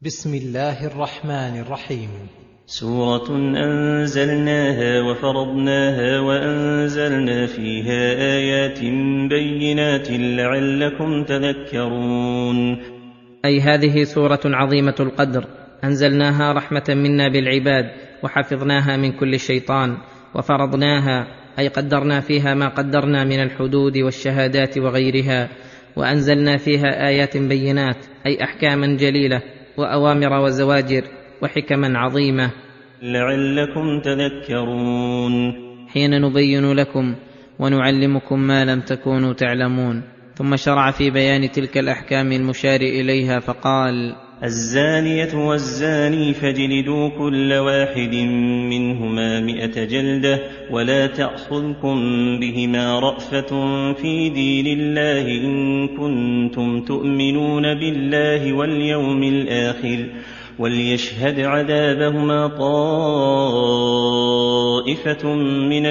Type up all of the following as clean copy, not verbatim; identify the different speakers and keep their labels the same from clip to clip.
Speaker 1: بسم الله الرحمن الرحيم.
Speaker 2: سورة أنزلناها وفرضناها وأنزلنا فيها آيات بينات لعلكم تذكرون.
Speaker 3: أي هذه سورة عظيمة القدر، أنزلناها رحمة منا بالعباد، وحفظناها من كل شيطان، وفرضناها أي قدرنا فيها ما قدرنا من الحدود والشهادات وغيرها، وأنزلنا فيها آيات بينات أي أحكاما جليلة وأوامر وزواجر وحكما عظيمة
Speaker 2: لعلكم تذكرون،
Speaker 3: حين نبين لكم ونعلمكم ما لم تكونوا تعلمون. ثم شرع في بيان تلك الأحكام المشار إليها فقال:
Speaker 2: الزانية والزاني فاجلدوا كل واحد منهما 100 جلدة، ولا تأخذكم بهما رأفة في دين الله إن كنتم تؤمنون بالله واليوم الآخر، وليشهد عذابهما طائفة من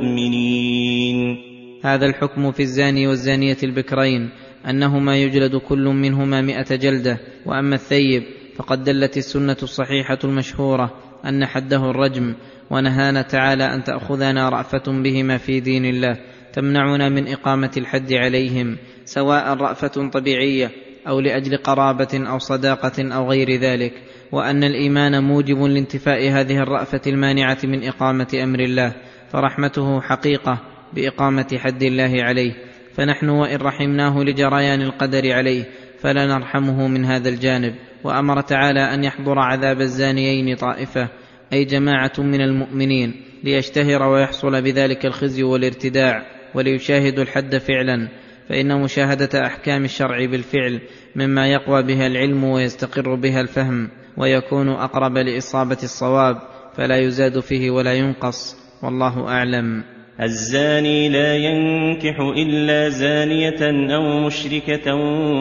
Speaker 2: المؤمنين.
Speaker 3: هذا الحكم في الزاني والزانية البكرين أنهما يجلد كل منهما 100 جلدة. وأما الثيب فقد دلت السنة الصحيحة المشهورة أن حده الرجم، ونهانا تعالى أن تأخذنا رأفة بهما في دين الله تمنعنا من إقامة الحد عليهم، سواء رأفة طبيعية أو لأجل قرابة أو صداقة أو غير ذلك، وأن الإيمان موجب لانتفاء هذه الرأفة المانعة من إقامة أمر الله، فرحمته حقيقة بإقامة حد الله عليه، فنحن وإن رحمناه لجريان القدر عليه فلا نرحمه من هذا الجانب. وأمر تعالى أن يحضر عذاب الزانيين طائفة أي جماعة من المؤمنين، ليشتهر ويحصل بذلك الخزي والارتداع، وليشاهدوا الحد فعلا، فإن مشاهدة أحكام الشرع بالفعل مما يقوى بها العلم ويستقر بها الفهم، ويكون أقرب لإصابة الصواب، فلا يزاد فيه ولا ينقص، والله أعلم.
Speaker 2: الزاني لا ينكح إلا زانية أو مشركة،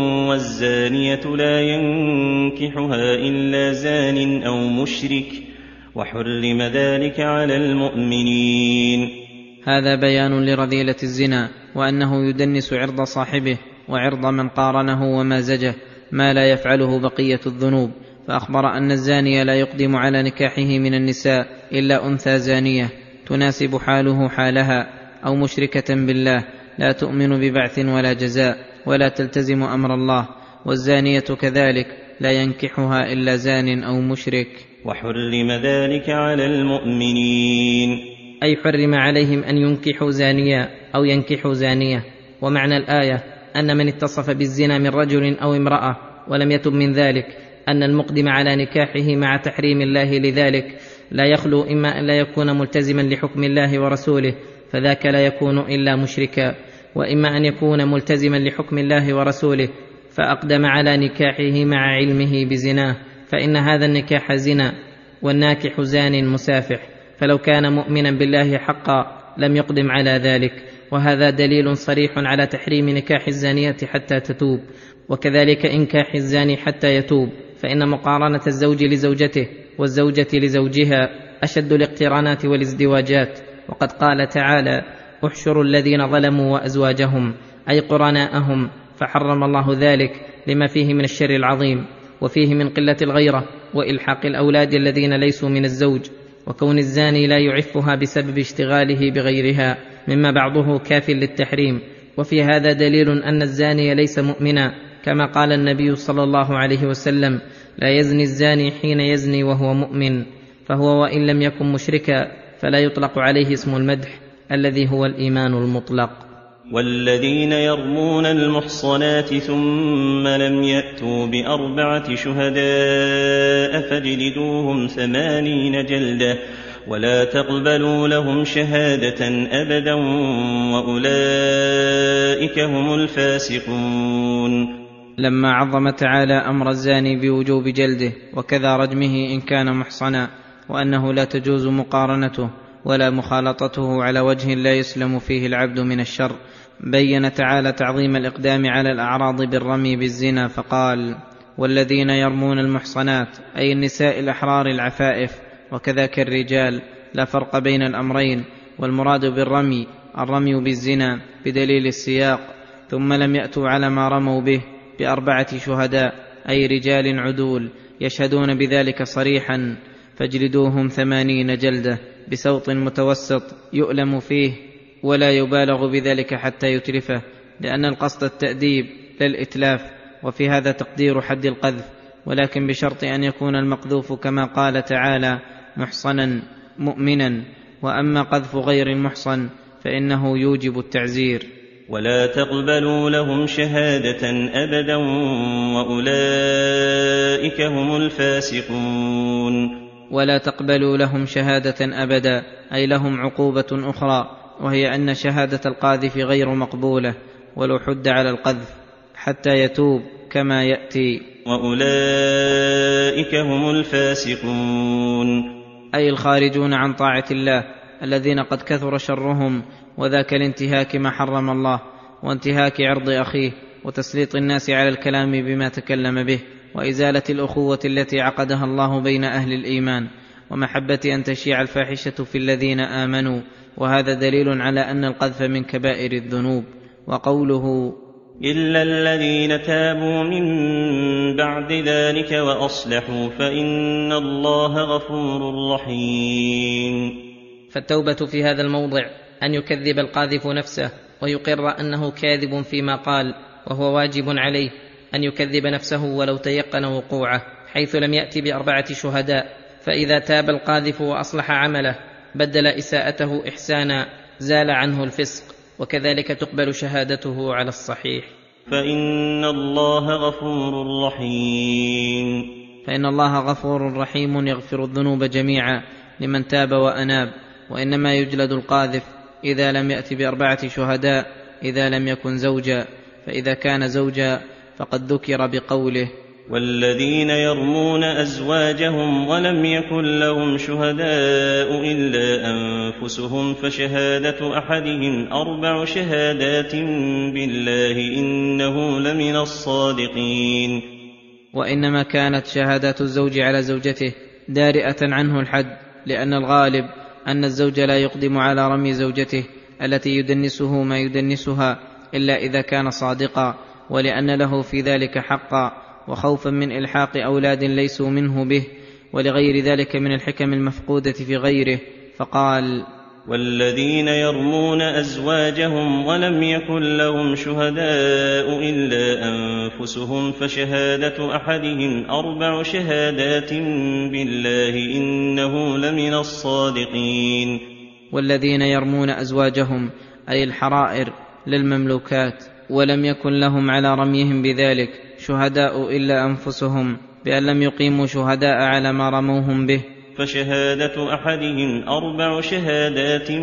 Speaker 2: والزانية لا ينكحها إلا زان أو مشرك، وحرم ذلك على المؤمنين.
Speaker 3: هذا بيان لرذيلة الزنا، وأنه يدنس عرض صاحبه وعرض من قارنه ومازجه ما لا يفعله بقية الذنوب، فأخبر أن الزاني لا يقدم على نكاحه من النساء إلا أنثى زانية تناسب حاله حالها، أو مشركة بالله لا تؤمن ببعث ولا جزاء ولا تلتزم أمر الله، والزانية كذلك لا ينكحها إلا زان أو مشرك.
Speaker 2: وحرم ذلك على المؤمنين،
Speaker 3: أي حرم عليهم أن ينكحوا زانيا أو ينكحوا زانية. ومعنى الآية أن من اتصف بالزنا من رجل أو امرأة ولم يتب من ذلك أن المقدم على نكاحه مع تحريم الله لذلك لا يخلو إما أن لا يكون ملتزما لحكم الله ورسوله، فذاك لا يكون إلا مشركا، وإما أن يكون ملتزما لحكم الله ورسوله فأقدم على نكاحه مع علمه بزناه، فإن هذا النكاح زنا، والناكح زان مسافح، فلو كان مؤمنا بالله حقا لم يقدم على ذلك. وهذا دليل صريح على تحريم نكاح الزانية حتى تتوب، وكذلك إنكاح الزاني حتى يتوب، فإن مقارنة الزوج لزوجته والزوجة لزوجها أشد الاقترانات والازدواجات. وقد قال تعالى: احشروا الذين ظلموا وأزواجهم أي قرناءهم، فحرم الله ذلك لما فيه من الشر العظيم، وفيه من قلة الغيرة وإلحاق الأولاد الذين ليسوا من الزوج، وكون الزاني لا يعفها بسبب اشتغاله بغيرها، مما بعضه كاف للتحريم. وفي هذا دليل أن الزاني ليس مؤمنا، كما قال النبي صلى الله عليه وسلم: لا يزني الزاني حين يزني وهو مؤمن، فهو وإن لم يكن مشركا فلا يطلق عليه اسم المدح الذي هو الإيمان المطلق.
Speaker 2: والذين يرمون المحصنات ثم لم يأتوا ب4 شهداء فاجلدوهم 80 جلدة، ولا تقبلوا لهم شهادة أبدا، وأولئك هم الفاسقون.
Speaker 3: لما عظم تعالى أمر الزاني بوجوب جلده وكذا رجمه إن كان محصنا، وأنه لا تجوز مقارنته ولا مخالطته على وجه لا يسلم فيه العبد من الشر، بين تعالى تعظيم الإقدام على الأعراض بالرمي بالزنا فقال: والذين يرمون المحصنات أي النساء الأحرار العفائف، وكذاك الرجال، لا فرق بين الأمرين، والمراد بالرمي الرمي بالزنا بدليل السياق. ثم لم يأتوا على ما رموا به ب4 شهداء أي رجال عدول يشهدون بذلك صريحا فاجلدوهم 80 جلدة بسوط متوسط يؤلم فيه ولا يبالغ بذلك حتى يتلفه، لأن القصد التأديب لا الإتلاف. وفي هذا تقدير حد القذف، ولكن بشرط أن يكون المقذوف كما قال تعالى محصنا مؤمنا. وأما قذف غير المحصن فإنه يوجب التعزير.
Speaker 2: ولا تقبلوا لهم شهادة أبدا وأولئك هم الفاسقون.
Speaker 3: ولا تقبلوا لهم شهادة أبدا، أي لهم عقوبة أخرى، وهي أن شهادة القاذف غير مقبولة ولو حد على القذف حتى يتوب كما يأتي.
Speaker 2: وأولئك هم الفاسقون،
Speaker 3: أي الخارجون عن طاعة الله، الذين قد كثر شرهم، وذاك الانتهاك ما حرم الله، وانتهاك عرض أخيه، وتسليط الناس على الكلام بما تكلم به، وإزالة الأخوة التي عقدها الله بين أهل الإيمان، ومحبة أن تشيع الفاحشة في الذين آمنوا. وهذا دليل على أن القذف من كبائر الذنوب. وقوله
Speaker 2: إلا الذين تابوا من بعد ذلك وأصلحوا فإن الله غفور رحيم.
Speaker 3: فالتوبة في هذا الموضع أن يكذب القاذف نفسه ويقر أنه كاذب فيما قال، وهو واجب عليه أن يكذب نفسه ولو تيقن وقوعه، حيث لم يأتي ب4 شهداء. فإذا تاب القاذف وأصلح عمله بدل إساءته إحسانا زال عنه الفسق، وكذلك تقبل شهادته على الصحيح.
Speaker 2: فإن الله غفور رحيم.
Speaker 3: فإن الله غفور رحيم يغفر الذنوب جميعا لمن تاب وأناب. وإنما يجلد القاذف إذا لم يأت ب4 شهداء إذا لم يكن زوجا، فإذا كان زوجا فقد ذكر بقوله
Speaker 2: والذين يرمون أزواجهم ولم يكن لهم شهداء إلا أنفسهم فشهادة أحدهم 4 شهادات بالله إنه لمن الصادقين.
Speaker 3: وإنما كانت شهادات الزوج على زوجته دارئة عنه الحد، لأن الغالب أن الزوج لا يقدم على رمي زوجته التي يدنسه ما يدنسها إلا إذا كان صادقا، ولأن له في ذلك حقا، وخوفا من إلحاق أولاد ليسوا منه به، ولغير ذلك من الحكم المفقودة في غيره. فقال
Speaker 2: والذين يرمون أزواجهم ولم يكن لهم شهداء إلا أنفسهم فشهادة أحدهم 4 شهادات بالله إنه لمن الصادقين.
Speaker 3: والذين يرمون أزواجهم أي الحرائر للمملوكات، ولم يكن لهم على رميهم بذلك شهداء إلا أنفسهم، بأن لم يقيموا شهداء على ما رموهم به،
Speaker 2: فشهادة أحدهم 4 شهادات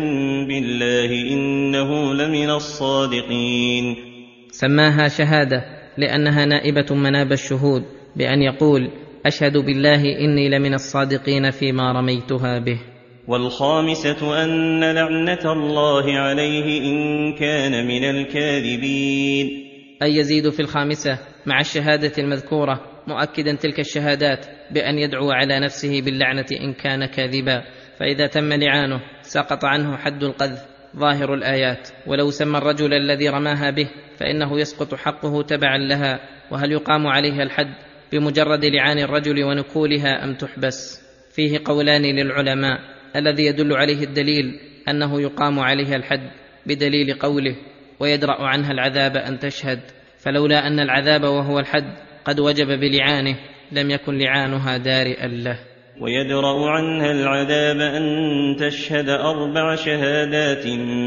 Speaker 2: بالله إنه لمن الصادقين.
Speaker 3: سماها شهادة لأنها نائبة مناب الشهود، بأن يقول أشهد بالله إني لمن الصادقين فيما رميتها به.
Speaker 2: والخامسة أن لعنة الله عليه إن كان من الكاذبين،
Speaker 3: أي يزيد في الخامسة مع الشهادة المذكورة مؤكدا تلك الشهادات بأن يدعو على نفسه باللعنة إن كان كاذبا، فإذا تم لعانه سقط عنه حد القذف ظاهر الآيات. ولو سمى الرجل الذي رماها به فإنه يسقط حقه تبعا لها. وهل يقام عليها الحد بمجرد لعان الرجل ونكولها أم تحبس؟ فيه قولان للعلماء. الذي يدل عليه الدليل أنه يقام عليها الحد بدليل قوله ويدرأ عنها العذاب أن تشهد، فلولا أن العذاب وهو الحد قد وجب بلعانه لم يكن لعانها دارئا له.
Speaker 2: ويدرأ عنها العذاب أن تشهد 4 شهادات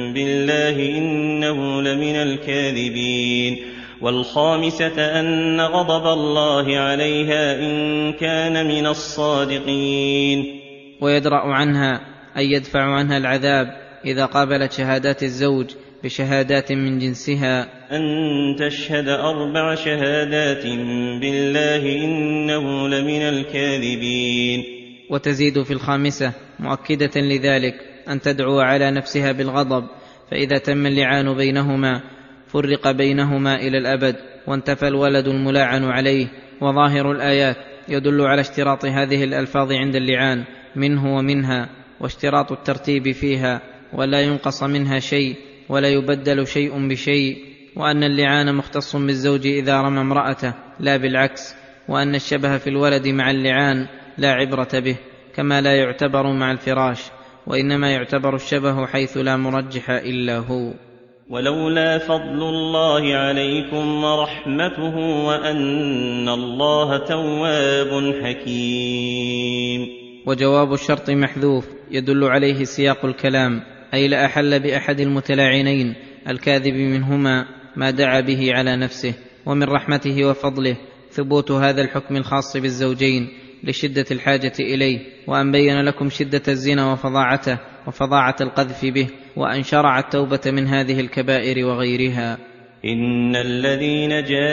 Speaker 2: بالله إنه لمن الكاذبين. والخامسة أن غضب الله عليها إن كان من الصادقين.
Speaker 3: ويدرأ عنها أي يدفع عنها العذاب إذا قابلت شهادات الزوج بشهادات من جنسها،
Speaker 2: أن تشهد 4 شهادات بالله إنه لمن الكاذبين.
Speaker 3: وتزيد في الخامسة مؤكدة لذلك أن تدعو على نفسها بالغضب، فإذا تم اللعان بينهما فرق بينهما إلى الأبد وانتفى الولد الملاعن عليه. وظاهر الآيات يدل على اشتراط هذه الألفاظ عند اللعان منه ومنها، واشتراط الترتيب فيها، ولا ينقص منها شيء ولا يبدل شيء بشيء، وأن اللعان مختص بالزوج إذا رمى امرأته لا بالعكس، وأن الشبه في الولد مع اللعان لا عبرة به، كما لا يعتبر مع الفراش، وإنما يعتبر الشبه حيث لا مرجح إلا هو.
Speaker 2: ولولا فضل الله عليكم ورحمته وأن الله تواب حكيم.
Speaker 3: وجواب الشرط محذوف يدل عليه سياق الكلام، أي لأحل بأحد المتلاعنين الكاذب منهما ما دعا به على نفسه. ومن رحمته وفضله ثبوت هذا الحكم الخاص بالزوجين لشدة الحاجة إليه، وأن بين لكم شدة الزنا وفظاعته وفظاعة القذف به، وأن شرع التوبة من هذه الكبائر وغيرها.
Speaker 2: إن الذين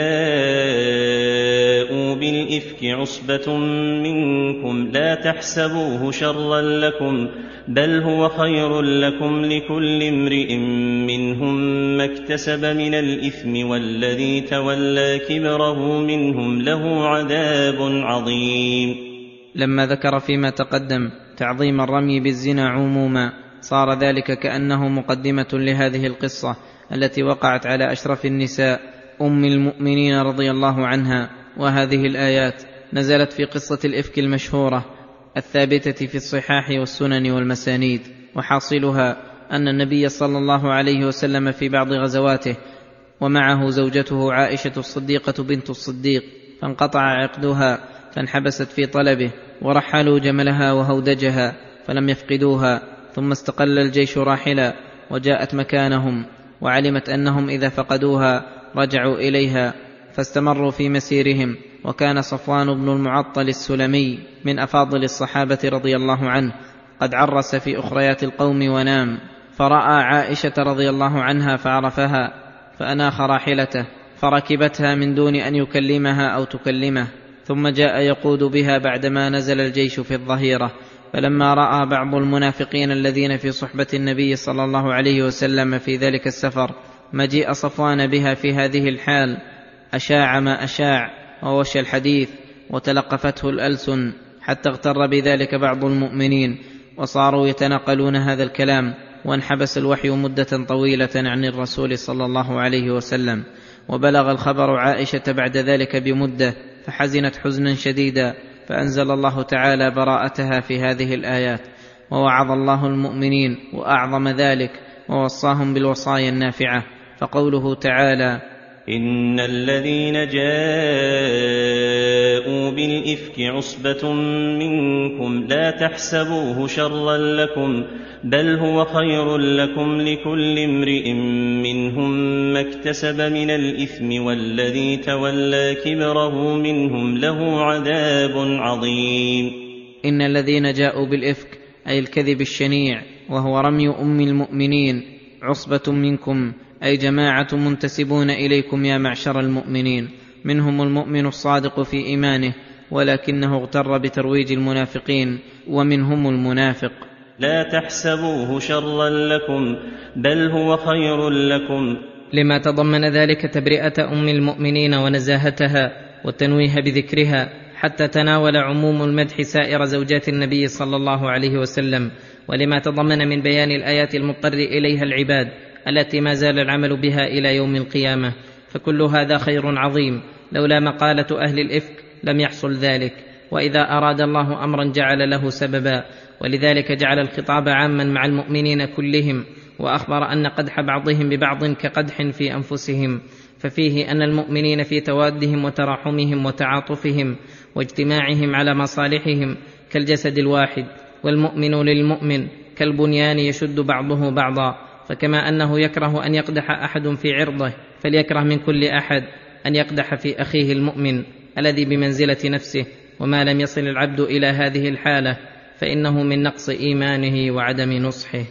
Speaker 2: جاءوا بالإفك عصبة منكم لا تحسبوه شرا لكم بل هو خير لكم، لكل امرئ منهم ما اكتسب من الإثم والذي تولى كبره منهم له عذاب عظيم.
Speaker 3: لما ذكر فيما تقدم تعظيم الرمي بالزنا عموما، صار ذلك كأنه مقدمة لهذه القصة التي وقعت على أشرف النساء أم المؤمنين رضي الله عنها. وهذه الآيات نزلت في قصة الإفك المشهورة الثابتة في الصحاح والسنن والمسانيد، وحاصلها أن النبي صلى الله عليه وسلم في بعض غزواته ومعه زوجته عائشة الصديقة بنت الصديق فانقطع عقدها فانحبست في طلبه، ورحلوا جملها وهودجها فلم يفقدوها، ثم استقل الجيش راحلا وجاءت مكانهم، وعلمت أنهم إذا فقدوها رجعوا إليها، فاستمروا في مسيرهم. وكان صفوان بن المعطل السلمي من أفاضل الصحابة رضي الله عنه قد عرس في أخريات القوم ونام، فرأى عائشة رضي الله عنها فعرفها، فأناخ راحلته فركبتها من دون أن يكلمها أو تكلمه، ثم جاء يقود بها بعدما نزل الجيش في الظهيرة. فلما رأى بعض المنافقين الذين في صحبة النبي صلى الله عليه وسلم في ذلك السفر مجيء صفوان بها في هذه الحال، أشاع ما أشاع ووشى الحديث وتلقفته الألسن، حتى اغتر بذلك بعض المؤمنين وصاروا يتناقلون هذا الكلام، وانحبس الوحي مدة طويلة عن الرسول صلى الله عليه وسلم. وبلغ الخبر عائشة بعد ذلك بمدة، فحزنت حزنا شديدا، فأنزل الله تعالى براءتها في هذه الآيات. ووعظ الله المؤمنين وأعظم ذلك ووصاهم بالوصايا النافعة، فقوله تعالى:
Speaker 2: إن الذين جاءوا بالإفك عصبة منكم لا تحسبوه شرا لكم بل هو خير لكم، لكل امرئ منهم ما اكتسب من الإثم والذي تولى كبره منهم له عذاب عظيم.
Speaker 3: إن الذين جاءوا بالإفك أي الكذب الشنيع وهو رمي أم المؤمنين عصبة منكم، أي جماعة منتسبون إليكم يا معشر المؤمنين، منهم المؤمن الصادق في إيمانه ولكنه اغتر بترويج المنافقين، ومنهم المنافق.
Speaker 2: لا تحسبوه شرا لكم بل هو خير لكم،
Speaker 3: لما تضمن ذلك تبرئة أم المؤمنين ونزاهتها والتنويه بذكرها، حتى تناول عموم المدح سائر زوجات النبي صلى الله عليه وسلم، ولما تضمن من بيان الآيات المضطر إليها العباد التي ما زال العمل بها إلى يوم القيامة. فكل هذا خير عظيم، لولا مقالة أهل الإفك لم يحصل ذلك، وإذا أراد الله أمرا جعل له سببا، ولذلك جعل الخطاب عاما مع المؤمنين كلهم، وأخبر أن قدح بعضهم ببعض كقدح في أنفسهم، ففيه أن المؤمنين في توادهم وتراحمهم وتعاطفهم واجتماعهم على مصالحهم كالجسد الواحد، والمؤمن للمؤمن كالبنيان يشد بعضه بعضا. فكما أنه يكره أن يقدح أحد في عرضه، فليكره من كل أحد أن يقدح في أخيه المؤمن الذي بمنزلة نفسه. وما لم يصل العبد إلى هذه الحالة فإنه من نقص إيمانه وعدم نصحه.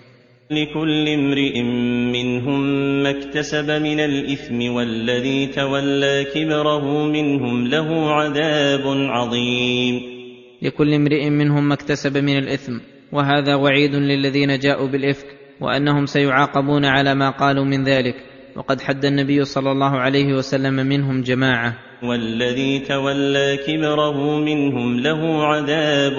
Speaker 2: لكل امرئ منهم ما اكتسب من الإثم والذي تولى كبره منهم له عذاب عظيم.
Speaker 3: لكل امرئ منهم ما اكتسب من الإثم، وهذا وعيد للذين جاءوا بالإفك، وأنهم سيعاقبون على ما قالوا من ذلك. وقد حد النبي صلى الله عليه وسلم منهم جماعة.
Speaker 2: والذي تولى كبره منهم له عذاب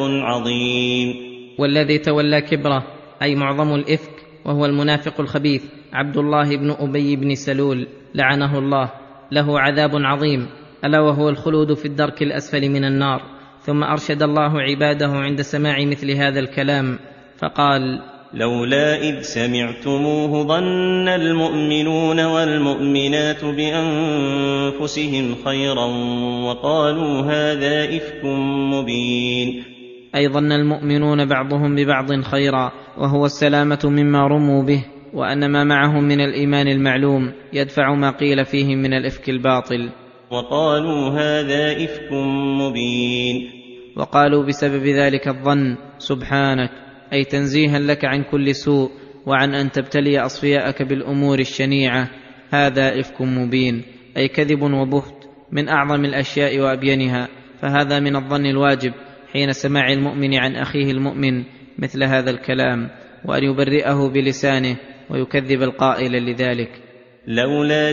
Speaker 2: عظيم.
Speaker 3: والذي تولى كبره أي معظم الإفك، وهو المنافق الخبيث عبد الله بن أبي بن سلول لعنه الله، له عذاب عظيم، ألا وهو الخلود في الدرك الأسفل من النار. ثم أرشد الله عباده عند سماع مثل هذا الكلام فقال:
Speaker 2: لولا إذ سمعتموه ظن المؤمنون والمؤمنات بأنفسهم خيرا وقالوا هذا إفك مبين.
Speaker 3: أي ظن المؤمنون بعضهم ببعض خيرا، وهو السلامة مما رموا به، وأن ما معهم من الإيمان المعلوم يدفع ما قيل فيه من الإفك الباطل.
Speaker 2: وقالوا هذا إفك مبين.
Speaker 3: وقالوا بسبب ذلك الظن سبحانك، أي تنزيها لك عن كل سوء وعن أن تبتلي أصفياءك بالأمور الشنيعة، هذا إفك مبين، أي كذب وبهت من أعظم الأشياء وأبينها. فهذا من الظن الواجب حين سماع المؤمن عن أخيه المؤمن مثل هذا الكلام، وأن يبرئه بلسانه ويكذب القائل لذلك.
Speaker 2: لولا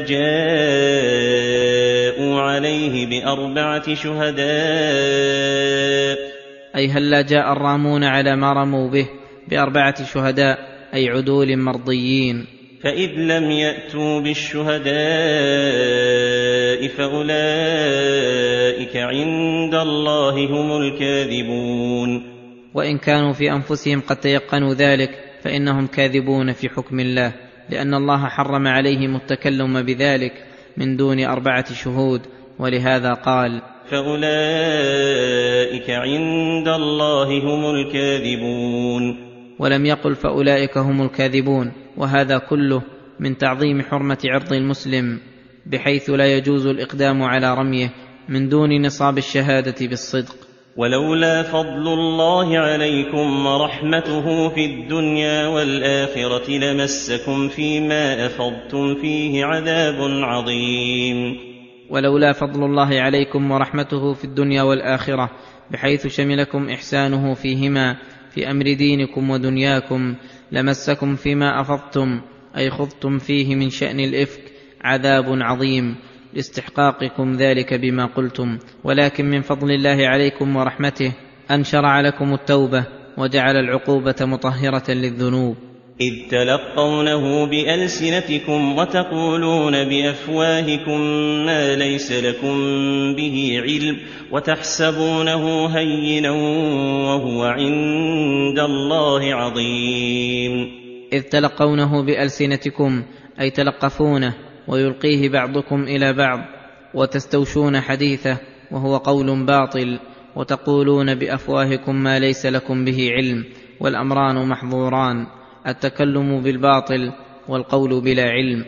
Speaker 2: جاءوا عليه بأربعة شهداء،
Speaker 3: أي هلا جاء الرامون على ما رموا به بأربعة شهداء، أي عدول مرضيين.
Speaker 2: فإذ لم يأتوا بالشهداء فأولئك عند الله هم الكاذبون.
Speaker 3: وإن كانوا في أنفسهم قد تيقنوا ذلك فإنهم كاذبون في حكم الله، لأن الله حرم عليهم التكلم بذلك من دون 4 شهود، ولهذا قال:
Speaker 2: فأولئك عند الله هم الكاذبون،
Speaker 3: ولم يقل فأولئك هم الكاذبون. وهذا كله من تعظيم حرمة عرض المسلم، بحيث لا يجوز الإقدام على رميه من دون نصاب الشهادة بالصدق.
Speaker 2: ولولا فضل الله عليكم ورحمته في الدنيا والآخرة لمسكم فيما أفضتم فيه عذاب عظيم.
Speaker 3: ولولا فضل الله عليكم ورحمته في الدنيا والآخرة، بحيث شملكم إحسانه فيهما في أمر دينكم ودنياكم، لمسكم فيما أفضتم أي خضتم فيه من شأن الإفك عذاب عظيم لاستحقاقكم ذلك بما قلتم. ولكن من فضل الله عليكم ورحمته أن شرع لكم التوبة وجعل العقوبة مطهرة للذنوب.
Speaker 2: إذ تلقونه بألسنتكم وتقولون بأفواهكم ما ليس لكم به علم وتحسبونه هينا وهو عند الله عظيم.
Speaker 3: إذ تلقونه بألسنتكم أي تلقفونه ويلقيه بعضكم إلى بعض، وتستوشون حديثه وهو قول باطل، وتقولون بأفواهكم ما ليس لكم به علم، والأمران محظوران: التكلم بالباطل والقول بلا علم.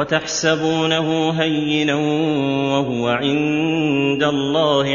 Speaker 2: وتحسبونه هينا وهو عند الله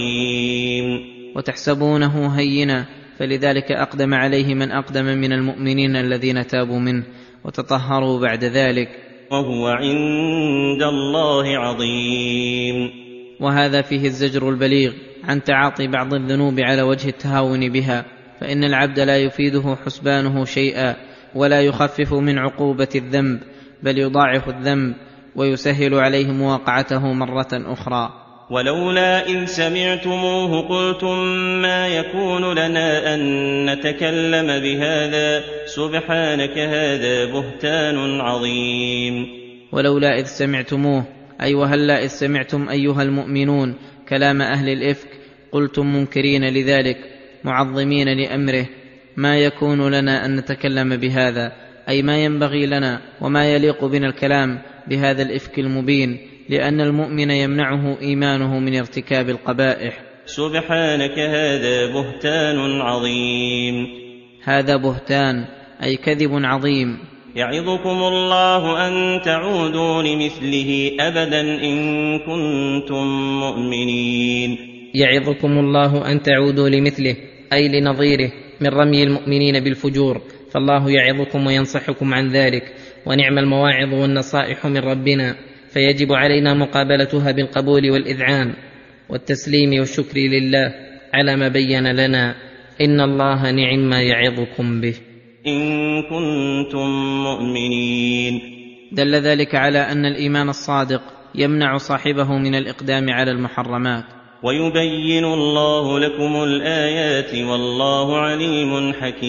Speaker 2: عظيم.
Speaker 3: وتحسبونه هينا، فلذلك أقدم عليه من أقدم من المؤمنين الذين تابوا منه وتطهروا بعد ذلك،
Speaker 2: وهو عند الله عظيم.
Speaker 3: وهذا فيه الزجر البليغ عن تعاطي بعض الذنوب على وجه التهاون بها، فإن العبد لا يفيده حسبانه شيئا ولا يخفف من عقوبة الذنب، بل يضاعف الذنب ويسهل عليه مواقعته مرة أخرى.
Speaker 2: ولولا إذ سمعتموه قلتم ما يكون لنا أن نتكلم بهذا سبحانك هذا بهتان عظيم.
Speaker 3: ولولا إذ سمعتموه أي وهلا إذ سمعتم أيها المؤمنون كلام أهل الإفك قلتم منكرين لذلك معظمين لأمره: ما يكون لنا أن نتكلم بهذا، أي ما ينبغي لنا وما يليق بنا الكلام بهذا الإفك المبين، لأن المؤمن يمنعه إيمانه من ارتكاب القبائح.
Speaker 2: سبحانك هذا بهتان عظيم.
Speaker 3: هذا بهتان أي كذب عظيم.
Speaker 2: يعظكم الله أن تعودوا لمثله أبدا إن كنتم مؤمنين.
Speaker 3: يعظكم الله أن تعودوا لمثله أي لنظيره من رمي المؤمنين بالفجور، فالله يعظكم وينصحكم عن ذلك، ونعم المواعظ والنصائح من ربنا، فيجب علينا مقابلتها بالقبول والإذعان والتسليم والشكر لله على ما بين لنا. إن الله نعم ما يعظكم به
Speaker 2: إن كنتم مؤمنين.
Speaker 3: دل ذلك على أن الإيمان الصادق يمنع صاحبه من الإقدام على المحرمات.
Speaker 2: ويبين الله لكم الآيات والله عليم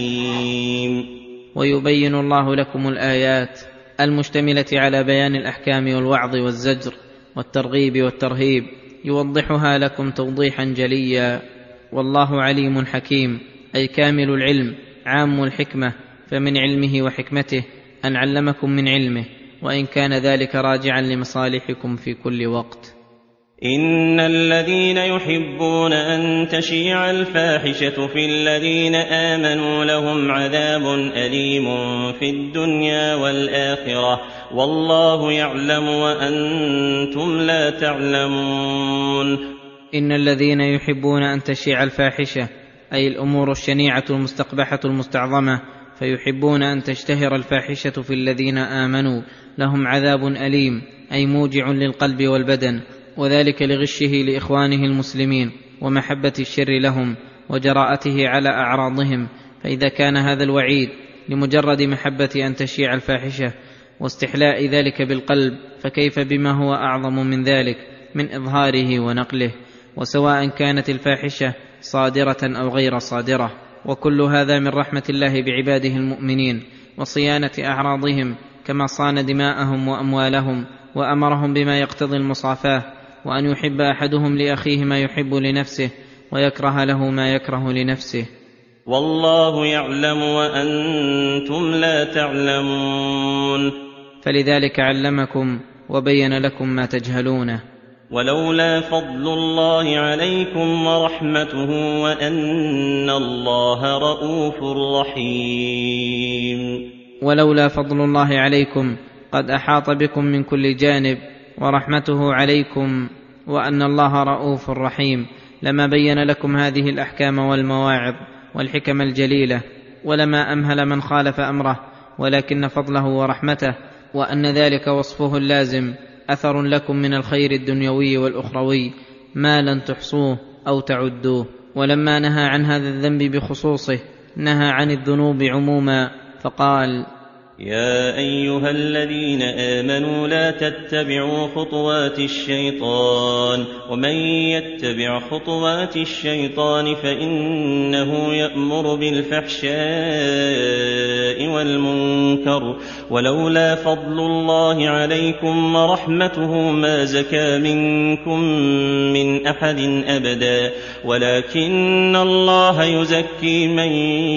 Speaker 2: حكيم.
Speaker 3: ويبين الله لكم الآيات المشتملة على بيان الأحكام والوعظ والزجر والترغيب والترهيب يوضحها لكم توضيحا جليا. والله عليم حكيم، أي كامل العلم عام الحكمة، فمن علمه وحكمته أن علمكم من علمه، وإن كان ذلك راجعا لمصالحكم في كل وقت.
Speaker 2: إن الذين يحبون أن تشيع الفاحشة في الذين آمنوا لهم عذاب أليم في الدنيا والآخرة، والله يعلم وأنتم لا تعلمون.
Speaker 3: إن الذين يحبون أن تشيع الفاحشة، أي الأمور الشنيعة المستقبحة المستعظمة، فيحبون أن تشتهر الفاحشة في الذين آمنوا لهم عذاب أليم، أي موجع للقلب والبدن، وذلك لغشه لإخوانه المسلمين ومحبة الشر لهم وجراءته على أعراضهم. فإذا كان هذا الوعيد لمجرد محبة أن تشيع الفاحشة واستحلاء ذلك بالقلب، فكيف بما هو أعظم من ذلك من إظهاره ونقله، وسواء كانت الفاحشة صادرة أو غير صادرة. وكل هذا من رحمة الله بعباده المؤمنين وصيانة أعراضهم، كما صان دماءهم وأموالهم وأمرهم بما يقتضي المصافاة، وأن يحب أحدهم لأخيه ما يحب لنفسه ويكره له ما يكره لنفسه.
Speaker 2: والله يعلم وأنتم لا تعلمون.
Speaker 3: فلذلك علمكم وبين لكم ما تجهلونه.
Speaker 2: ولولا فضل الله عليكم ورحمته وأن الله رءوف رحيم.
Speaker 3: ولولا فضل الله عليكم، قد أحاط بكم من كل جانب، ورحمته عليكم وأن الله رءوف رحيم، لما بين لكم هذه الأحكام والمواعظ والحكم الجليلة، ولما أمهل من خالف أمره، ولكن فضله ورحمته وأن ذلك وصفه اللازم أثر لكم من الخير الدنيوي والأخروي ما لن تحصوه أو تعدوه. ولما نهى عن هذا الذنب بخصوصه نهى عن الذنوب عموما، فقال:
Speaker 2: يا أيها الذين آمنوا لا تتبعوا خطوات الشيطان، ومن يتبع خطوات الشيطان فإنه يأمر بالفحشاء والمنكر، ولولا فضل الله عليكم ورحمته ما زكى منكم من أحد أبدا، ولكن الله يزكي من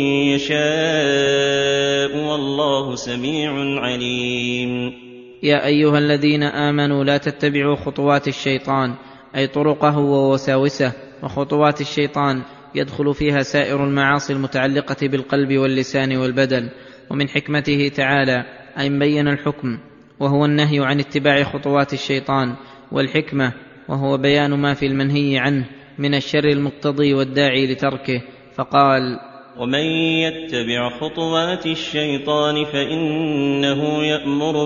Speaker 2: يشاء والله سميع عليم.
Speaker 3: يا أيها الذين آمنوا لا تتبعوا خطوات الشيطان، أي طرقه ووساوسه. وخطوات الشيطان يدخل فيها سائر المعاصي المتعلقة بالقلب واللسان والبدن. ومن حكمته تعالى أن بين الحكم وهو النهي عن اتباع خطوات الشيطان، والحكمة وهو بيان ما في المنهي عنه من الشر المقتضي والداعي لتركه، فقال:
Speaker 2: ومن يتبع خطوات الشيطان فإنه يأمر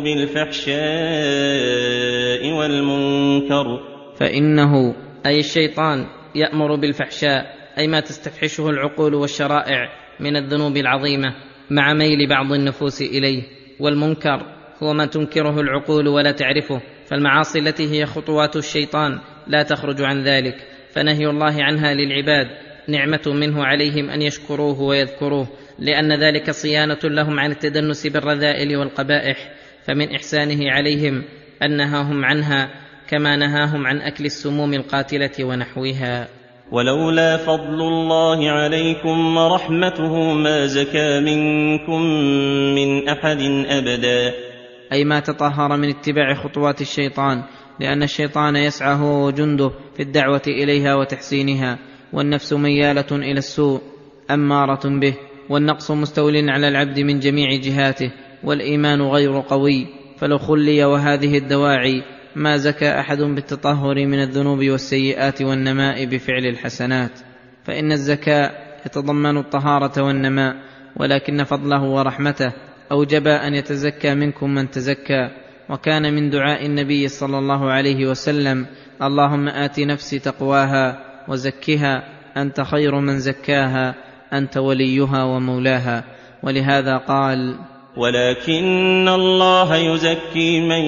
Speaker 2: بالفحشاء والمنكر.
Speaker 3: فإنه أي الشيطان يأمر بالفحشاء، أي ما تستفحشه العقول والشرائع من الذنوب العظيمة مع ميل بعض النفوس إليه. والمنكر هو ما تنكره العقول ولا تعرفه، فالمعاصي التي هي خطوات الشيطان لا تخرج عن ذلك، فنهي الله عنها للعباد نعمة منه عليهم أن يشكروه ويذكروه، لأن ذلك صيانة لهم عن التدنس بالرذائل والقبائح. فمن إحسانه عليهم أن نهاهم عنها، كما نهاهم عن أكل السموم القاتلة ونحوها.
Speaker 2: ولولا فضل الله عليكم ورحمته ما زكى منكم من أحد أبدا،
Speaker 3: أي ما تطهر من اتباع خطوات الشيطان، لأن الشيطان يسعى هو وجنده في الدعوة إليها وتحسينها، والنفس ميالة إلى السوء أمارة به، والنقص مستول على العبد من جميع جهاته، والإيمان غير قوي. فلو خلي وهذه الدواعي ما زكى أحد بالتطهر من الذنوب والسيئات والنماء بفعل الحسنات، فإن الزكاء يتضمن الطهارة والنماء، ولكن فضله ورحمته أوجب أن يتزكى منكم من تزكى. وكان من دعاء النبي صلى الله عليه وسلم: اللهم آت نفسي تقواها وزكها أنت خير من زكاها أنت وليها ومولاها. ولهذا قال:
Speaker 2: ولكن الله يزكي من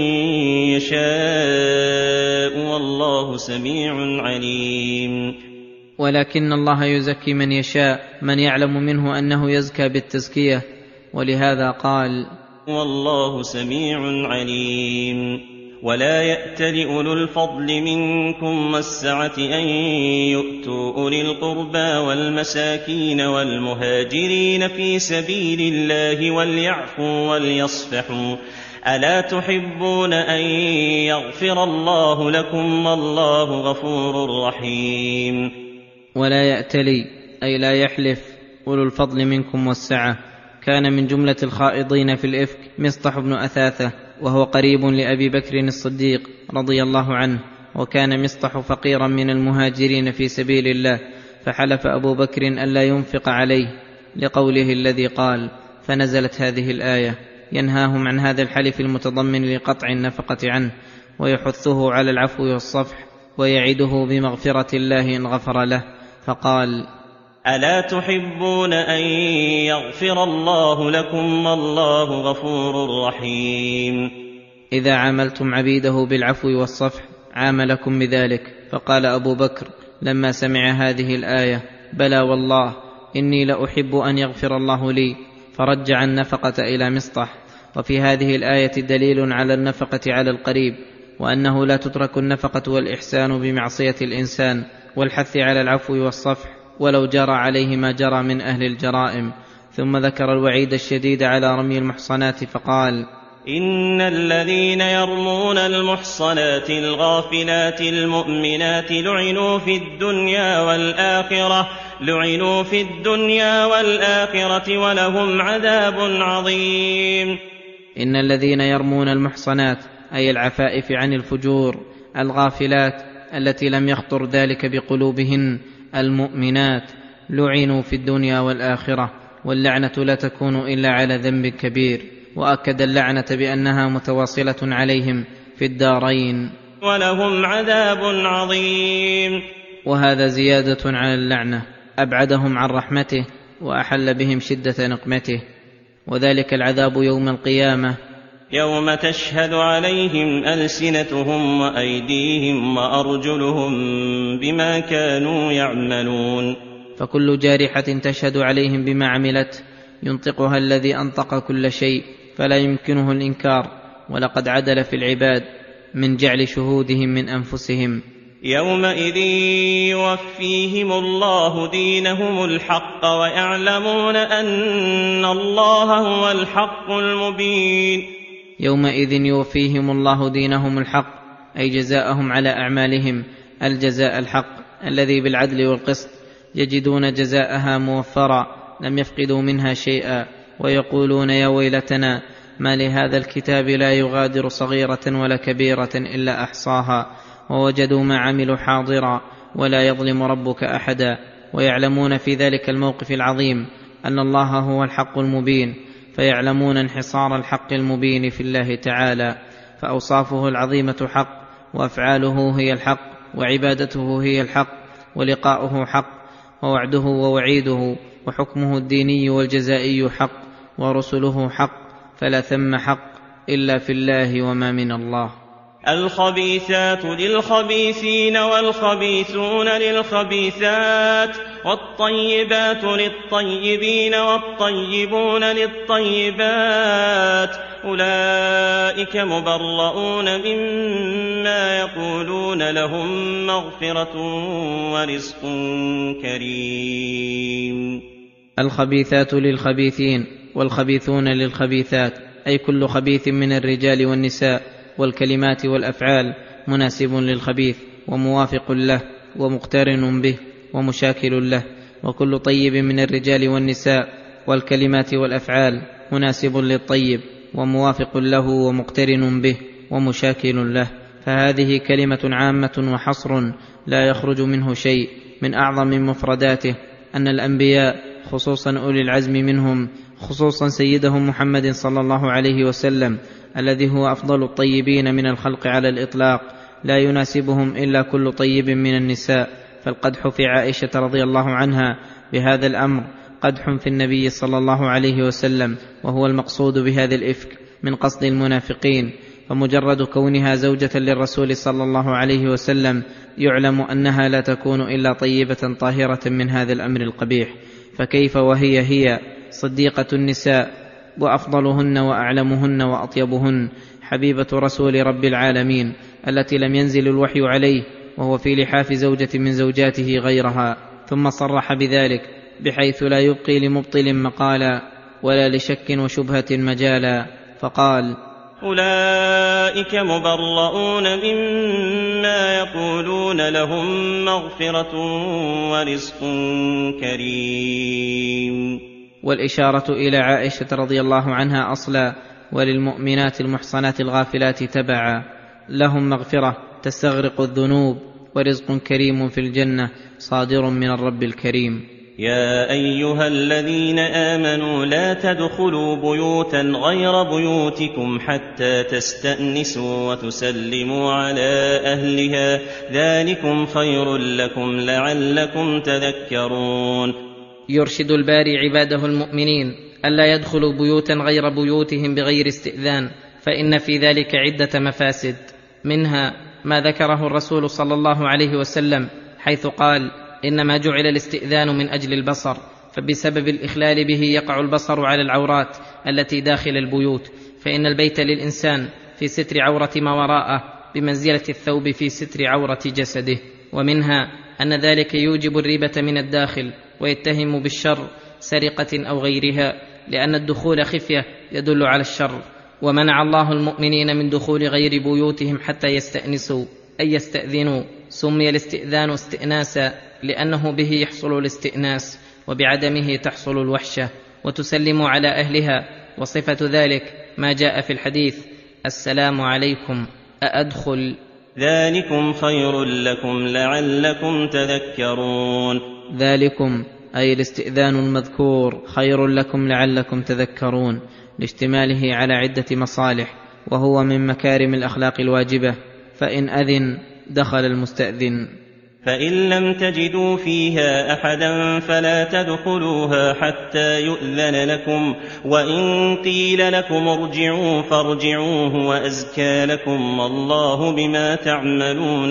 Speaker 2: يشاء والله سميع عليم.
Speaker 3: ولكن الله يزكي من يشاء، من يعلم منه أنه يزكى بالتزكية. ولهذا قال:
Speaker 2: والله سميع عليم. ولا يأتل أولو الفضل منكم والسعة أن يؤتوا أولي القربى والمساكين والمهاجرين في سبيل الله وليعفوا وليصفحوا ألا تحبون أن يغفر الله لكم والله غفور رحيم.
Speaker 3: ولا يأتلي أي لا يحلف أولو الفضل منكم والسعة. كان من جملة الخائضين في الإفك مصطح بن أثاثة، وهو قريب لأبي بكر الصديق رضي الله عنه، وكان مصطح فقيرا من المهاجرين في سبيل الله، فحلف أبو بكر ألا ينفق عليه لقوله الذي قال، فنزلت هذه الآية ينهاهم عن هذا الحلف المتضمن لقطع النفقة عنه، ويحثه على العفو والصفح، ويعده بمغفرة الله إن غفر له، فقال:
Speaker 2: ألا تحبون أن يغفر الله لكم والله غفور رحيم.
Speaker 3: إذا عاملتم عبيده بالعفو والصفح عاملكم بذلك. فقال أبو بكر لما سمع هذه الآية: بلى والله إني لأحب أن يغفر الله لي، فرجع النفقة إلى مصطح. وفي هذه الآية دليل على النفقة على القريب، وأنه لا تترك النفقة والإحسان بمعصية الإنسان، والحث على العفو والصفح ولو جرى عليه ما جرى من أهل الجرائم. ثم ذكر الوعيد الشديد على رمي المحصنات فقال:
Speaker 2: إن الذين يرمون المحصنات الغافلات المؤمنات لعنوا في الدنيا والآخرة ولهم عذاب عظيم.
Speaker 3: إن الذين يرمون المحصنات أي العفائف عن الفجور، الغافلات التي لم يخطر ذلك بقلوبهن، المؤمنات، لعنوا في الدنيا والآخرة، واللعنة لا تكون إلا على ذنب كبير. وأكد اللعنة بأنها متواصلة عليهم في الدارين،
Speaker 2: ولهم عذاب عظيم.
Speaker 3: وهذا زيادة على اللعنة، أبعدهم عن رحمته وأحل بهم شدة نقمته. وذلك العذاب يوم القيامة،
Speaker 2: يوم تشهد عليهم ألسنتهم وأيديهم وأرجلهم بما كانوا يعملون.
Speaker 3: فكل جارحة تشهد عليهم بما عملت ينطقها الذي أنطق كل شيء، فلا يمكنه الإنكار. ولقد عدل في العباد من جعل شهودهم من أنفسهم.
Speaker 2: يومئذ يوفيهم الله دينهم الحق ويعلمون أن الله هو الحق المبين.
Speaker 3: يومئذ يوفيهم الله دينهم الحق أي جزاءهم على أعمالهم، الجزاء الحق الذي بالعدل والقسط، يجدون جزاءها موفرا لم يفقدوا منها شيئا، ويقولون: يا ويلتنا ما لهذا الكتاب لا يغادر صغيرة ولا كبيرة إلا أحصاها، ووجدوا ما عملوا حاضرا ولا يظلم ربك أحدا. ويعلمون في ذلك الموقف العظيم أن الله هو الحق المبين، فيعلمون انحصار الحق المبين في الله تعالى، فأوصافه العظيمة حق، وأفعاله هي الحق، وعبادته هي الحق، ولقاؤه حق، ووعده ووعيده، وحكمه الديني والجزائي حق، ورسله حق، فلا ثم حق إلا في الله وما من الله.
Speaker 2: الخبيثات للخبيثين والخبيثون للخبيثات والطيبات للطيبين والطيبون للطيبات، أولئك مبرؤون مما يقولون، لهم مغفرة ورزق كريم.
Speaker 3: الخبيثات للخبيثين والخبيثون للخبيثات أي كل خبيث من الرجال والنساء والكلمات والأفعال مناسب للخبيث وموافق له ومقترن به ومشاكل له، وكل طيب من الرجال والنساء والكلمات والأفعال مناسب للطيب وموافق له ومقترن به ومشاكل له. فهذه كلمة عامة وحصر لا يخرج منه شيء. من أعظم مفرداته أن الأنبياء خصوصا أولي العزم منهم، خصوصا سيدهم محمد صلى الله عليه وسلم الذي هو أفضل الطيبين من الخلق على الإطلاق، لا يناسبهم إلا كل طيب من النساء. فالقدح في عائشة رضي الله عنها بهذا الأمر قدح في النبي صلى الله عليه وسلم، وهو المقصود بهذا الإفك من قصد المنافقين. فمجرد كونها زوجة للرسول صلى الله عليه وسلم يعلم أنها لا تكون إلا طيبة طاهرة من هذا الأمر القبيح، فكيف وهي صديقة النساء وأفضلهن وأعلمهن وأطيبهن؟ حبيبة رسول رب العالمين التي لم ينزل الوحي عليه، وهو في لحاف زوجة من زوجاته غيرها، ثم صرح بذلك بحيث لا يبقي لمبطل مقالا ولا لشك وشبهة مجالا، فقال:
Speaker 2: أولئك مبرؤون مما يقولون، لهم مغفرة ورزق كريم.
Speaker 3: والإشارة إلى عائشة رضي الله عنها أصلا، وللمؤمنات المحصنات الغافلات تبعا. لهم مغفرة تستغرق الذنوب، ورزق كريم في الجنة صادر من الرب الكريم.
Speaker 2: يا أيها الذين آمنوا لا تدخلوا بيوتا غير بيوتكم حتى تستأنسوا وتسلموا على أهلها، ذلكم خير لكم لعلكم تذكرون.
Speaker 3: يرشد الباري عباده المؤمنين ألا يدخلوا بيوتا غير بيوتهم بغير استئذان، فإن في ذلك عدة مفاسد، منها ما ذكره الرسول صلى الله عليه وسلم حيث قال: إنما جعل الاستئذان من أجل البصر، فبسبب الإخلال به يقع البصر على العورات التي داخل البيوت، فإن البيت للإنسان في ستر عورة ما وراءه بمنزلة الثوب في ستر عورة جسده. ومنها أن ذلك يوجب الريبة من الداخل، ويتهم بالشر سرقة أو غيرها، لأن الدخول خفية يدل على الشر. ومنع الله المؤمنين من دخول غير بيوتهم حتى يستأنسوا أي يستأذنوا. سمي الاستئذان استئناسا لأنه به يحصل الاستئناس، وبعدمه تحصل الوحشة. وتسلم على أهلها، وصفة ذلك ما جاء في الحديث: السلام عليكم أأدخل؟
Speaker 2: ذلكم خير لكم لعلكم تذكرون.
Speaker 3: ذلكم أي الاستئذان المذكور خير لكم لعلكم تذكرون، لاشتماله على عدة مصالح، وهو من مكارم الأخلاق الواجبة. فإن أذن دخل المستأذن.
Speaker 2: فإن لم تجدوا فيها أحدا فلا تدخلوها حتى يؤذن لكم، وإن قيل لكم ارجعوا فارجعوا هو أزكى لكم، والله بما تعملون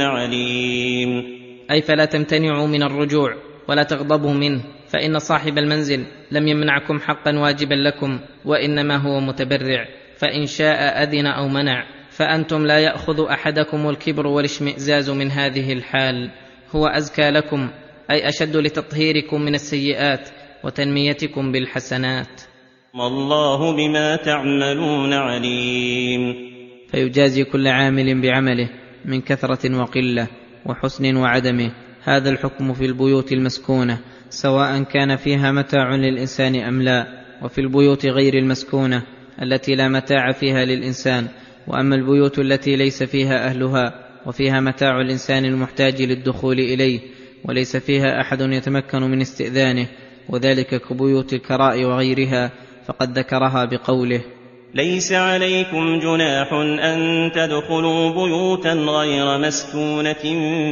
Speaker 2: عليم.
Speaker 3: أي فلا تمتنعوا من الرجوع ولا تغضبوا منه، فإن صاحب المنزل لم يمنعكم حقا واجبا لكم، وإنما هو متبرع، فإن شاء أذن أو منع. فأنتم لا يأخذ أحدكم الكبر والاشمئزاز من هذه الحال. هو أزكى لكم أي أشد لتطهيركم من السيئات وتنميتكم بالحسنات،
Speaker 2: والله بما تعملون عليم.
Speaker 3: فيجازي كل عامل بعمله من كثرة وقلة وحسن وعدمه. هذا الحكم في البيوت المسكونة سواء كان فيها متاع للإنسان أم لا، وفي البيوت غير المسكونة التي لا متاع فيها للإنسان. وأما البيوت التي ليس فيها أهلها وفيها متاع الإنسان المحتاج للدخول إليه وليس فيها أحد يتمكن من استئذانه، وذلك كبيوت الكراء وغيرها، فقد ذكرها بقوله:
Speaker 2: ليس عليكم جناح أن تدخلوا بيوتا غير مسكونة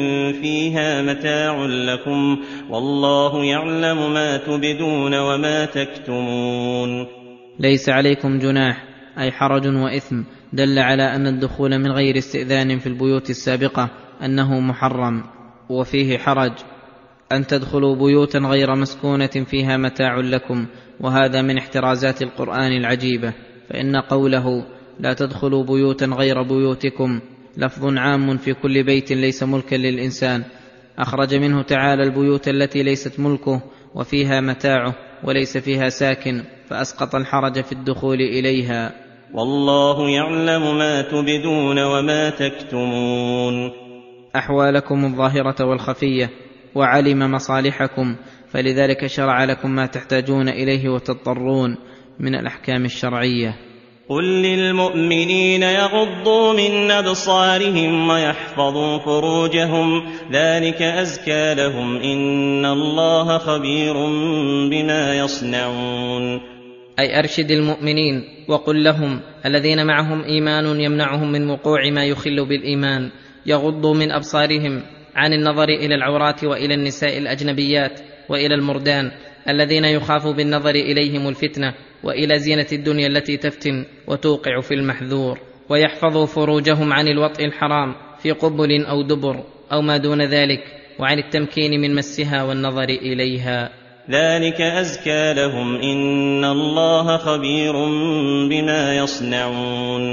Speaker 2: فيها متاع لكم، والله يعلم ما تبدون وما تكتمون.
Speaker 3: ليس عليكم جناح أي حرج وإثم، دل على أن الدخول من غير استئذان في البيوت السابقة أنه محرم. وفيه حرج أن تدخلوا بيوتا غير مسكونة فيها متاع لكم، وهذا من احترازات القرآن العجيبة، فإن قوله لا تدخلوا بيوتا غير بيوتكم لفظ عام في كل بيت ليس ملكا للإنسان، أخرج منه تعالى البيوت التي ليست ملكه وفيها متاعه وليس فيها ساكن، فأسقط الحرج في الدخول إليها.
Speaker 2: والله يعلم ما تبدون وما تكتمون،
Speaker 3: أحوالكم الظاهرة والخفية، وعلم مصالحكم، فلذلك شرع لكم ما تحتاجون إليه وتضطرون من الأحكام الشرعية.
Speaker 2: قل للمؤمنين يغضوا من أبصارهم ويحفظوا فروجهم، ذلك أزكى لهم، إن الله خبير بما يصنعون.
Speaker 3: أي أرشد المؤمنين وقل لهم الذين معهم إيمان يمنعهم من وقوع ما يخل بالإيمان، يغضوا من أبصارهم عن النظر إلى العورات وإلى النساء الأجنبيات وإلى المردان الذين يخاف بالنظر إليهم الفتنة، وإلى زينة الدنيا التي تفتن وتوقع في المحذور، ويحفظوا فروجهم عن الوطء الحرام في قبل أو دبر أو ما دون ذلك، وعن التمكين من مسها والنظر إليها،
Speaker 2: ذلك أزكى لهم، إن الله خبير بما يصنعون.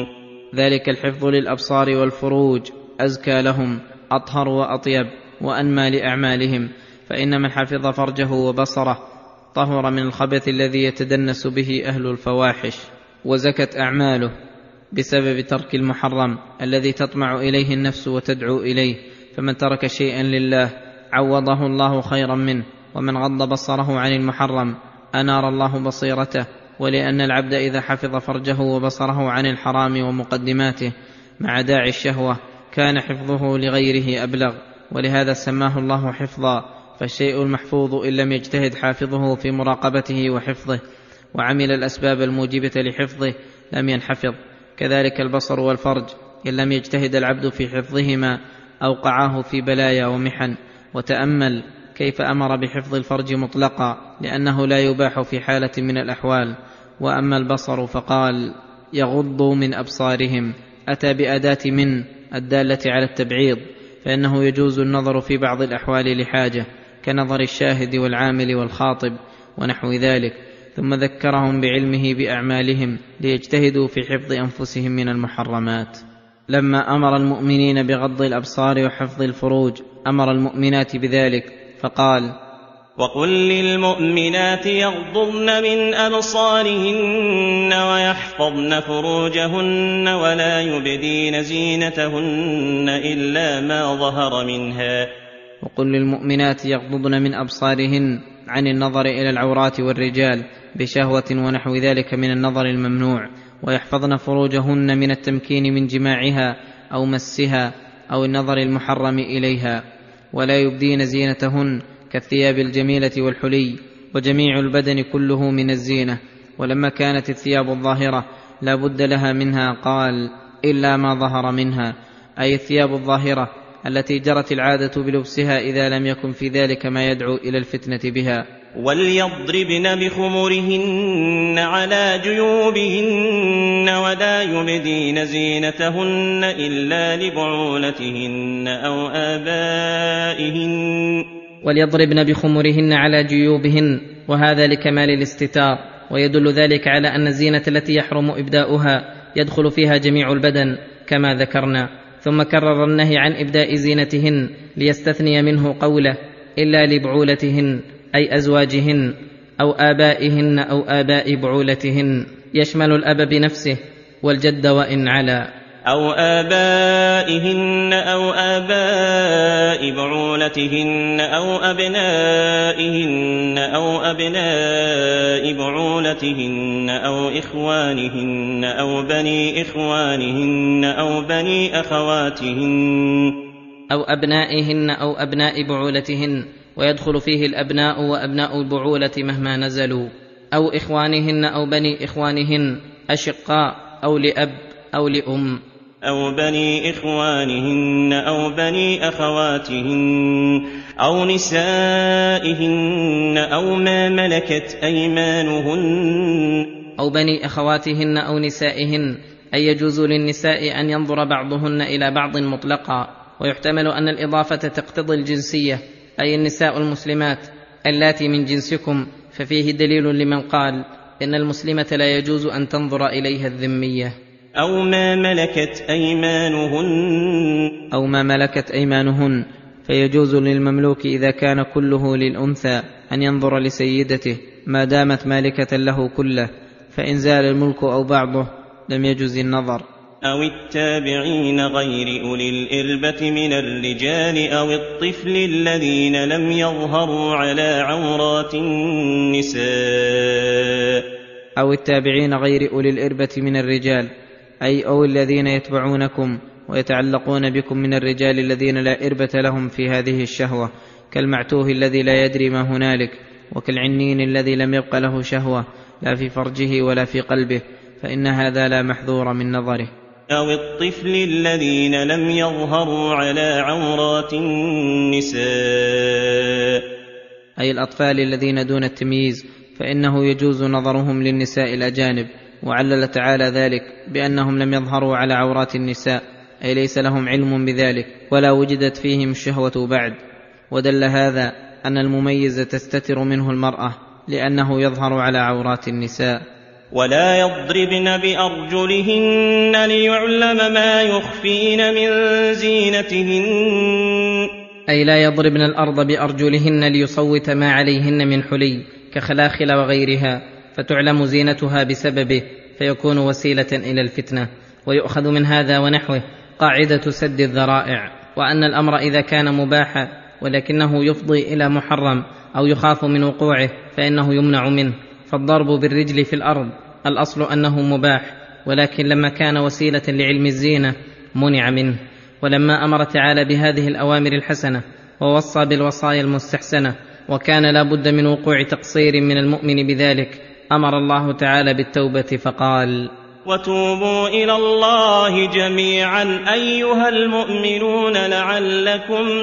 Speaker 3: ذلك الحفظ للأبصار والفروج أزكى لهم، أطهر وأطيب وأنمى لأعمالهم، فإن من حفظ فرجه وبصره طهر من الخبث الذي يتدنس به أهل الفواحش، وزكت أعماله بسبب ترك المحرم الذي تطمع إليه النفس وتدعو إليه. فمن ترك شيئا لله عوضه الله خيرا منه، ومن غض بصره عن المحرم أنار الله بصيرته. ولأن العبد إذا حفظ فرجه وبصره عن الحرام ومقدماته مع داعي الشهوة كان حفظه لغيره أبلغ، ولهذا سماه الله حفظا. فالشيء المحفوظ إن لم يجتهد حافظه في مراقبته وحفظه وعمل الأسباب الموجبة لحفظه لم ينحفظ. كذلك البصر والفرج إن لم يجتهد العبد في حفظهما أوقعاه في بلايا ومحن. وتأمل كيف أمر بحفظ الفرج مطلقا لأنه لا يباح في حالة من الأحوال. وأما البصر فقال يغضوا من أبصارهم، أتى بأداة من الدالة على التبعيض، فإنه يجوز النظر في بعض الأحوال لحاجة كنظر الشاهد والعامل والخاطب ونحو ذلك، ثم ذكرهم بعلمه بأعمالهم ليجتهدوا في حفظ أنفسهم من المحرمات. لما أمر المؤمنين بغض الأبصار وحفظ الفروج أمر المؤمنات بذلك فقال
Speaker 2: وقل للمؤمنات يغضضن من أبصارهن ويحفظن فروجهن ولا يبدين زينتهن إلا ما ظهر منها.
Speaker 3: وقل للمؤمنات يغضضن من أبصارهن عن النظر إلى العورات والرجال بشهوة ونحو ذلك من النظر الممنوع، ويحفظن فروجهن من التمكين من جماعها أو مسها أو النظر المحرم إليها، ولا يبدين زينتهن كالثياب الجميلة والحلي، وجميع البدن كله من الزينة. ولما كانت الثياب الظاهرة لا بد لها منها قال إلا ما ظهر منها، أي الثياب الظاهرة التي جرت العادة بلبسها إذا لم يكن في ذلك ما يدعو إلى الفتنة بها.
Speaker 2: وليضربن بخمرهن على جيوبهن ولا يبدين زينتهن إلا لبعولتهن أو آبائهن.
Speaker 3: وليضربن بخمرهن على جيوبهن، وهذا لكمال الاستتار، ويدل ذلك على أن الزينة التي يحرم إبداؤها يدخل فيها جميع البدن كما ذكرنا. ثم كرر النهي عن إبداء زينتهن ليستثني منه قوله إلا لبعولتهن، أي أزواجهن أو آبائهن أو آباء بعولتهن، يشمل الأب بنفسه والجد وإن علا،
Speaker 2: أو آبائهن أو آباء بعولتهن أو أبنائهن أو أبناء بعولتهن أو إخوانهن أو بني إخوانهن أو بني أخواتهن
Speaker 3: أو أبنائهن أو أبناء بعولتهن، ويدخل فيه الأبناء وأبناء البعولة مهما نزلوا، أو إخوانهن أو بني إخوانهن أشقاء أو لأب أو لأم،
Speaker 2: أو بني إخوانهن أو بني أخواتهن أو نسائهن أو ما ملكت أيمانهن،
Speaker 3: أو بني أخواتهن أو نسائهن، أي يجوز للنساء أن ينظر بعضهن إلى بعض مطلقا. ويحتمل أن الإضافة تقتضي الجنسية، أي النساء المسلمات اللاتي من جنسكم، ففيه دليل لمن قال إن المسلمة لا يجوز أن تنظر إليها الذمية.
Speaker 2: أو ما ملكت أيمانهن،
Speaker 3: أو ما ملكت أيمانهن، فيجوز للمملوك إذا كان كله للأنثى أن ينظر لسيدته ما دامت مالكة له كله، فإن زال الملك أو بعضه لم يجوز النظر.
Speaker 2: أو التابعين غير أولي الإربة من الرجال أو الطفل الذين لم يظهروا على عورات النساء.
Speaker 3: أو التابعين غير أولي الإربة من الرجال، أي أو الذين يتبعونكم ويتعلقون بكم من الرجال الذين لا إربة لهم في هذه الشهوة، كالمعتوه الذي لا يدري ما هنالك، وكالعنين الذي لم يبق له شهوة لا في فرجه ولا في قلبه، فإن هذا لا محذور من نظره.
Speaker 2: أو الطفل الذين لم يظهروا على عورات النساء،
Speaker 3: أي الأطفال الذين دون التمييز، فإنه يجوز نظرهم للنساء الأجانب. وعلل تعالى ذلك بأنهم لم يظهروا على عورات النساء، أي ليس لهم علم بذلك ولا وجدت فيهم الشهوة بعد. ودل هذا أن المميز تستتر منه المرأة لأنه يظهر على عورات النساء.
Speaker 2: ولا يضربن بأرجلهن ليعلم ما يخفين من زينتهن،
Speaker 3: أي لا يضربن الأرض بأرجلهن ليصوت ما عليهن من حلي كخلاخل وغيرها، فتعلم زينتها بسببه فيكون وسيلة إلى الفتنة. ويؤخذ من هذا ونحوه قاعدة سد الذرائع، وأن الأمر إذا كان مباحا ولكنه يفضي إلى محرم أو يخاف من وقوعه فإنه يمنع منه. فالضرب بالرجل في الأرض الأصل أنه مباح، ولكن لما كان وسيلة لعلم الزينة منع منه. ولما أمر تعالى بهذه الأوامر الحسنة ووصى بالوصايا المستحسنة وكان لا بد من وقوع تقصير من المؤمن بذلك، أمر الله تعالى بالتوبة فقال:
Speaker 2: وتوبوا إلى الله جميعا أيها المؤمنون لعلكم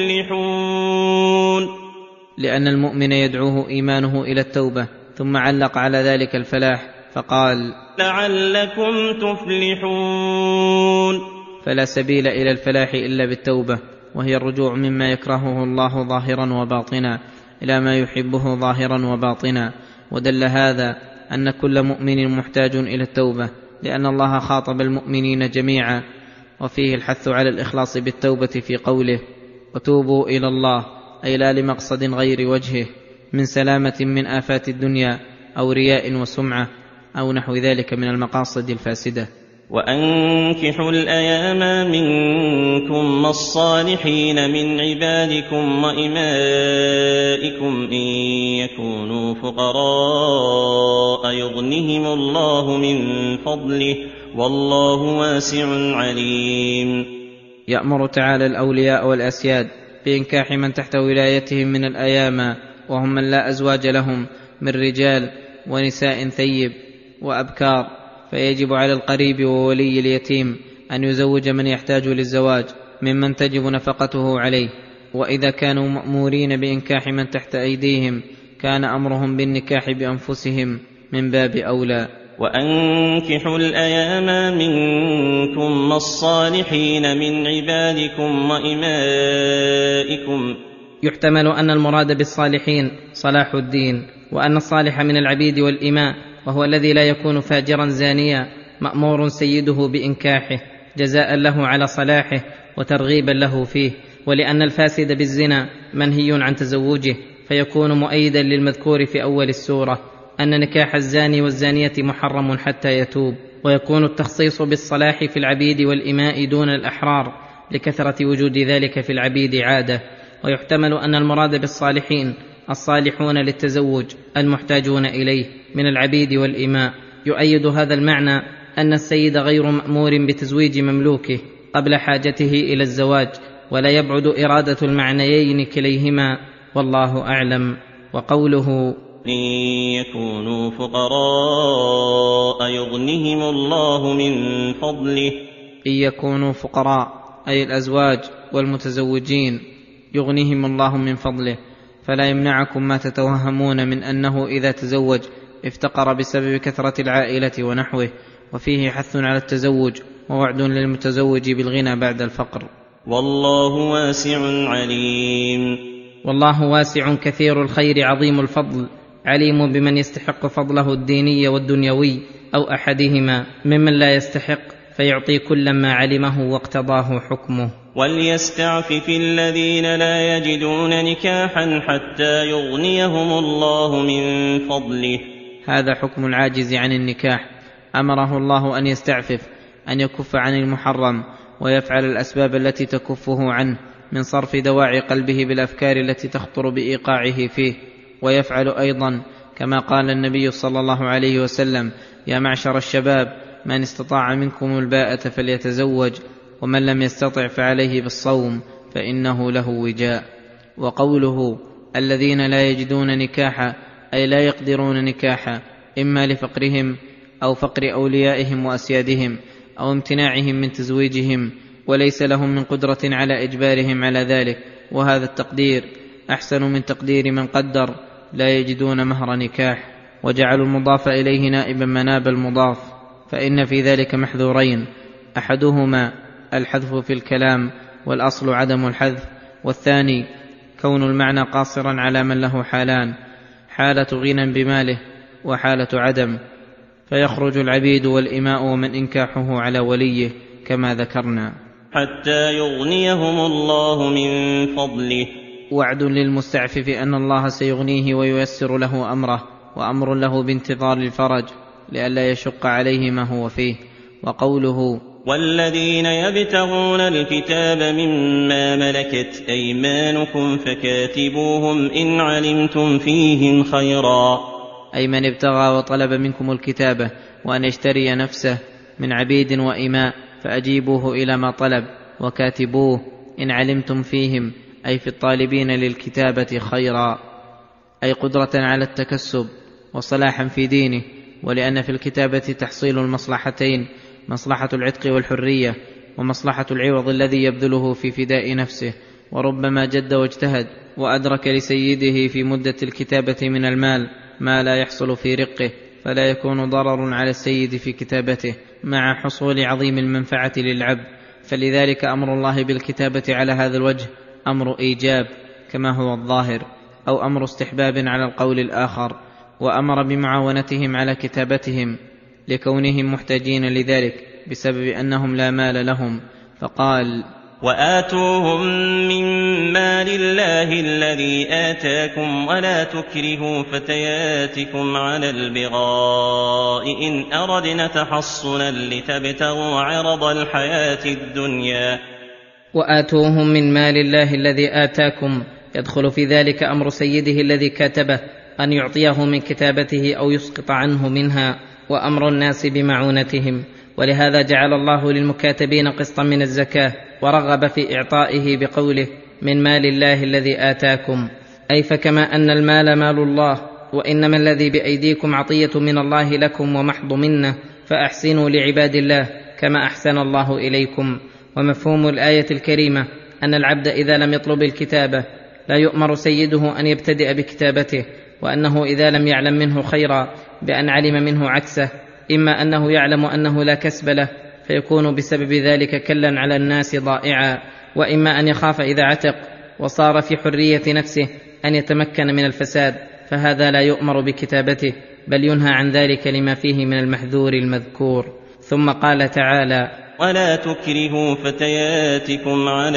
Speaker 2: تفلحون،
Speaker 3: لأن المؤمن يدعوه إيمانه إلى التوبة، ثم علق على ذلك الفلاح فقال:
Speaker 2: لعلكم تفلحون.
Speaker 3: فلا سبيل إلى الفلاح إلا بالتوبة، وهي الرجوع مما يكرهه الله ظاهرا وباطنا إلى ما يحبه ظاهرا وباطنا. ودل هذا أن كل مؤمن محتاج إلى التوبة، لأن الله خاطب المؤمنين جميعا، وفيه الحث على الإخلاص بالتوبة في قوله: وتوبوا إلى الله، أي لا لمقصد غير وجهه من سلامة من آفات الدنيا أو رياء وسمعة أو نحو ذلك من المقاصد الفاسدة.
Speaker 2: وأنكحوا الأيام منكم والصالحين من عبادكم وإمائكم إن يكونوا فقراء يغنهم الله من فضله والله واسع عليم.
Speaker 3: يأمر تعالى الأولياء والأسياد بإنكاح من تحت ولايتهم من الأيام، وهم من لا أزواج لهم من رجال ونساء ثيب وأبكار، فيجب على القريب وولي اليتيم أن يزوج من يحتاج للزواج ممن تجب نفقته عليه. وإذا كانوا مأمورين بإنكاح من تحت أيديهم كان أمرهم بالنكاح بأنفسهم من باب أولى.
Speaker 2: وأنكحوا الأيام منكم والصالحين من عبادكم وإمائكم.
Speaker 3: يحتمل أن المراد بالصالحين صلاح الدين، وأن الصالح من العبيد والإماء وهو الذي لا يكون فاجرا زانيا مأمور سيده بإنكاحه جزاء له على صلاحه وترغيبا له فيه، ولأن الفاسد بالزنا منهي عن تزوجه، فيكون مؤيدا للمذكور في أول السورة أن نكاح الزاني والزانية محرم حتى يتوب. ويكون التخصيص بالصلاح في العبيد والإماء دون الأحرار لكثرة وجود ذلك في العبيد عادة. ويحتمل أن المراد بالصالحين الصالحون للتزوج المحتاجون إليه من العبيد والإماء. يؤيد هذا المعنى أن السيد غير مأمور بتزويج مملوكه قبل حاجته إلى الزواج، ولا يبعد إرادة المعنيين كليهما، والله أعلم. وقوله:
Speaker 2: إن يكونوا فقراء يغنهم الله من فضله.
Speaker 3: إن يكونوا فقراء أي الأزواج والمتزوجين يغنيهم الله من فضله، فلا يمنعكم ما تتوهمون من أنه إذا تزوج افتقر بسبب كثرة العائلة ونحوه. وفيه حث على التزوج ووعد للمتزوج بالغنى بعد الفقر.
Speaker 2: والله واسع عليم.
Speaker 3: والله واسع كثير الخير عظيم الفضل، عليم بمن يستحق فضله الديني والدنيوي أو أحدهما ممن لا يستحق، فيعطي كل ما علمه واقتضاه حكمه.
Speaker 2: وليستعفف الذين لا يجدون نكاحا حتى يغنيهم الله من فضله.
Speaker 3: هذا حكم العاجز عن النكاح، أمره الله أن يستعفف، أن يكف عن المحرم ويفعل الأسباب التي تكفه عنه من صرف دواعي قلبه بالأفكار التي تخطر بإيقاعه فيه. ويفعل أيضا كما قال النبي صلى الله عليه وسلم: يا معشر الشباب من استطاع منكم الباءة فليتزوج، ومن لم يستطع فعليه بالصوم فإنه له وجاء. وقوله الذين لا يجدون نكاحا أي لا يقدرون نكاحا، إما لفقرهم أو فقر أوليائهم وأسيادهم أو امتناعهم من تزويجهم، وليس لهم من قدرة على إجبارهم على ذلك. وهذا التقدير أحسن من تقدير من قدر لا يجدون مهر نكاح، وجعلوا المضاف إليه نائبا مناب المضاف، فإن في ذلك محذورين: أحدهما الحذف في الكلام والأصل عدم الحذف، والثاني كون المعنى قاصرا على من له حالان: حالة غنى بماله وحالة عدم. فيخرج العبيد والإماء ومن إنكاحه على وليه كما ذكرنا،
Speaker 2: حتى يغنيهم الله من فضله.
Speaker 3: وعد للمستعفف أن الله سيغنيه وييسر له أمره، وأمر له بانتظار الفرج لئلا يشق عليه ما هو فيه. وقوله
Speaker 2: والذين يبتغون الكتاب مما ملكت أيمانكم فكاتبوهم إن علمتم فيهم خيرا،
Speaker 3: أي من ابتغى وطلب منكم الكتابة وأن يشتري نفسه من عبيد وإماء فأجيبوه إلى ما طلب، وكاتبوه إن علمتم فيهم أي في الطالبين للكتابة خيرا، أي قدرة على التكسب وصلاحا في دينه. ولأن في الكتابة تحصيل المصلحتين، مصلحة العتق والحرية، ومصلحة العوض الذي يبذله في فداء نفسه. وربما جد واجتهد وأدرك لسيده في مدة الكتابة من المال ما لا يحصل في رقه، فلا يكون ضرر على السيد في كتابته مع حصول عظيم المنفعة للعبد. فلذلك أمر الله بالكتابة على هذا الوجه أمر إيجاب كما هو الظاهر، أو أمر استحباب على القول الآخر. وأمر بمعاونتهم على كتابتهم لكونهم محتاجين لذلك بسبب أنهم لا مال لهم، فقال
Speaker 2: وآتوهم من مال الله الذي آتاكم ولا تكرهوا فتياتكم على البغاء إن أردنا تحصنا لتبتغوا عرض الحياة الدنيا.
Speaker 3: وآتوهم من مال الله الذي آتاكم، يدخل في ذلك أمر سيده الذي كاتبه أن يعطيه من كتابته أو يسقط عنه منها، وأمر الناس بمعونتهم. ولهذا جعل الله للمكاتبين قسطا من الزكاة، ورغب في إعطائه بقوله من مال الله الذي آتاكم، أي فكما أن المال مال الله، وإنما الذي بأيديكم عطية من الله لكم ومحض منه، فأحسنوا لعباد الله كما أحسن الله إليكم. ومفهوم الآية الكريمة أن العبد إذا لم يطلب الكتابة لا يؤمر سيده أن يبتدئ بكتابته، وأنه إذا لم يعلم منه خيرا بأن علم منه عكسه، إما أنه يعلم أنه لا كسب له فيكون بسبب ذلك كلا على الناس ضائعا، وإما أن يخاف إذا عتق وصار في حرية نفسه أن يتمكن من الفساد، فهذا لا يؤمر بكتابته بل ينهى عن ذلك لما فيه من المحذور المذكور. ثم قال تعالى
Speaker 2: ولا تكرهوا فتياتكم على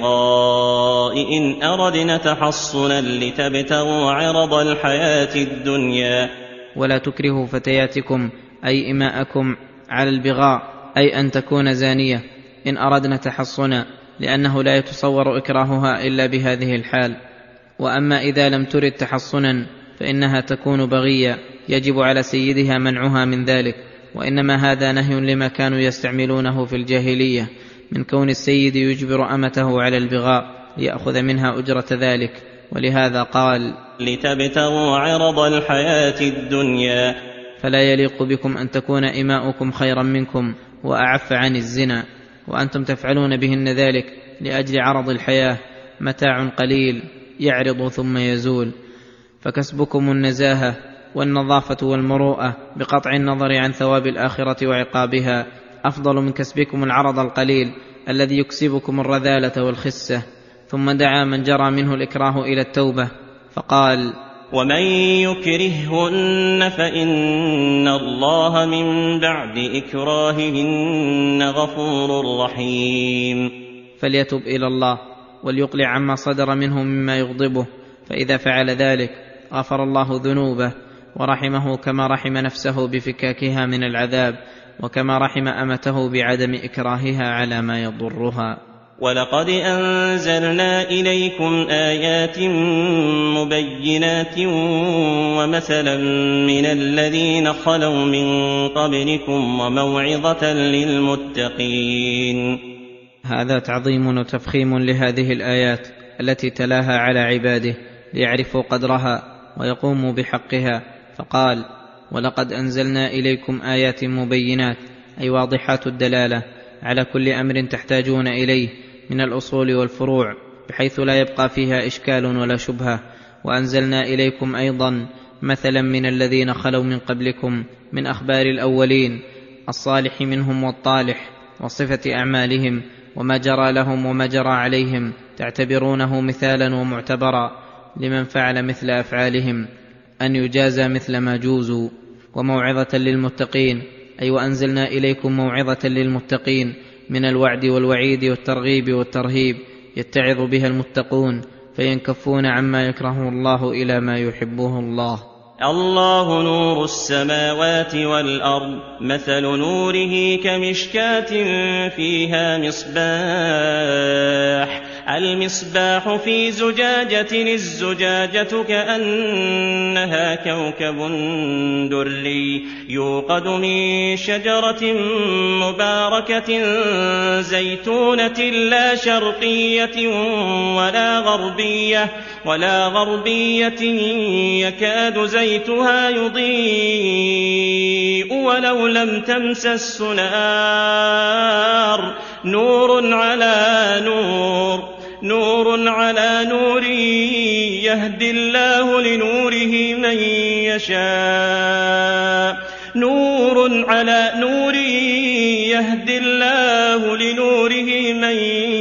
Speaker 2: البغاء إن أردنا تحصنا لتبتغوا عرض الحياة الدنيا.
Speaker 3: ولا تكرهوا فتياتكم أي إماءكم على البغاء، أي أن تكون زانية إن أردنا تحصنا، لأنه لا يتصور إكراهها إلا بهذه الحال. وأما إذا لم ترد تحصنا فإنها تكون بغية يجب على سيدها منعها من ذلك، وإنما هذا نهي لما كانوا يستعملونه في الجاهلية من كون السيد يجبر أمته على البغاء ليأخذ منها أجرة ذلك. ولهذا قال
Speaker 2: لتبتغوا عرض الحياة الدنيا.
Speaker 3: فلا يليق بكم أن تكون إماؤكم خيرا منكم وأعف عن الزنا، وأنتم تفعلون بهن ذلك لأجل عرض الحياة، متاع قليل يعرض ثم يزول. فكسبكم النزاهة والنظافة والمروءة بقطع النظر عن ثواب الآخرة وعقابها أفضل من كسبكم العرض القليل الذي يكسبكم الرذالة والخسة. ثم دعا من جرى منه الإكراه إلى التوبة فقال
Speaker 2: ومن يكرههن فإن الله من بعد إكراههن غفور رحيم.
Speaker 3: فليتب إلى الله وليقلع عما صدر منه مما يغضبه، فإذا فعل ذلك غفر الله ذنوبه ورحمه كما رحم نفسه بفكاكها من العذاب، وكما رحم أمته بعدم إكراهها على ما يضرها.
Speaker 2: ولقد أنزلنا إليكم آيات مبينات ومثلا من الذين خلوا من قبلكم وموعظة للمتقين.
Speaker 3: هذا تعظيم وتفخيم لهذه الآيات التي تلاها على عباده ليعرفوا قدرها ويقوموا بحقها. فقال ولقد أنزلنا إليكم آيات مبينات، أي واضحات الدلالة على كل أمر تحتاجون إليه من الأصول والفروع، بحيث لا يبقى فيها إشكال ولا شبهة. وأنزلنا إليكم أيضا مثلا من الذين خلوا من قبلكم من أخبار الأولين الصالح منهم والطالح، وصفة أعمالهم وما جرى لهم وما جرى عليهم، تعتبرونه مثالا ومعتبرا لمن فعل مثل أفعالهم أن يجازى مثل ما جوزوا. وموعظة للمتقين، أي وأنزلنا إليكم موعظة للمتقين من الوعد والوعيد والترغيب والترهيب، يتعظ بها المتقون فينكفون عما يكرهه الله إلى ما يحبه الله.
Speaker 2: الله نور السماوات والأرض، مثل نوره كمشكاة فيها مصباح، المصباح في زجاجة، الزجاجة كأنها كوكب دري، يوقد من شجرة مباركة زيتونة لا شرقية ولا غربية، يكاد زيتها يضيء ولو لم تمسس نار، نور على نور، يهدي الله لنوره من يشاء، نور على نور، يهدي الله لنوره من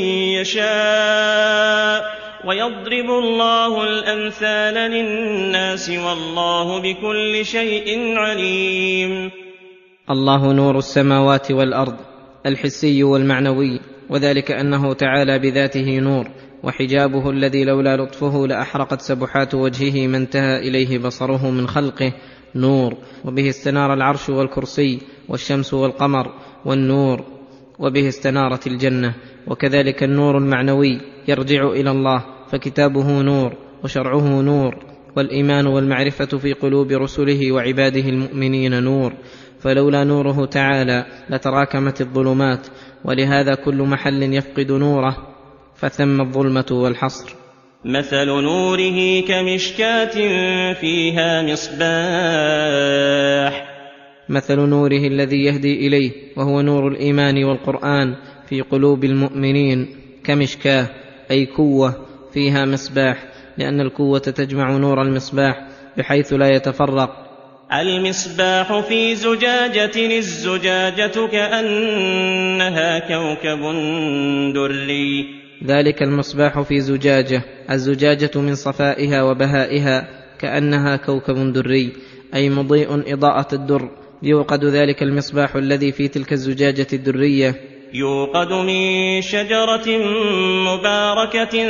Speaker 2: يشاء، ويضرب الله الأمثال للناس والله بكل شيء عليم.
Speaker 3: الله نور السماوات والأرض الحسي والمعنوي، وذلك أنه تعالى بذاته نور، وحجابه الذي لولا لطفه لأحرقت سبحات وجهه ما انتهى إليه بصره من خلقه نور، وبه استنار العرش والكرسي والشمس والقمر والنور، وبه استنارت الجنة. وكذلك النور المعنوي يرجع إلى الله، فكتابه نور وشرعه نور، والإيمان والمعرفة في قلوب رسله وعباده المؤمنين نور، فلولا نوره تعالى لتراكمت الظلمات، ولهذا كل محل يفقد نوره فثم الظلمة والحصر.
Speaker 2: مثل نوره كمشكاة فيها مصباح،
Speaker 3: مثل نوره الذي يهدي إليه وهو نور الإيمان والقرآن في قلوب المؤمنين كمشكاة، أي كوة فيها مصباح، لأن الكوة تجمع نور المصباح بحيث لا يتفرق.
Speaker 2: المصباح في زجاجة، الزجاجة كأنها كوكب دري،
Speaker 3: ذلك المصباح في زجاجة، الزجاجة من صفائها وبهائها كأنها كوكب دري، أي مضيء إضاءة الدر، يوقد ذلك المصباح الذي في تلك الزجاجة الدرية،
Speaker 2: يوقد من شجرة مباركة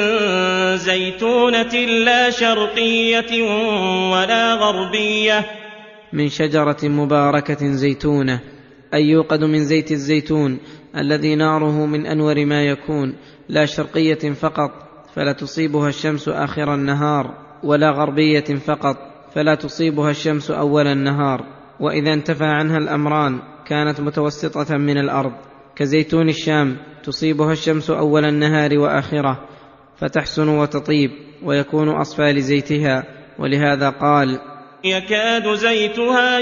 Speaker 2: زيتونة لا شرقية ولا غربية،
Speaker 3: من شجرة مباركة زيتونة، أي يوقد من زيت الزيتون الذي ناره من أنور ما يكون، لا شرقية فقط فلا تصيبها الشمس آخر النهار، ولا غربية فقط فلا تصيبها الشمس أول النهار، وإذا انتفى عنها الأمران كانت متوسطة من الأرض، كزيتون الشام تصيبها الشمس أول النهار وآخره فتحسن وتطيب ويكون أصفى لزيتها، ولهذا قال
Speaker 2: يكاد زيتها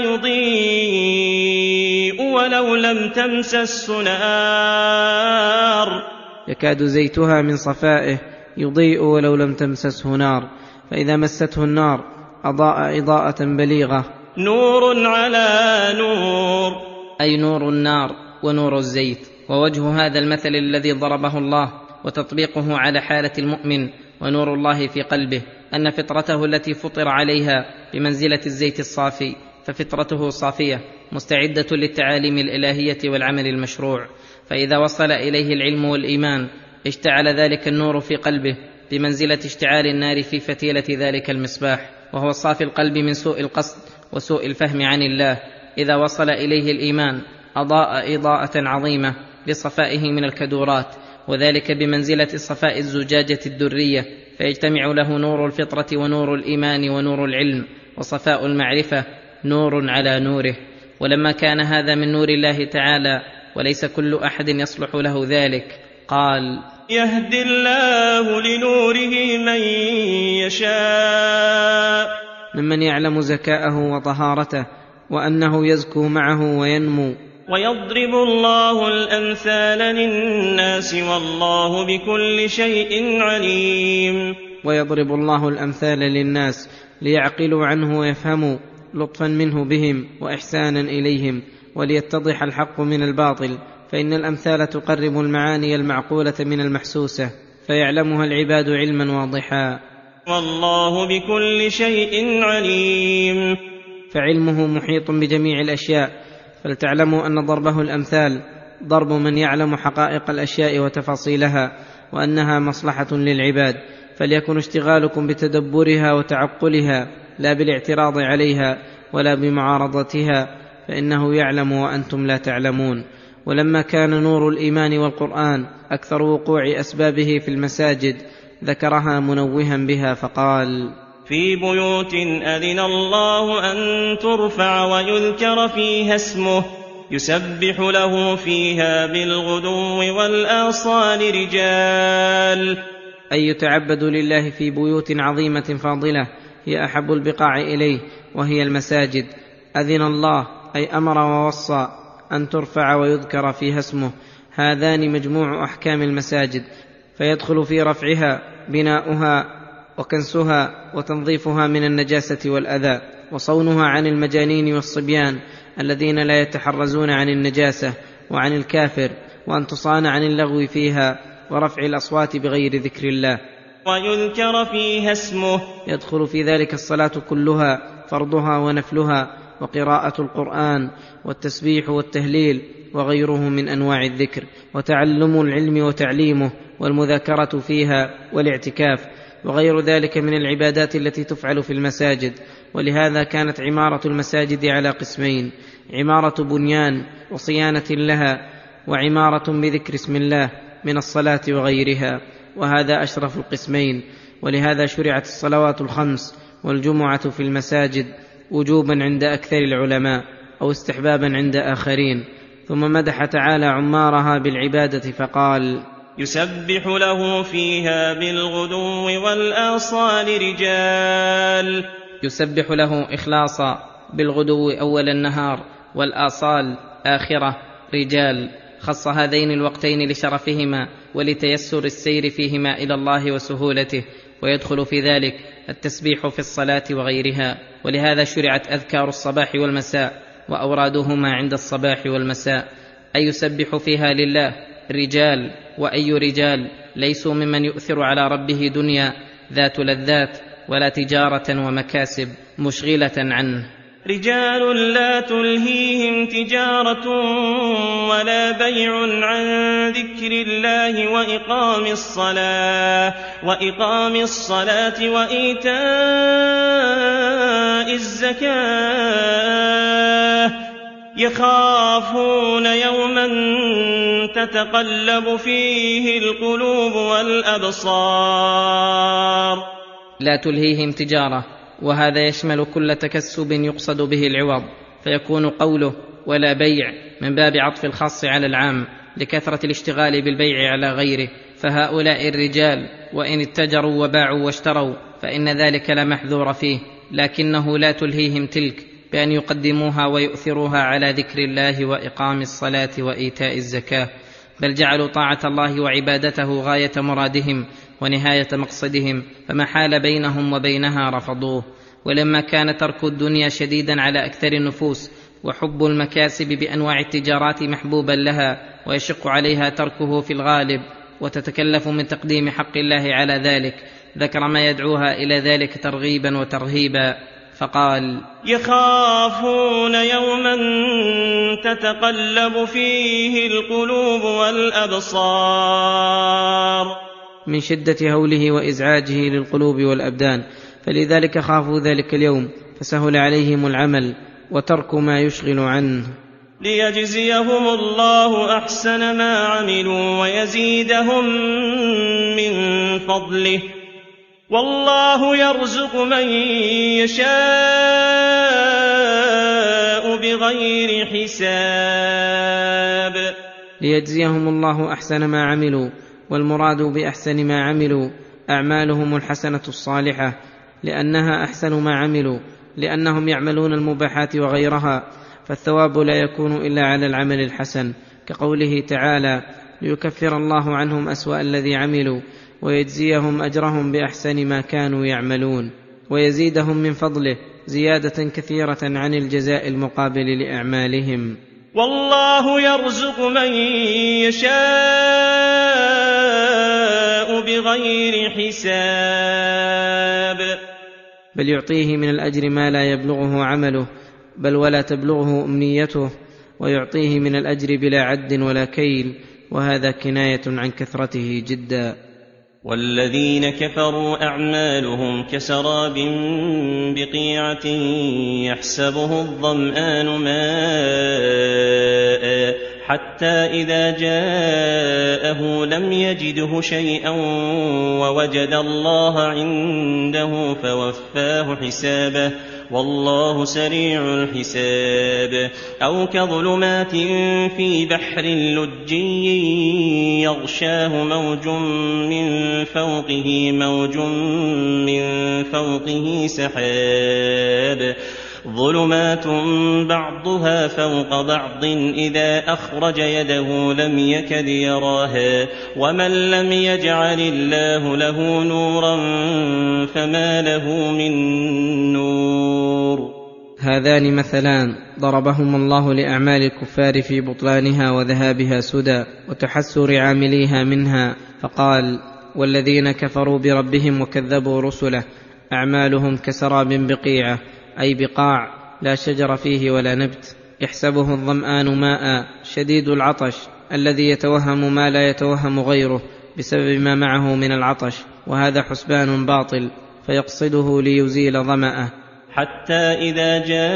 Speaker 2: يضيء ولو لم تمسس نار،
Speaker 3: يكاد زيتها من صفائه يضيء ولو لم تمسسه نار، فإذا مسته النار أضاء إضاءة بليغة.
Speaker 2: نور على نور،
Speaker 3: أي نور النار ونور الزيت. ووجه هذا المثل الذي ضربه الله وتطبيقه على حالة المؤمن ونور الله في قلبه أن فطرته التي فطر عليها بمنزلة الزيت الصافي، ففطرته صافية مستعدة للتعاليم الإلهية والعمل المشروع، فإذا وصل إليه العلم والإيمان اشتعل ذلك النور في قلبه بمنزلة اشتعال النار في فتيلة ذلك المصباح، وهو صافي القلب من سوء القصد وسوء الفهم عن الله. إذا وصل إليه الإيمان أضاء إضاءة عظيمة لصفائه من الكدورات، وذلك بمنزلة صفاء الزجاجة الدرية، فيجتمع له نور الفطرة ونور الإيمان ونور العلم وصفاء المعرفة نور على نوره. ولما كان هذا من نور الله تعالى وليس كل أحد يصلح له ذلك، قال
Speaker 2: يهدي الله لنوره من يشاء،
Speaker 3: ممن يعلم زكاءه وطهارته وأنه يزكو معه وينمو.
Speaker 2: ويضرب الله الأمثال للناس والله بكل شيء عليم.
Speaker 3: ويضرب الله الأمثال للناس ليعقلوا عنه ويفهموا لطفا منه بهم وإحسانا إليهم، وليتضح الحق من الباطل، فإن الأمثال تقرب المعاني المعقولة من المحسوسة فيعلمها العباد علما واضحا.
Speaker 2: والله بكل شيء عليم.
Speaker 3: فعلمه محيط بجميع الأشياء، فلتعلموا أن ضربه الأمثال ضرب من يعلم حقائق الأشياء وتفاصيلها، وأنها مصلحة للعباد، فليكن اشتغالكم بتدبرها وتعقلها لا بالاعتراض عليها ولا بمعارضتها، فإنه يعلم وأنتم لا تعلمون. ولما كان نور الإيمان والقرآن أكثر وقوع أسبابه في المساجد ذكرها منوها بها فقال:
Speaker 2: في بيوت أذن الله أن ترفع ويذكر فيها اسمه يسبح له فيها بالغدو والآصال رجال.
Speaker 3: أي يتعبد لله في بيوت عظيمة فاضلة هي أحب البقاع إليه، وهي المساجد. أذن الله أي أمر ووصى أن ترفع ويذكر فيها اسمه، هذان مجموع أحكام المساجد، فيدخل في رفعها بناؤها وكنسها وتنظيفها من النجاسة والأذى، وصونها عن المجانين والصبيان الذين لا يتحرزون عن النجاسة وعن الكافر، وأن تصان عن اللغو فيها ورفع الأصوات بغير ذكر الله.
Speaker 2: ويذكر فيها اسمه
Speaker 3: يدخل في ذلك الصلاة كلها، فرضها ونفلها، وقراءة القرآن والتسبيح والتهليل وغيره من أنواع الذكر، وتعلم العلم وتعليمه، والمذاكرة فيها، والاعتكاف، وغير ذلك من العبادات التي تفعل في المساجد. ولهذا كانت عمارة المساجد على قسمين: عمارة بنيان وصيانة لها، وعمارة بذكر اسم الله من الصلاة وغيرها، وهذا أشرف القسمين. ولهذا شرعت الصلوات الخمس والجمعة في المساجد وجوبا عند أكثر العلماء، أو استحبابا عند آخرين. ثم مدح تعالى عمارها بالعبادة فقال:
Speaker 2: يسبح له فيها بالغدو والآصال رجال.
Speaker 3: يسبح له إخلاصا بالغدو أول النهار، والآصال آخرة رجال، خص هذين الوقتين لشرفهما ولتيسر السير فيهما إلى الله وسهولته، ويدخل في ذلك التسبيح في الصلاة وغيرها. ولهذا شرعت أذكار الصباح والمساء وأورادهما عند الصباح والمساء. أي يسبح فيها لله رجال، وأي رجال ليسوا ممن يؤثر على ربه دنيا ذات لذات ولا تجارة ومكاسب مشغلة عنه.
Speaker 2: رجال لا تلهيهم تجارة ولا بيع عن ذكر الله وإقام الصلاة وإيتاء الزكاة يخافون يوما تتقلب فيه القلوب والأبصار.
Speaker 3: لا تلهيهم تجارة، وهذا يشمل كل تكسب يقصد به العوض، فيكون قوله ولا بيع من باب عطف الخاص على العام لكثرة الاشتغال بالبيع على غيره. فهؤلاء الرجال وإن اتجروا وباعوا واشتروا فإن ذلك لا محذور فيه، لكنه لا تلهيهم تلك بأن يقدموها ويؤثروها على ذكر الله وإقام الصلاة وإيتاء الزكاة، بل جعلوا طاعة الله وعبادته غاية مرادهم ونهاية مقصدهم، فما حال بينهم وبينها رفضوه. ولما كان ترك الدنيا شديدا على أكثر النفوس، وحب المكاسب بأنواع التجارات محبوبا لها، ويشق عليها تركه في الغالب، وتتكلف من تقديم حق الله على ذلك، ذكر ما يدعوها إلى ذلك ترغيبا وترهيبا فقال:
Speaker 2: يخافون يوما تتقلب فيه القلوب والأبصار،
Speaker 3: من شدة هوله وإزعاجه للقلوب والأبدان، فلذلك خافوا ذلك اليوم فسهل عليهم العمل وترك ما يشغل عنه.
Speaker 2: ليجزيهم الله أحسن ما عملوا ويزيدهم من فضله، والله يرزق من يشاء بغير حساب.
Speaker 3: ليجزيهم الله أحسن ما عملوا، والمراد بأحسن ما عملوا أعمالهم الحسنة الصالحة، لأنها أحسن ما عملوا، لأنهم يعملون المباحات وغيرها، فالثواب لا يكون إلا على العمل الحسن، كقوله تعالى: ليكفر الله عنهم أسوأ الذي عملوا ويجزيهم أجرهم بأحسن ما كانوا يعملون، ويزيدهم من فضله زيادة كثيرة عن الجزاء المقابل لأعمالهم.
Speaker 2: والله يرزق من يشاء بغير حساب.
Speaker 3: بل يعطيه من الأجر ما لا يبلغه عمله، بل ولا تبلغه أمنيته، ويعطيه من الأجر بلا عد ولا كيل، وهذا كناية عن كثرته جدا.
Speaker 2: والذين كفروا أعمالهم كسراب بقيعة يحسبه الظمآن ماء حتى إذا جاءه لم يجده شيئا ووجد الله عنده فوفاه حسابه والله سريع الحساب. أو كظلمات في بحر لجي يغشاه موج من فوقه سحاب ظلمات بعضها فوق بعض إذا أخرج يده لم يكد يراها ومن لم يجعل الله له نورا فما له من نور.
Speaker 3: هذان مثلان ضربهما الله لأعمال الكفار في بطلانها وذهابها سدى وتحسر عامليها منها، فقال: والذين كفروا بربهم وكذبوا رسله أعمالهم كسراب بقيعة، أي بقاع لا شجر فيه ولا نبت، يحسبه الظمآن ماء شديد العطش، الذي يتوهم ما لا يتوهم غيره بسبب ما معه من العطش، وهذا حسبان باطل، فيقصده ليزيل ظمأه.
Speaker 2: حتى إذا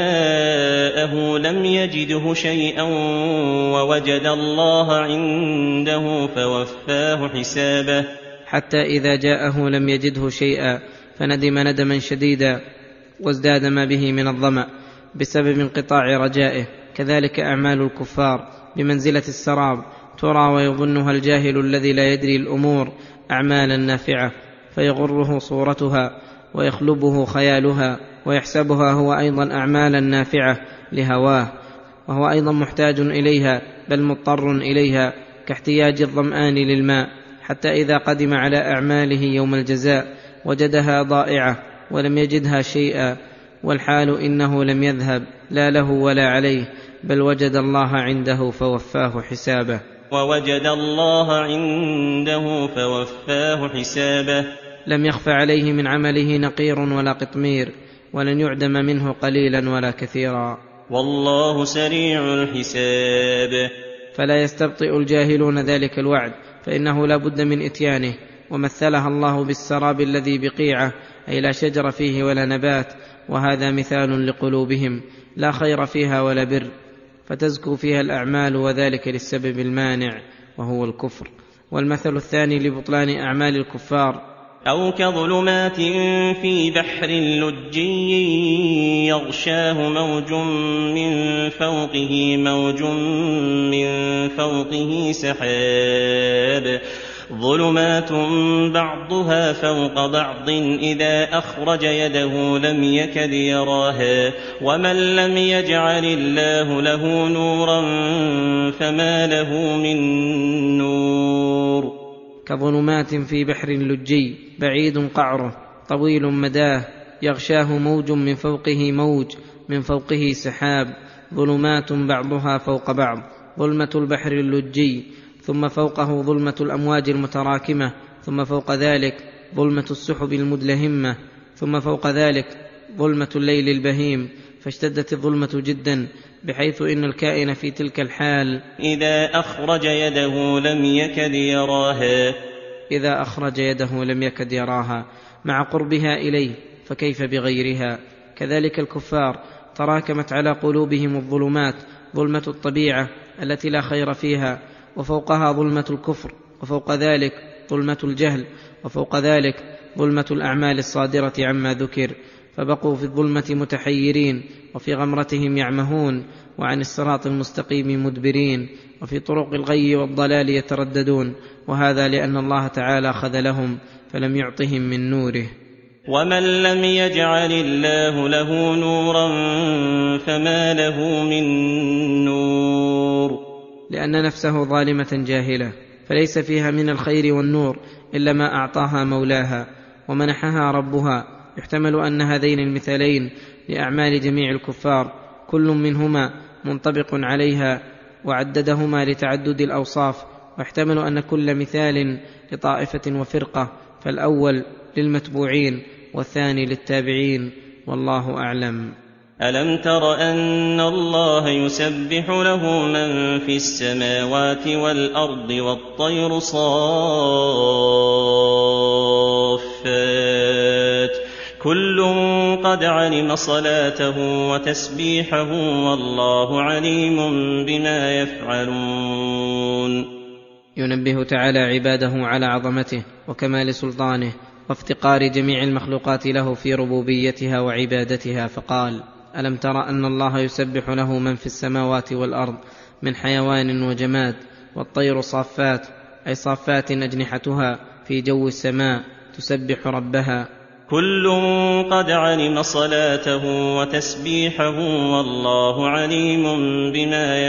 Speaker 2: جاءه لم يجده شيئا ووجد الله عنده فوفاه حسابه.
Speaker 3: حتى إذا جاءه لم يجده شيئا فندم ندما شديدا وازداد ما به من الظمأ بسبب انقطاع رجائه. كذلك أعمال الكفار بمنزلة السراب، ترى ويظنها الجاهل الذي لا يدري الأمور أعمالا نافعة، فيغره صورتها ويخلبه خيالها ويحسبها هو أيضا أعمالا نافعة لهواه، وهو أيضا محتاج إليها بل مضطر إليها كاحتياج الظمآن للماء. حتى إذا قدم على أعماله يوم الجزاء وجدها ضائعة ولم يجدها شيئا، والحال إنه لم يذهب لا له ولا عليه، بل وجد الله عنده فوفاه حسابه.
Speaker 2: ووجد الله عنده فوفاه حسابه.
Speaker 3: لم يخف عليه من عمله نقير ولا قطمير، ولن يعدم منه قليلا ولا كثيرا،
Speaker 2: والله سريع الحساب.
Speaker 3: فلا يستبطئ الجاهلون ذلك الوعد، فإنه لا بد من إتيانه. ومثلها الله بالسراب الذي بقيعة، أي لا شجر فيه ولا نبات، وهذا مثال لقلوبهم لا خير فيها ولا بر، فتزكو فيها الأعمال، وذلك للسبب المانع وهو الكفر. والمثل الثاني لبطلان أعمال الكفار:
Speaker 2: أو كظلمات في بحر لجي يغشاه موج من فوقه سحاب ظلمات بعضها فوق بعض إذا أخرج يده لم يكد يراها ومن لم يجعل الله له نورا فما له من نور.
Speaker 3: كظلمات في بحر لجي بعيد قعره طويل مداه، يغشاه موج من فوقه سحاب ظلمات بعضها فوق بعض، ظلمة البحر اللجي، ثم فوقه ظلمة الأمواج المتراكمة، ثم فوق ذلك ظلمة السحب المدلهمة، ثم فوق ذلك ظلمة الليل البهيم، فاشتدت الظلمة جدا بحيث إن الكائن في تلك الحال
Speaker 2: إذا أخرج يده لم يكد يراها
Speaker 3: مع قربها إليه، فكيف بغيرها؟ كذلك الكفار تراكمت على قلوبهم الظلمات، ظلمة الطبيعة التي لا خير فيها، وفوقها ظلمة الكفر، وفوق ذلك ظلمة الجهل، وفوق ذلك ظلمة الأعمال الصادرة عما ذكر، فبقوا في الظلمة متحيرين، وفي غمرتهم يعمهون، وعن الصراط المستقيم مدبرين، وفي طرق الغي والضلال يترددون، وهذا لأن الله تعالى خذلهم فلم يعطهم من نوره.
Speaker 2: ومن لم يجعل الله له نورا فما له من نور.
Speaker 3: لأن نفسه ظالمة جاهلة، فليس فيها من الخير والنور إلا ما أعطاها مولاها ومنحها ربها. يحتمل أن هذين المثالين لأعمال جميع الكفار كل منهما منطبق عليها، وعددهما لتعدد الأوصاف، ويحتمل أن كل مثال لطائفة وفرقة، فالأول للمتبوعين والثاني للتابعين، والله أعلم.
Speaker 2: ألم تر أن الله يسبح له من في السماوات والأرض والطير صافات كل قد علم صلاته وتسبيحه والله عليم بما يفعلون.
Speaker 3: ينبه تعالى عباده على عظمته وكمال سلطانه وافتقار جميع المخلوقات له في ربوبيتها وعبادتها، فقال: ألم تر أن الله يسبح له من في السماوات والأرض من حيوان وجماد، والطير صافات أي صافات أجنحتها في جو السماء تسبح ربها،
Speaker 2: كل قد علم صلاته وتسبيحه والله عليم بما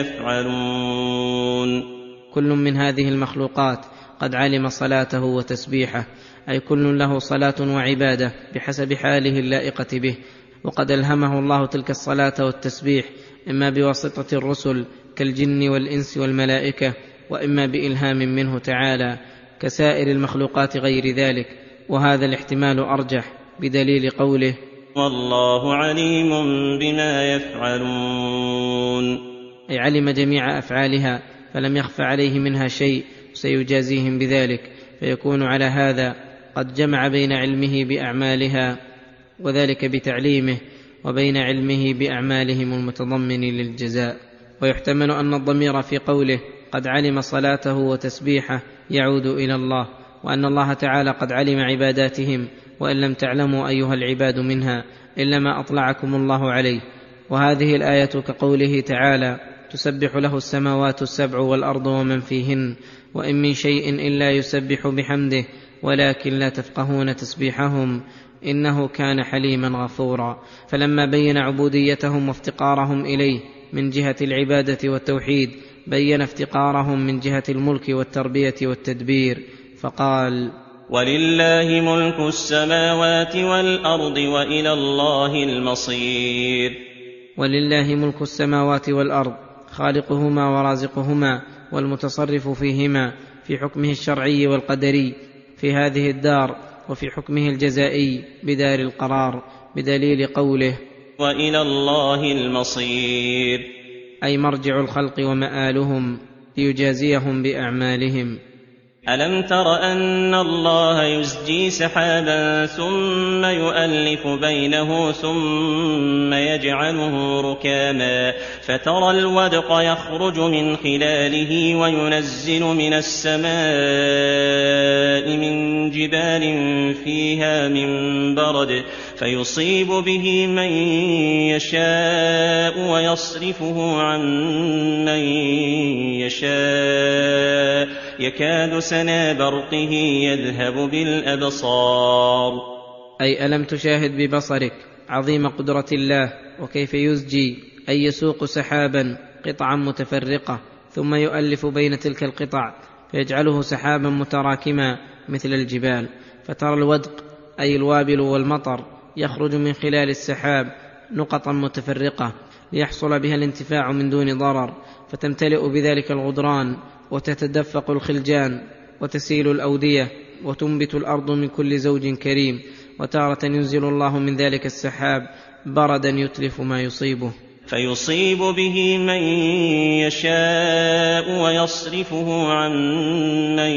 Speaker 2: يفعلون.
Speaker 3: كل من هذه المخلوقات قد علم صلاته وتسبيحه، أي كل له صلاة وعبادة بحسب حاله اللائقة به، وقد ألهمه الله تلك الصلاة والتسبيح إما بواسطة الرسل كالجن والإنس والملائكة، وإما بإلهام منه تعالى كسائر المخلوقات غير ذلك، وهذا الاحتمال أرجح بدليل قوله:
Speaker 2: والله عليم بما يفعلون،
Speaker 3: أي علم جميع أفعالها فلم يخف عليه منها شيء، سيجازيهم بذلك، فيكون على هذا قد جمع بين علمه بأعمالها وذلك بتعليمه، وبين علمه بأعمالهم المتضمن للجزاء. ويحتمل أن الضمير في قوله قد علم صلاته وتسبيحه يعود إلى الله، وأن الله تعالى قد علم عباداتهم، وإن لم تعلموا أيها العباد منها إلا ما أطلعكم الله عليه. وهذه الآية كقوله تعالى: تسبح له السماوات السبع والأرض ومن فيهن وإن من شيء إلا يسبح بحمده ولكن لا تفقهون تسبيحهم إنه كان حليما غفورا. فلما بين عبوديتهم وافتقارهم إليه من جهة العبادة والتوحيد، بين افتقارهم من جهة الملك والتربية والتدبير، فقال:
Speaker 2: ولله ملك السماوات والأرض وإلى الله المصير.
Speaker 3: ولله ملك السماوات والأرض، خالقهما ورازقهما والمتصرف فيهما في حكمه الشرعي والقدري في هذه الدار، وفي حكمه الجزائي بدار القرار، بدليل قوله:
Speaker 2: وإلى الله المصير،
Speaker 3: أي مرجع الخلق ومآلهم ليجازيهم بأعمالهم.
Speaker 2: ألم تر أن الله يزجي سحابا ثم يؤلف بينه ثم يجعله ركاما فترى الودق يخرج من خلاله وينزل من السماء من جبال فيها من برد فيصيب به من يشاء ويصرفه عن من يشاء يكاد سنا برقه يذهب بالأبصار.
Speaker 3: أي ألم تشاهد ببصرك عظيم قدرة الله وكيف يزجي، أي يسوق سحابا قطعا متفرقة ثم يؤلف بين تلك القطع فيجعله سحابا متراكما مثل الجبال، فترى الودق أي الوابل والمطر يخرج من خلال السحاب نقطا متفرقة ليحصل بها الانتفاع من دون ضرر، فتمتلئ بذلك الغدران وتتدفق الخلجان وتسيل الأودية وتنبت الأرض من كل زوج كريم. وتارة ينزل الله من ذلك السحاب بردا يتلف ما يصيبه
Speaker 2: فيصيب به من يشاء ويصرفه عن من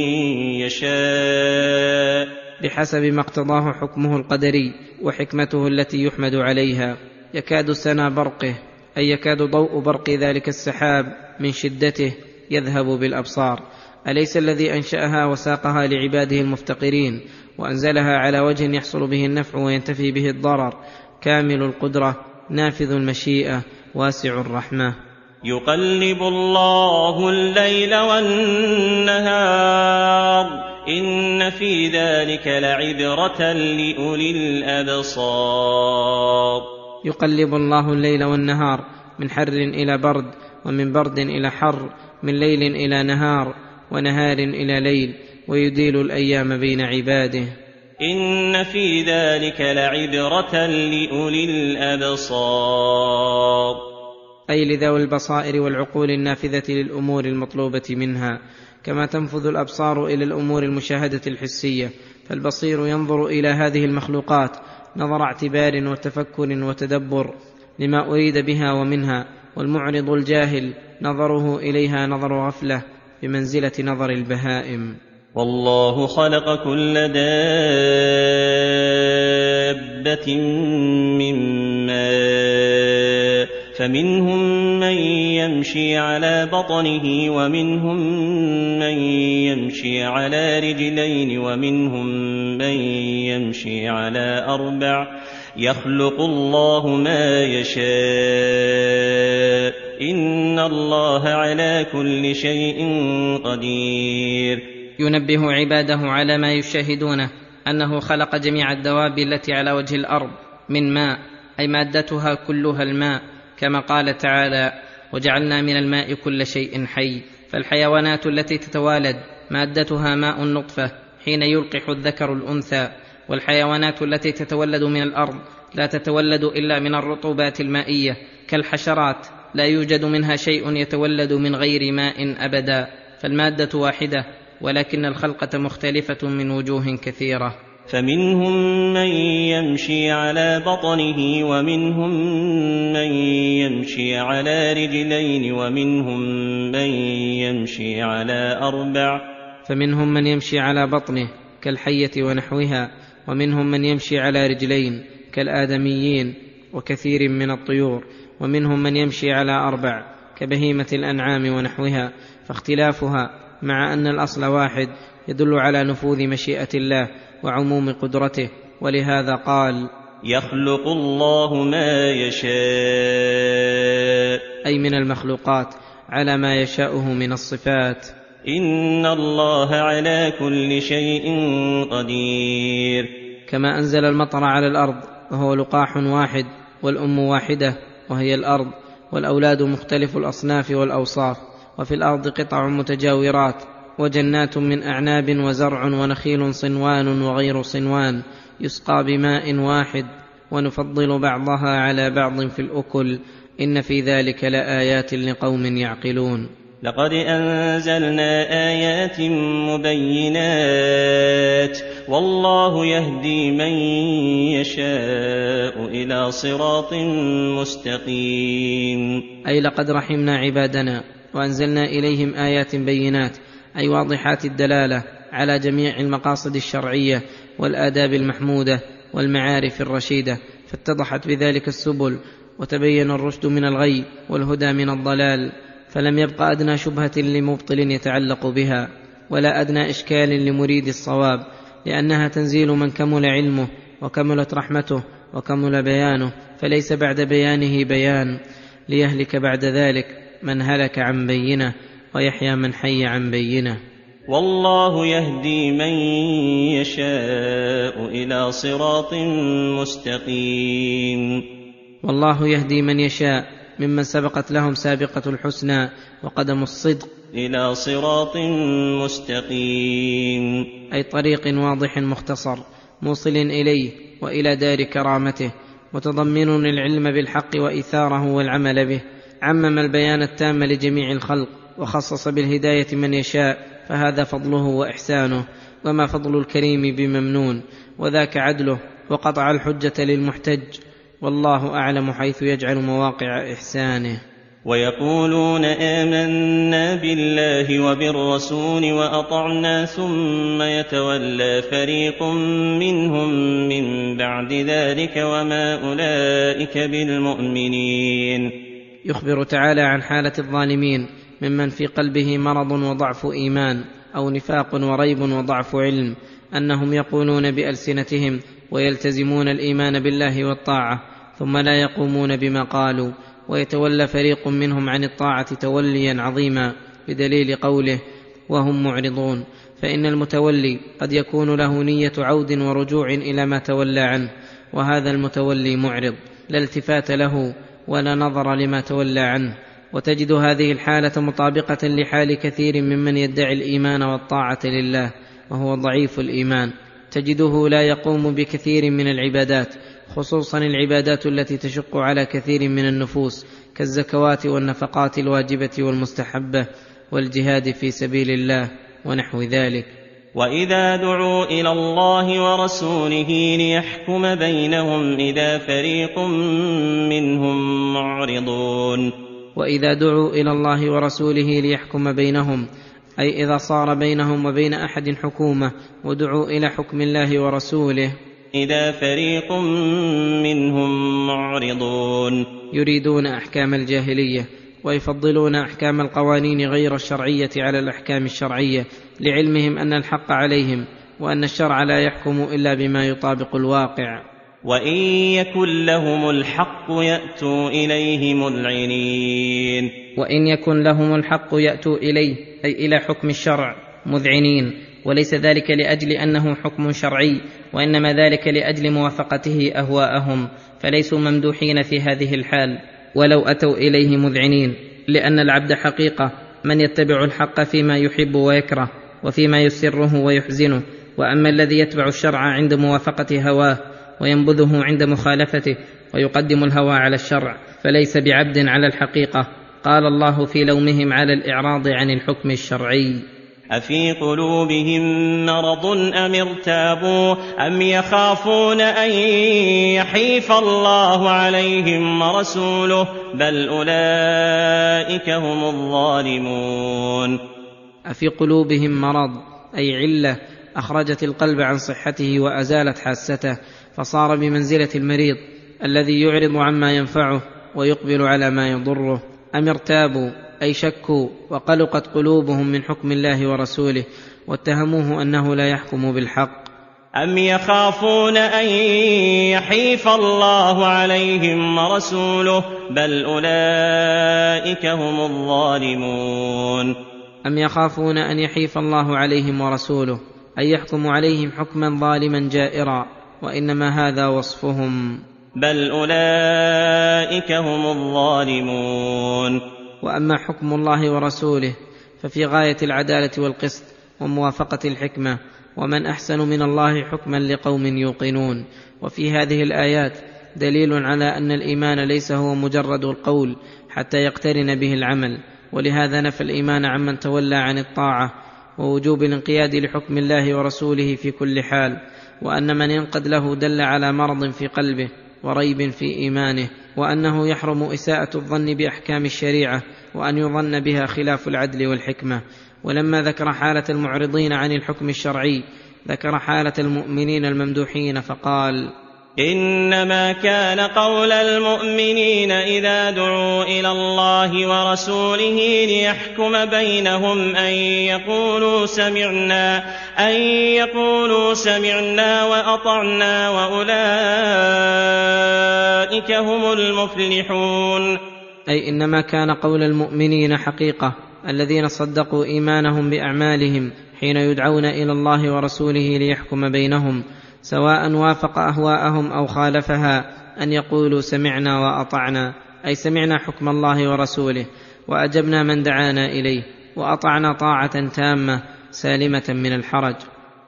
Speaker 2: يشاء
Speaker 3: بحسب ما اقتضاه حكمه القدري وحكمته التي يحمد عليها. يكاد سنا برقه أي يكاد ضوء برق ذلك السحاب من شدته يذهب بالأبصار. أليس الذي أنشأها وساقها لعباده المفتقرين وأنزلها على وجه يحصل به النفع وينتفي به الضرر، كامل القدرة نافذ المشيئة واسع الرحمة.
Speaker 2: يقلب الله الليل والنهار إن في ذلك لعبرة لأولي الأبصار.
Speaker 3: يقلب الله الليل والنهار من حر إلى برد، ومن برد إلى حر، من ليل إلى نهار، ونهار إلى ليل، ويديل الأيام بين عباده.
Speaker 2: إن في ذلك لعبرة لأولي الأبصار،
Speaker 3: أي لذوي البصائر والعقول النافذة للأمور المطلوبة منها، كما تنفذ الأبصار إلى الأمور المشاهدة الحسية، فالبصير ينظر إلى هذه المخلوقات نظر اعتبار وتفكر وتدبر، لما أريد بها ومنها، والمعرض الجاهل نظره إليها نظر غفلة بمنزلة نظر البهائم.
Speaker 2: والله خلق كل دابة من ماء فمنهم من يمشي على بطنه ومنهم من يمشي على رجلين ومنهم من يمشي على أربع يخلق الله ما يشاء إن الله على كل شيء قدير.
Speaker 3: ينبه عباده على ما يشاهدونه أنه خلق جميع الدواب التي على وجه الأرض من ماء، أي مادتها كلها الماء، كما قال تعالى: وجعلنا من الماء كل شيء حي. فالحيوانات التي تتوالد مادتها ماء النطفة حين يلقح الذكر الأنثى، والحيوانات التي تتولد من الأرض لا تتولد إلا من الرطوبات المائية، كالحشرات لا يوجد منها شيء يتولد من غير ماء أبدا، فالمادة واحدة ولكن الخلقة مختلفة من وجوه كثيرة.
Speaker 2: فمنهم من يمشي على بطنه ومنهم من يمشي على رجلين ومنهم من يمشي على أربع.
Speaker 3: فمنهم من يمشي على بطنه كالحية ونحوها، ومنهم من يمشي على رجلين كالآدميين وكثير من الطيور، ومنهم من يمشي على أربع كبهيمة الأنعام ونحوها. فاختلافها مع أن الأصل واحد يدل على نفوذ مشيئة الله وعموم قدرته، ولهذا قال:
Speaker 2: يخلق الله ما يشاء،
Speaker 3: أي من المخلوقات على ما يشاءه من الصفات.
Speaker 2: إن الله على كل شيء قدير.
Speaker 3: كما أنزل المطر على الأرض وهو لقاح واحد، والأم واحدة وهي الأرض، والأولاد مختلف الأصناف والأوصاف، وفي الأرض قطع متجاورات وجنات من أعناب وزرع ونخيل صنوان وغير صنوان يسقى بماء واحد، ونفضل بعضها على بعض في الأكل، إن في ذلك لآيات لقوم يعقلون.
Speaker 2: لقد أنزلنا آيات مبينات والله يهدي من يشاء إلى صراط مستقيم.
Speaker 3: أي لقد رحمنا عبادنا وأنزلنا إليهم آيات بينات، أي واضحات الدلالة على جميع المقاصد الشرعية والآداب المحمودة والمعارف الرشيدة، فاتضحت بذلك السبل وتبين الرشد من الغي والهدى من الضلال، فلم يبق أدنى شبهة لمبطل يتعلق بها، ولا أدنى إشكال لمريد الصواب، لأنها تنزيل من كمل علمه وكملت رحمته وكمل بيانه، فليس بعد بيانه بيان، ليهلك بعد ذلك من هلك عن بينه ويحيى من حي عن بينه.
Speaker 2: والله يهدي من يشاء إلى صراط مستقيم.
Speaker 3: والله يهدي من يشاء ممن سبقت لهم سابقة الحسنى وقدم الصدق
Speaker 2: إلى صراط مستقيم،
Speaker 3: أي طريق واضح مختصر موصل إليه وإلى دار كرامته، متضمن العلم بالحق وإيثاره والعمل به. عمم البيان التام لجميع الخلق وخصص بالهداية من يشاء، فهذا فضله وإحسانه، وما فضل الكريم بممنون، وذاك عدله، وقطع الحجة للمحتج، والله أعلم حيث يجعل مواقع إحسانه.
Speaker 2: ويقولون آمنا بالله وبالرسول وأطعنا ثم يتولى فريق منهم من بعد ذلك وما أولئك بالمؤمنين.
Speaker 3: يخبر تعالى عن حالة الظالمين ممن في قلبه مرض وضعف إيمان أو نفاق وريب وضعف علم، أنهم يقولون بألسنتهم ويلتزمون الإيمان بالله والطاعة، ثم لا يقومون بما قالوا، ويتولى فريق منهم عن الطاعة توليا عظيما بدليل قوله وهم معرضون. فإن المتولي قد يكون له نية عود ورجوع إلى ما تولى عنه، وهذا المتولي معرض، لا التفات له ولا نظر لما تولى عنه. وتجد هذه الحالة مطابقة لحال كثير ممن يدعي الإيمان والطاعة لله وهو ضعيف الإيمان، تجده لا يقوم بكثير من العبادات، خصوصا العبادات التي تشق على كثير من النفوس كالزكوات والنفقات الواجبة والمستحبة والجهاد في سبيل الله ونحو ذلك.
Speaker 2: وإذا دعوا إلى الله ورسوله ليحكم بينهم إذا فريق منهم معرضون.
Speaker 3: وإذا دعوا إلى الله ورسوله ليحكم بينهم، أي إذا صار بينهم وبين أحد حكومة ودعوا إلى حكم الله ورسوله،
Speaker 2: إذا فريق منهم معرضون،
Speaker 3: يريدون أحكام الجاهلية ويفضلون أحكام القوانين غير الشرعية على الأحكام الشرعية، لعلمهم أن الحق عليهم وأن الشرع لا يحكم إلا بما يطابق الواقع.
Speaker 2: وإن يكن لهم الحق يأتوا إليه مذعنين.
Speaker 3: وإن يكن لهم الحق يأتوا إليه، أي إلى حكم الشرع، مذعنين، وليس ذلك لأجل أنه حكم شرعي، وإنما ذلك لأجل موافقته أهواءهم، فليسوا ممدوحين في هذه الحال ولو أتوا إليه مذعنين، لأن العبد حقيقة من يتبع الحق فيما يحب ويكره وفيما يسره ويحزنه، وأما الذي يتبع الشرع عند موافقة هواه وينبذه عند مخالفته ويقدم الهوى على الشرع فليس بعبد على الحقيقة. قال الله في لومهم على الإعراض عن الحكم الشرعي:
Speaker 2: أفي قلوبهم مرض أم ارتابوا أم يخافون أن يحيف الله عليهم ورسوله بل أولئك هم الظالمون.
Speaker 3: أفي قلوبهم مرض، أي علة أخرجت القلب عن صحته وأزالت حاسته، فصار بمنزلة المريض الذي يعرض عما ينفعه ويقبل على ما يضره. أم ارتابوا، أي شكوا وقلقت قلوبهم من حكم الله ورسوله واتهموه أنه لا يحكم بالحق.
Speaker 2: أم يخافون أن يحيف الله عليهم ورسوله بل أولئك هم الظالمون.
Speaker 3: أم يخافون أن يحيف الله عليهم ورسوله، أي يحكم عليهم حكما ظالما جائرا، وإنما هذا وصفهم،
Speaker 2: بل أولئك هم الظالمون.
Speaker 3: وأما حكم الله ورسوله ففي غاية العدالة والقسط وموافقة الحكمة، ومن أحسن من الله حكما لقوم يوقنون. وفي هذه الآيات دليل على أن الإيمان ليس هو مجرد القول حتى يقترن به العمل، ولهذا نفى الإيمان عمن تولى عن الطاعة ووجوب الانقياد لحكم الله ورسوله في كل حال، وأن من ينقد له دل على مرض في قلبه وريب في إيمانه، وأنه يحرم إساءة الظن بأحكام الشريعة وأن يظن بها خلاف العدل والحكمة. ولما ذكر حالة المعرضين عن الحكم الشرعي ذكر حالة المؤمنين الممدوحين فقال:
Speaker 2: إنما كان قول المؤمنين إذا دعوا إلى الله ورسوله ليحكم بينهم أن يقولوا سمعنا وأطعنا وأولئك هم المفلحون.
Speaker 3: أي إنما كان قول المؤمنين حقيقة الذين صدقوا إيمانهم بأعمالهم حين يدعون إلى الله ورسوله ليحكم بينهم، سواء وافق أهواءهم أو خالفها، أن يقولوا سمعنا وأطعنا، أي سمعنا حكم الله ورسوله وأجبنا من دعانا إليه وأطعنا طاعة تامة سالمة من الحرج.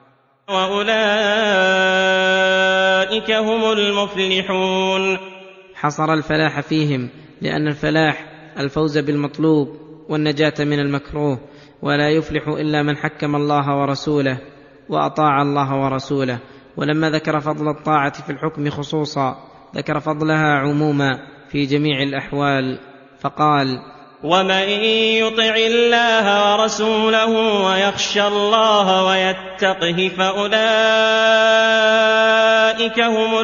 Speaker 2: وأولئك هم المفلحون.
Speaker 3: حصر الفلاح فيهم، لأن الفلاح الفوز بالمطلوب والنجاة من المكروه، ولا يفلح إلا من حكم الله ورسوله وأطاع الله ورسوله. ولما ذكر فضل الطاعة في الحكم خصوصا ذكر فضلها عموما في جميع الأحوال فقال:
Speaker 2: ومن يطع الله ورسوله ويخشى الله ويتقه فأولئك هم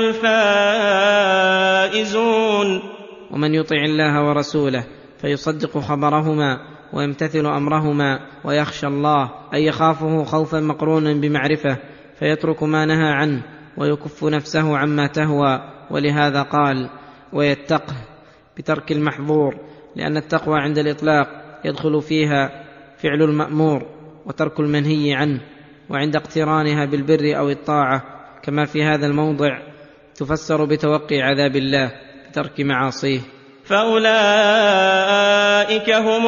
Speaker 2: الفائزون.
Speaker 3: ومن يطع الله ورسوله فيصدق خبرهما ويمتثل أمرهما ويخشى الله، أي يخافه خوفا مقرونا بمعرفة، فيترك ما نهى عنه ويكف نفسه عما تهوى. ولهذا قال: ويتقه بترك المحظور، لأن التقوى عند الإطلاق يدخل فيها فعل المأمور وترك المنهي عنه، وعند اقترانها بالبر أو الطاعة كما في هذا الموضع تفسر بتوقي عذاب الله بترك معاصيه.
Speaker 2: فأولئك هم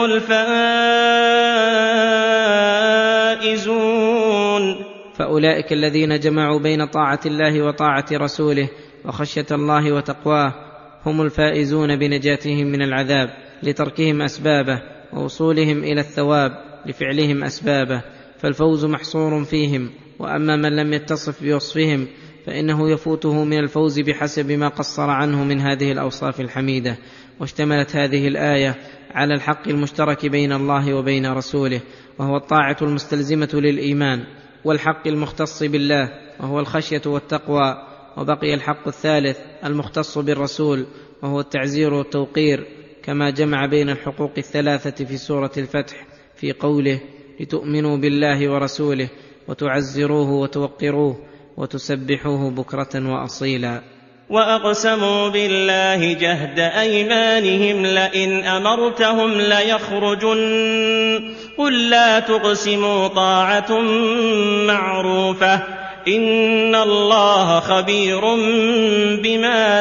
Speaker 2: الفائزون.
Speaker 3: فأولئك الذين جمعوا بين طاعة الله وطاعة رسوله وخشية الله وتقواه هم الفائزون بنجاتهم من العذاب لتركهم أسبابه، ووصولهم إلى الثواب لفعلهم أسبابه. فالفوز محصور فيهم، وأما من لم يتصف بوصفهم فإنه يفوته من الفوز بحسب ما قصر عنه من هذه الأوصاف الحميدة. واشتملت هذه الآية على الحق المشترك بين الله وبين رسوله، وهو الطاعة المستلزمة للإيمان، والحق المختص بالله وهو الخشية والتقوى. وبقي الحق الثالث المختص بالرسول، وهو التعزير والتوقير، كما جمع بين الحقوق الثلاثة في سورة الفتح في قوله: لتؤمنوا بالله ورسوله وتعزروه وتوقروه وتسبحوه بكرة وأصيلا.
Speaker 2: وأقسموا بالله جهد أيمانهم لئن أمرتهم ليخرجن قل لا تقسموا طاعة معروفة إن الله خبير بما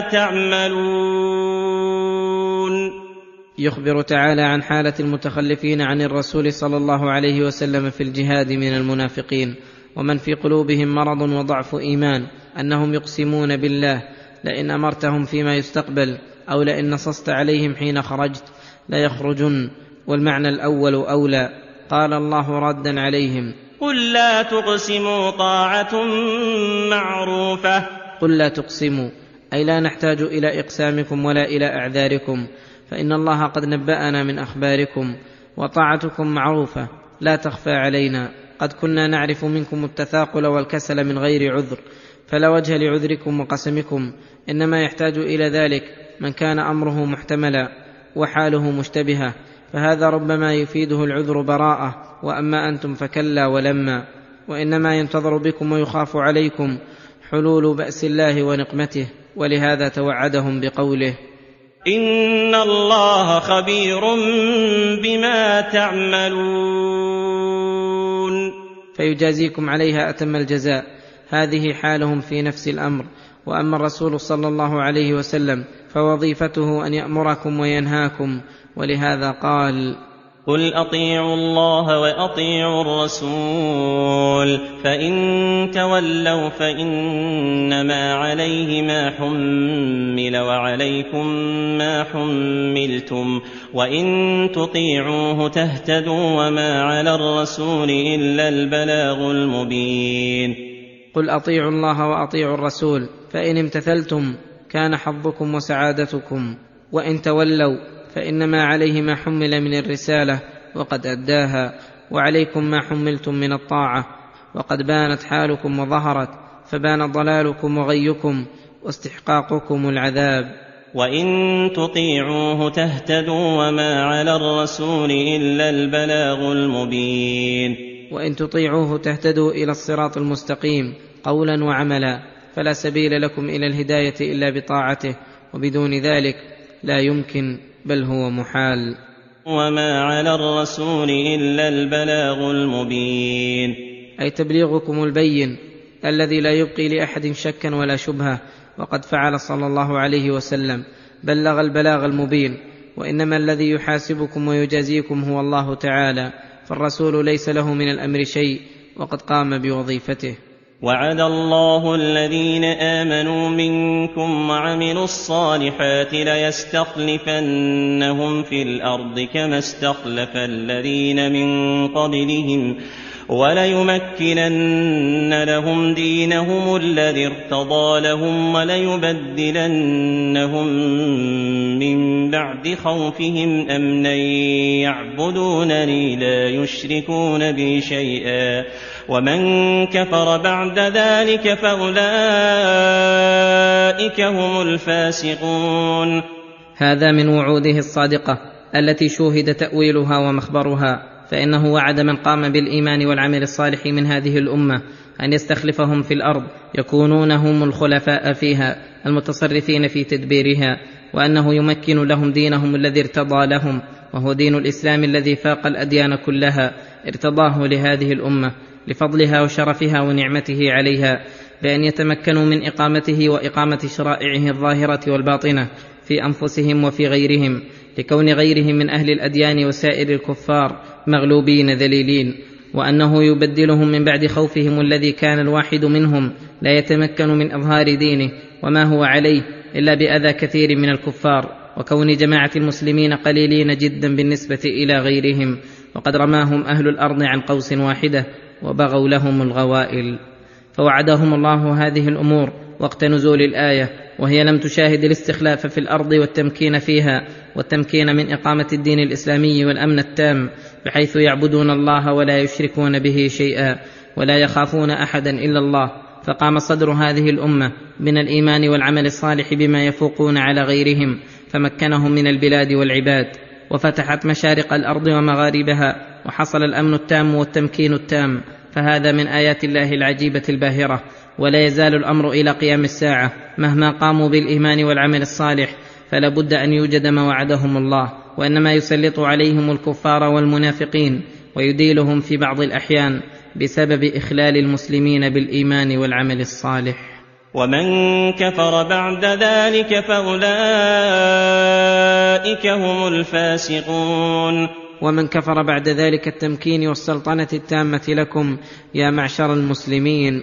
Speaker 2: تعملون.
Speaker 3: يخبر تعالى عن حالة المتخلفين عن الرسول صلى الله عليه وسلم في الجهاد من المنافقين ومن في قلوبهم مرض وضعف إيمان، أنهم يقسمون بالله لئن أمرتهم فيما يستقبل أو لئن نصصت عليهم حين خرجت لا يخرجن، والمعنى الأول أولى. قال الله ردا عليهم:
Speaker 2: قل لا تقسموا طاعة معروفة.
Speaker 3: قل لا تقسموا أي لا نحتاج إلى إقسامكم ولا إلى أعذاركم، فإن الله قد نبأنا من أخباركم، وطاعتكم معروفة لا تخفى علينا. قد كنا نعرف منكم التثاقل والكسل من غير عذر، فلا وجه لعذركم وقسمكم، إنما يحتاج إلى ذلك من كان أمره محتملا وحاله مشتبهة، فهذا ربما يفيده العذر براءة، وأما أنتم فكلا ولما. وإنما ينتظر بكم ويخاف عليكم حلول بأس الله ونقمته، ولهذا توعدهم بقوله:
Speaker 2: إن الله خبير بما تعملون،
Speaker 3: فيجازيكم عليها أتم الجزاء. هذه حالهم في نفس الأمر. وأما الرسول صلى الله عليه وسلم فوظيفته أن يأمركم وينهاكم، ولهذا قال:
Speaker 2: قل أطيعوا الله وأطيعوا الرسول فإن تولوا فإنما عليه ما حمل وعليكم ما حملتم وإن تطيعوه تهتدوا وما على الرسول إلا البلاغ المبين.
Speaker 3: قل أطيعوا الله وأطيعوا الرسول فإن امتثلتم كان حظكم وسعادتكم، وإن تولوا فإنما عليه ما حمل من الرسالة وقد أداها، وعليكم ما حملتم من الطاعة وقد بانت حالكم وظهرت، فبان ضلالكم وغيكم واستحقاقكم العذاب.
Speaker 2: وإن تطيعوه تهتدوا وما على الرسول إلا البلاغ المبين.
Speaker 3: وإن تطيعوه تهتدوا إلى الصراط المستقيم قولا وعملا، فلا سبيل لكم إلى الهداية إلا بطاعته، وبدون ذلك لا يمكن بل هو محال.
Speaker 2: وما على الرسول إلا البلاغ المبين،
Speaker 3: أي تبليغكم البين الذي لا يبقي لأحد شكا ولا شبهة، وقد فعل صلى الله عليه وسلم، بلغ البلاغ المبين. وإنما الذي يحاسبكم ويجازيكم هو الله تعالى، فالرسول ليس له من الأمر شيء وقد قام بوظيفته.
Speaker 2: وعد الله الذين آمنوا منكم وعملوا الصالحات ليستخلفنهم في الأرض كما استخلف الذين من قبلهم وليمكنن لهم دينهم الذي ارتضى لهم وليبدلنهم من بعد خوفهم أمنا يعبدونني لا يشركون بي شيئا ومن كفر بعد ذلك فأولئك هم الفاسقون.
Speaker 3: هذا من وعوده الصادقة التي شوهد تأويلها ومخبرها، فإنه وعد من قام بالإيمان والعمل الصالح من هذه الأمة أن يستخلفهم في الأرض يكونون هم الخلفاء فيها المتصرفين في تدبيرها، وأنه يمكن لهم دينهم الذي ارتضى لهم، وهو دين الإسلام الذي فاق الأديان كلها، ارتضاه لهذه الأمة لفضلها وشرفها ونعمته عليها، بأن يتمكنوا من إقامته وإقامة شرائعه الظاهرة والباطنة في أنفسهم وفي غيرهم، لكون غيرهم من أهل الأديان وسائر الكفار مغلوبين ذليلين، وأنه يبدلهم من بعد خوفهم الذي كان الواحد منهم لا يتمكن من إظهار دينه وما هو عليه إلا بأذى كثير من الكفار، وكون جماعة المسلمين قليلين جدا بالنسبة إلى غيرهم، وقد رماهم أهل الأرض عن قوس واحدة وبغوا لهم الغوائل. فوعدهم الله هذه الأمور وقت نزول الآية، وهي لم تشاهد الاستخلاف في الأرض والتمكين فيها، والتمكين من إقامة الدين الإسلامي والأمن التام، بحيث يعبدون الله ولا يشركون به شيئا ولا يخافون أحدا إلا الله. فقام صدر هذه الأمة من الإيمان والعمل الصالح بما يفوقون على غيرهم، فمكنهم من البلاد والعباد، وفتحت مشارق الأرض ومغاربها، وحصل الأمن التام والتمكين التام. فهذا من آيات الله العجيبة الباهرة، ولا يزال الأمر إلى قيام الساعة مهما قاموا بالإيمان والعمل الصالح، فلا بد أن يوجد ما وعدهم الله، وإنما يسلط عليهم الكفار والمنافقين ويديلهم في بعض الأحيان بسبب إخلال المسلمين بالإيمان والعمل الصالح.
Speaker 2: ومن كفر بعد ذلك فأولئك هم الفاسقون.
Speaker 3: ومن كفر بعد ذلك التمكين والسلطنة التامة لكم يا معشر المسلمين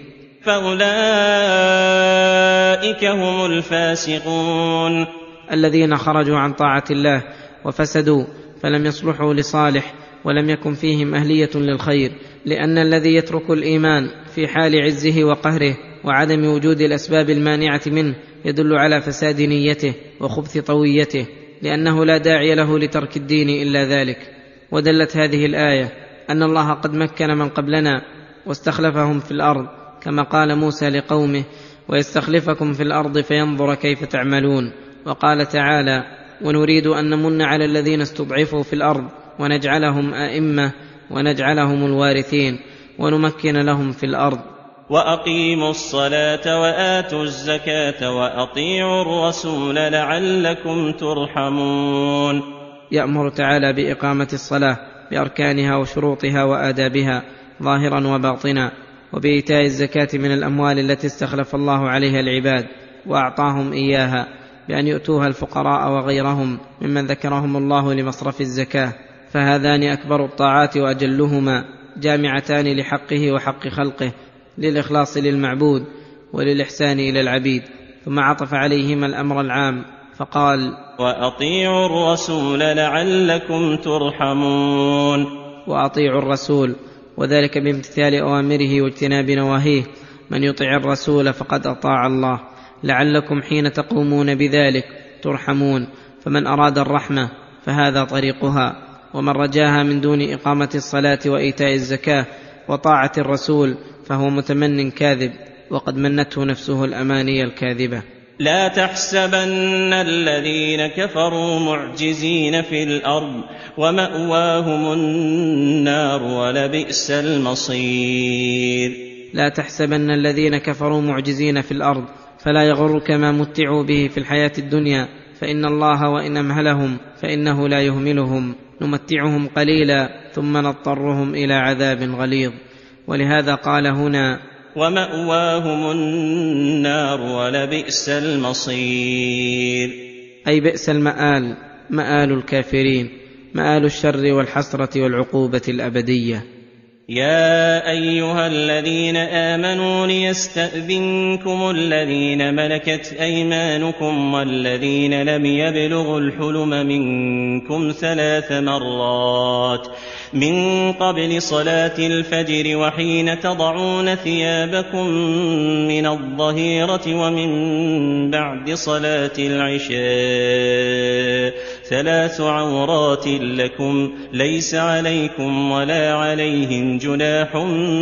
Speaker 2: فأولئك هم الفاسقون،
Speaker 3: الذين خرجوا عن طاعة الله وفسدوا، فلم يصلحوا لصالح، ولم يكن فيهم أهلية للخير. لأن الذي يترك الإيمان في حال عزه وقهره وعدم وجود الأسباب المانعة منه يدل على فساد نيته وخبث طويته، لأنه لا داعي له لترك الدين إلا ذلك. ودلت هذه الآية أن الله قد مكن من قبلنا واستخلفهم في الأرض، كما قال موسى لقومه: ويستخلفكم في الأرض فينظر كيف تعملون. وقال تعالى: ونريد أن نمن على الذين استضعفوا في الأرض ونجعلهم أئمة ونجعلهم الوارثين ونمكن لهم في الأرض.
Speaker 2: وأقيموا الصلاة وآتوا الزكاة وأطيعوا الرسول لعلكم ترحمون.
Speaker 3: يأمر تعالى بإقامة الصلاة بأركانها وشروطها وآدابها ظاهرا وباطنا، وبإيتاء الزكاة من الأموال التي استخلف الله عليها العباد وأعطاهم إياها، بأن يؤتوها الفقراء وغيرهم ممن ذكرهم الله لمصرف الزكاة. فهذان أكبر الطاعات وأجلهما، جامعتان لحقه وحق خلقه، للإخلاص للمعبود وللإحسان إلى العبيد. ثم عطف عليهما الأمر العام فقال:
Speaker 2: وأطيعوا الرسول لعلكم ترحمون.
Speaker 3: وأطيعوا الرسول، وذلك بامتثال أوامره واجتناب نواهيه. من يطع الرسول فقد أطاع الله، لعلكم حين تقومون بذلك ترحمون. فمن أراد الرحمة فهذا طريقها، ومن رجاها من دون إقامة الصلاة وإيتاء الزكاة وطاعة الرسول فهو متمن كاذب، وقد منته نفسه الأماني الكاذبة.
Speaker 2: لا تحسبن الذين كفروا معجزين في الأرض ومأواهم النار ولبئس المصير.
Speaker 3: لا تحسبن الذين كفروا معجزين في الأرض، فلا يغرك ما متعوا به في الحياة الدنيا، فإن الله وإن أمهلهم فإنه لا يهملهم، نمتعهم قليلا ثم نضطرهم إلى عذاب غليظ. ولهذا قال هنا:
Speaker 2: ومأواهم النار ولبئس المصير،
Speaker 3: أي بئس المآل، مآل الكافرين، مآل الشر والحسرة والعقوبة الأبدية.
Speaker 2: يا أيها الذين آمنوا ليستأذنكم الذين ملكت أيمانكم والذين لم يبلغوا الحلم منكم 3 مرات من قبل صلاة الفجر وحين تضعون ثيابكم من الظهيرة ومن بعد صلاة العشاء، 3 عورات لكم ليس عليكم ولا عليهم جناح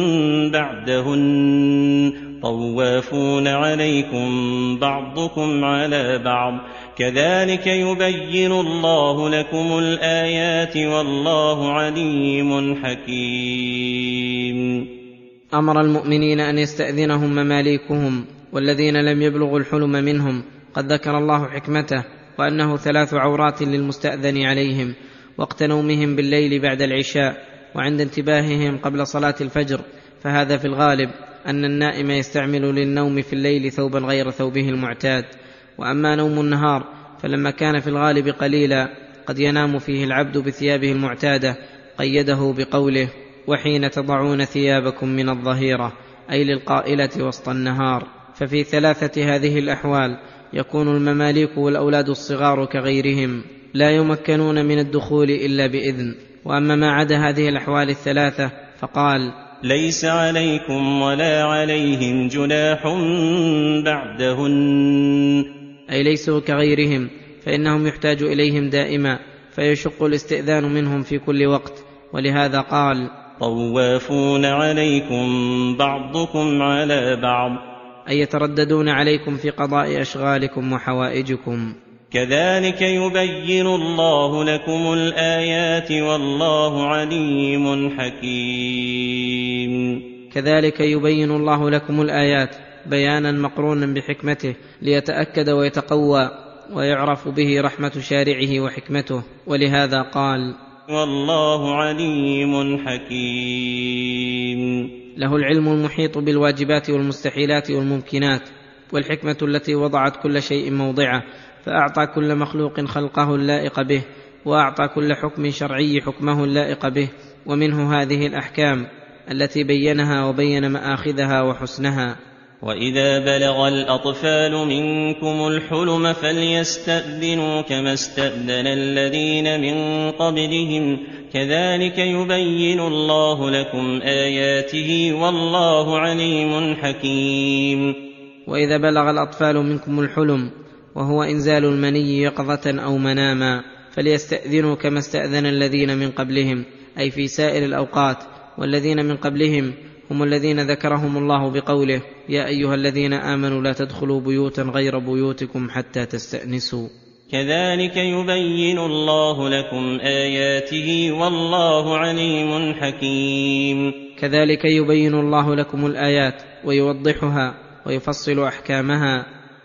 Speaker 2: بعدهن، طوافون عليكم بعضكم على بعض، كذلك يبين الله لكم الآيات والله عليم حكيم.
Speaker 3: أمر المؤمنين أن يستأذنهم مماليكهم والذين لم يبلغوا الحلم منهم. قد ذكر الله حكمته، وأنه 3 عورات للمستأذن عليهم وقت نومهم بالليل بعد العشاء، وعند انتباههم قبل صلاة الفجر. فهذا في الغالب أن النائم يستعمل للنوم في الليل ثوبا غير ثوبه المعتاد. وأما نوم النهار فلما كان في الغالب قليلا قد ينام فيه العبد بثيابه المعتادة، قيده بقوله: وحين تضعون ثيابكم من الظهيرة، أي للقائلة وسط النهار. ففي 3 هذه الأحوال يكون المماليك والأولاد الصغار كغيرهم لا يمكنون من الدخول إلا بإذن. وأما ما عدا هذه الأحوال 3 فقال:
Speaker 2: ليس عليكم ولا عليهم جناح بعدهن،
Speaker 3: أي ليسوا كغيرهم، فإنهم يحتاج إليهم دائما، فيشق الاستئذان منهم في كل وقت. ولهذا قال:
Speaker 2: طوافون عليكم بعضكم على بعض،
Speaker 3: أي يترددون عليكم في قضاء أشغالكم وحوائجكم.
Speaker 2: كذلك يبين الله لكم الآيات والله عليم حكيم.
Speaker 3: كذلك يبين الله لكم الآيات بيانا مقرونا بحكمته، ليتأكد ويتقوى ويعرف به رحمة شارعه وحكمته. ولهذا قال:
Speaker 2: والله عليم حكيم.
Speaker 3: له العلم المحيط بالواجبات والمستحيلات والممكنات، والحكمة التي وضعت كل شيء موضعه، فأعطى كل مخلوق خلقه اللائق به، وأعطى كل حكم شرعي حكمه اللائق به. ومنه هذه الأحكام التي بينها وبين مآخذها وحسنها.
Speaker 2: وإذا بلغ الأطفال منكم الحلم فليستأذنوا كما استأذن الذين من قبلهم، كذلك يبين الله لكم آياته والله عليم حكيم.
Speaker 3: وإذا بلغ الأطفال منكم الحلم، وهو إنزال المني يقظة أو مناما، فليستأذنوا كما استأذن الذين من قبلهم، أي في سائر الأوقات. والذين من قبلهم هم الذين ذكرهم الله بقوله: يا أيها الذين آمنوا لا تدخلوا بيوتا غير بيوتكم حتى تستأنسوا.
Speaker 2: كذلك يبين الله لكم آياته والله عليم حكيم.
Speaker 3: كذلك يبين الله لكم الآيات ويوضحها ويفصل أحكامها،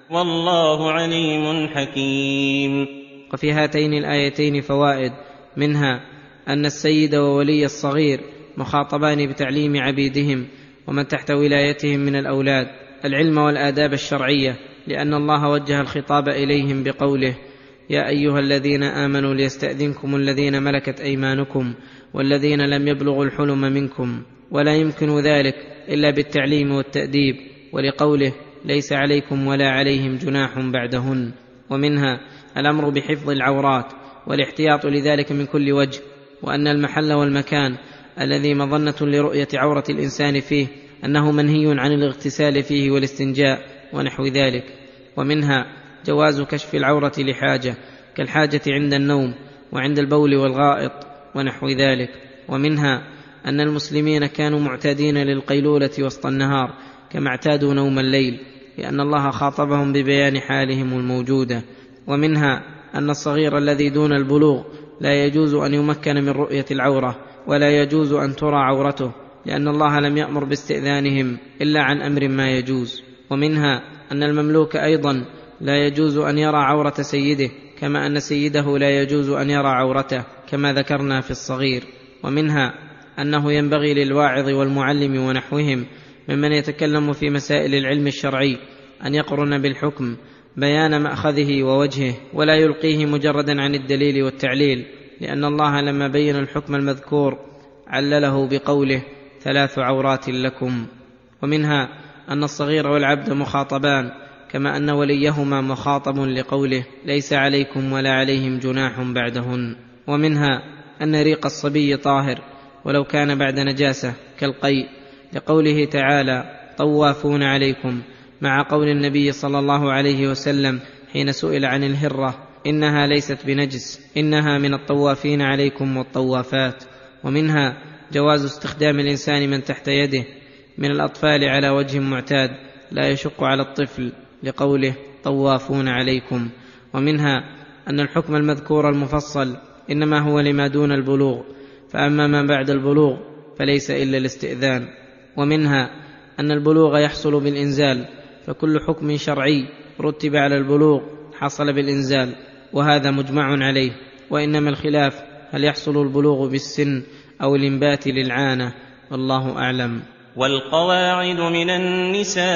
Speaker 2: والله عليم حكيم.
Speaker 3: وفي هاتين الآيتين فوائد، منها أن السيد وولي الصغير مخاطبان بتعليم عبيدهم ومن تحت ولايتهم من الأولاد العلم والآداب الشرعية، لأن الله وجه الخطاب إليهم بقوله: يا أيها الذين آمنوا ليستأذنكم الذين ملكت أيمانكم والذين لم يبلغوا الحلم منكم. ولا يمكن ذلك إلا بالتعليم والتأديب، ولقوله: ليس عليكم ولا عليهم جناح بعدهن. ومنها الأمر بحفظ العورات والاحتياط لذلك من كل وجه، وأن المحل والمكان الذي مظنة لرؤية عورة الإنسان فيه أنه منهي عن الاغتسال فيه والاستنجاء ونحو ذلك. ومنها جواز كشف العورة لحاجة، كالحاجة عند النوم وعند البول والغائط ونحو ذلك. ومنها أن المسلمين كانوا معتادين للقيلولة وسط النهار كما اعتادوا نوم الليل، لأن الله خاطبهم ببيان حالهم الموجودة. ومنها أن الصغير الذي دون البلوغ لا يجوز أن يمكن من رؤية العورة، ولا يجوز أن ترى عورته، لأن الله لم يأمر باستئذانهم إلا عن أمر ما يجوز. ومنها أن المملوك أيضا لا يجوز أن يرى عورة سيده، كما أن سيده لا يجوز أن يرى عورته، كما ذكرنا في الصغير. ومنها أنه ينبغي للواعظ والمعلم ونحوهم ممن يتكلم في مسائل العلم الشرعي أن يقرن بالحكم بيان مأخذه ووجهه، ولا يلقيه مجردا عن الدليل والتعليل، لأن الله لما بين الحكم المذكور علله بقوله: 3 عورات لكم. ومنها أن الصغير والعبد مخاطبان، كما أن وليهما مخاطب لقوله: ليس عليكم ولا عليهم جناح بعدهن. ومنها أن ريق الصبي طاهر ولو كان بعد نجاسة كالقيء، لقوله تعالى: طوافون عليكم، مع قول النبي صلى الله عليه وسلم حين سئل عن الهرة: إنها ليست بنجس، إنها من الطوافين عليكم والطوافات. ومنها جواز استخدام الإنسان من تحت يده من الأطفال على وجه معتاد لا يشق على الطفل، لقوله: طوافون عليكم. ومنها أن الحكم المذكور المفصل إنما هو لما دون البلوغ، فأما ما بعد البلوغ فليس إلا الاستئذان. ومنها أن البلوغ يحصل بالإنزال، فكل حكم شرعي رتب على البلوغ حصل بالإنزال، وهذا مجمع عليه. وإنما الخلاف هل يحصل البلوغ بالسن أو الإنبات للعانة، والله أعلم.
Speaker 2: والقواعد من النساء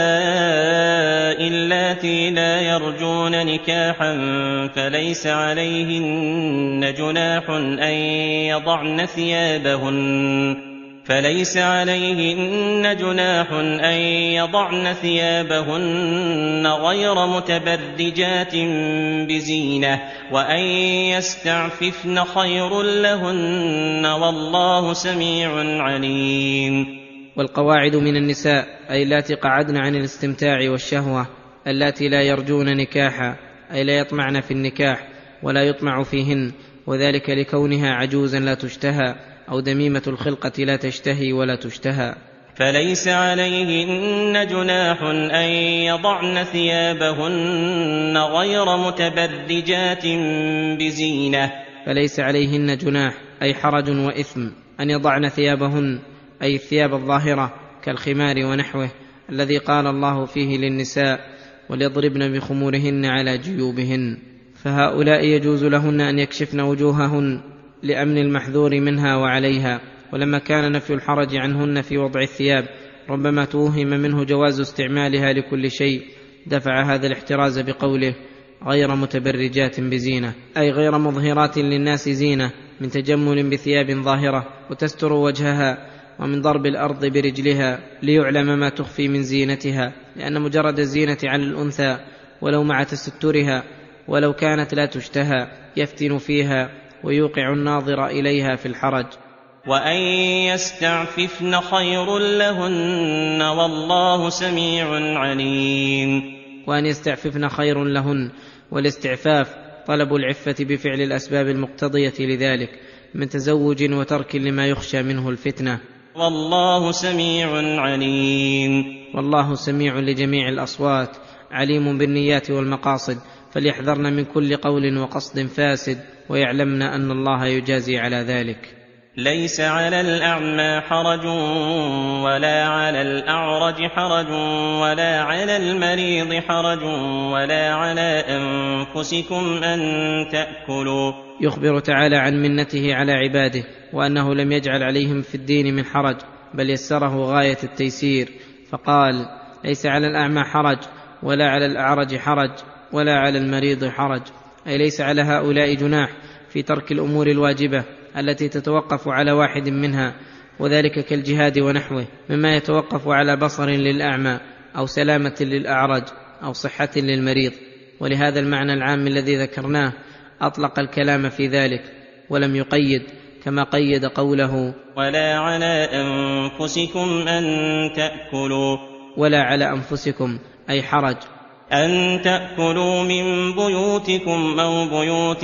Speaker 2: اللاتي لا يرجون نكاحا فليس عليهن جناح أن يضعن ثيابهن غير متبرجات بزينة، وأن يستعففن خير لهن، والله سميع عليم.
Speaker 3: والقواعد من النساء أي اللاتي قعدن عن الاستمتاع والشهوة، اللاتي لا يرجون نكاحا أي لا يطمعن في النكاح ولا يطمع فيهن، وذلك لكونها عجوزا لا تشتهى، أو دميمة الخلقة لا تشتهي ولا تشتهى.
Speaker 2: فليس عليهن جناح أن يضعن ثيابهن غير متبرجات بزينة.
Speaker 3: فليس عليهن جناح أي حرج وإثم أن يضعن ثيابهن أي الثياب الظاهرة كالخمار ونحوه الذي قال الله فيه للنساء وليضربن بخمورهن على جيوبهن، فهؤلاء يجوز لهن أن يكشفن وجوههن لأمن المحذور منها وعليها. ولما كان نفي الحرج عنهن في وضع الثياب ربما توهم منه جواز استعمالها لكل شيء، دفع هذا الاحتراز بقوله غير متبرجات بزينة أي غير مظهرات للناس زينة من تجمل بثياب ظاهرة وتستر وجهها، ومن ضرب الأرض برجلها ليعلم ما تخفي من زينتها، لأن مجرد الزينة على الأنثى ولو مع تسترها ولو كانت لا تشتهى يفتن فيها ويوقع الناظر إليها في الحرج.
Speaker 2: وأن يستعففن خير لهن والله سميع عليم.
Speaker 3: وأن يستعففن خير لهن، والاستعفاف طلب العفة بفعل الأسباب المقتضية لذلك من تزوج وترك لما يخشى منه الفتنة.
Speaker 2: والله سميع عليم.
Speaker 3: والله سميع لجميع الأصوات عليم بالنيات والمقاصد، فليحذرن من كل قول وقصد فاسد ويعلمن أن الله يجازي على ذلك.
Speaker 2: ليس على الأعمى حرج ولا على الأعرج حرج ولا على المريض حرج ولا على أنفسكم أن تأكلوا.
Speaker 3: يخبر تعالى عن منته على عباده وأنه لم يجعل عليهم في الدين من حرج، بل يسره غاية التيسير، فقال ليس على الأعمى حرج ولا على الأعرج حرج ولا على المريض حرج، أي ليس على هؤلاء جناح في ترك الأمور الواجبة التي تتوقف على واحد منها، وذلك كالجهاد ونحوه مما يتوقف على بصر للأعمى أو سلامة للأعرج أو صحة للمريض. ولهذا المعنى العام الذي ذكرناه أطلق الكلام في ذلك ولم يقيد، كما قيد قوله
Speaker 2: ولا على أنفسكم أن تأكلوا.
Speaker 3: ولا على أنفسكم أي حرج
Speaker 2: أن تأكلوا من بيوتكم أو بيوت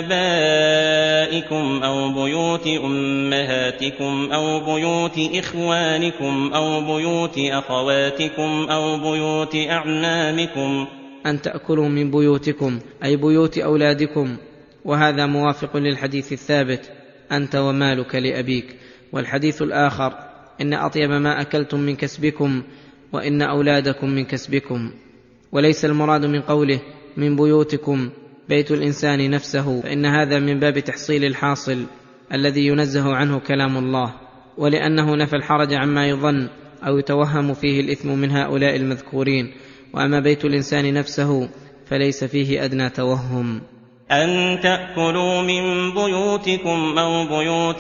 Speaker 2: آبائكم أو بيوت أمهاتكم أو بيوت إخوانكم أو بيوت أخواتكم أو بيوت أعمامكم.
Speaker 3: أن تأكلوا من بيوتكم أي بيوت أولادكم، وهذا موافق للحديث الثابت أنت ومالك لأبيك. والحديث الآخر إن أطيب ما أكلتم من كسبكم وإن أولادكم من كسبكم. وليس المراد من قوله من بيوتكم بيت الإنسان نفسه، فإن هذا من باب تحصيل الحاصل الذي ينزه عنه كلام الله، ولأنه نفى الحرج عما يظن أو يتوهم فيه الإثم من هؤلاء المذكورين. وأما بيت الإنسان نفسه فليس فيه أدنى توهم.
Speaker 2: أن تأكلوا من بيوتكم أو بيوت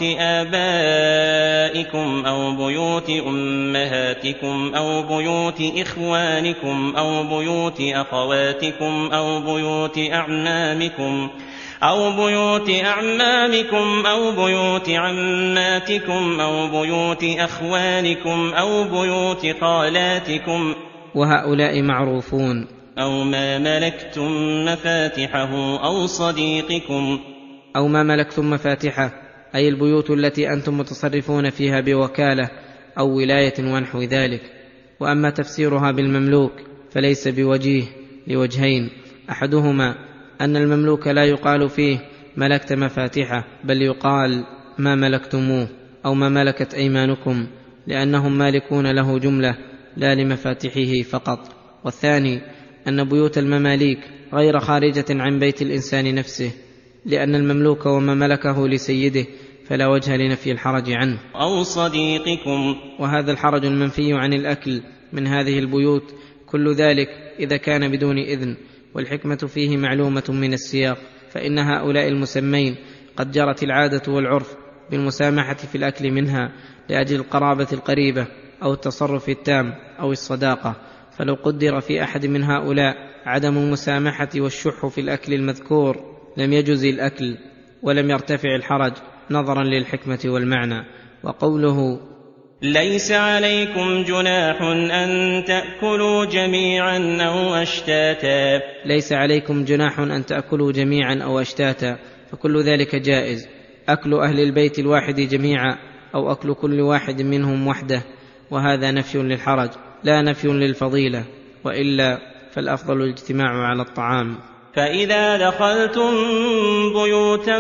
Speaker 2: آبائكم أو بيوت أمهاتكم أو بيوت إخوانكم أو بيوت أخواتكم أو بيوت أعمامكم أو بيوت أعمامكم أو بيوت عماتكم أو بيوت أخوانكم أو بيوت خالاتكم،
Speaker 3: وهؤلاء معروفون.
Speaker 2: أو ما ملكتم مفاتحه أو صديقكم.
Speaker 3: أو ما ملكتم مفاتحه أي البيوت التي أنتم متصرفون فيها بوكالة أو ولاية ونحو ذلك. وأما تفسيرها بالمملوك فليس بوجيه لوجهين، أحدهما أن المملوك لا يقال فيه ملكت مفاتحه، بل يقال ما ملكتموه أو ما ملكت أيمانكم، لأنهم مالكون له جملة لا لمفاتحه فقط. والثاني أن بيوت المماليك غير خارجة عن بيت الإنسان نفسه، لأن المملوك وما ملكه لسيده فلا وجه لنفي الحرج عنه.
Speaker 2: أو صديقكم.
Speaker 3: وهذا الحرج المنفي عن الأكل من هذه البيوت كل ذلك إذا كان بدون إذن، والحكمة فيه معلومة من السياق، فإن هؤلاء المسمين قد جرت العادة والعرف بالمسامحة في الأكل منها لأجل القرابة القريبة أو التصرف التام أو الصداقة، فلو قدر في أحد من هؤلاء عدم المسامحة والشح في الأكل المذكور لم يجز الأكل ولم يرتفع الحرج نظرا للحكمة والمعنى. وقوله
Speaker 2: ليس عليكم جناح أن تأكلوا جميعا أو أشتاتا.
Speaker 3: ليس عليكم جناح أن تأكلوا جميعا أو أشتاتا، فكل ذلك جائز، أكل أهل البيت الواحد جميعا أو أكل كل واحد منهم وحده، وهذا نفي للحرج لا نفي للفضيلة، وإلا فالأفضل الاجتماع على الطعام.
Speaker 2: فإذا دخلتم بيوتا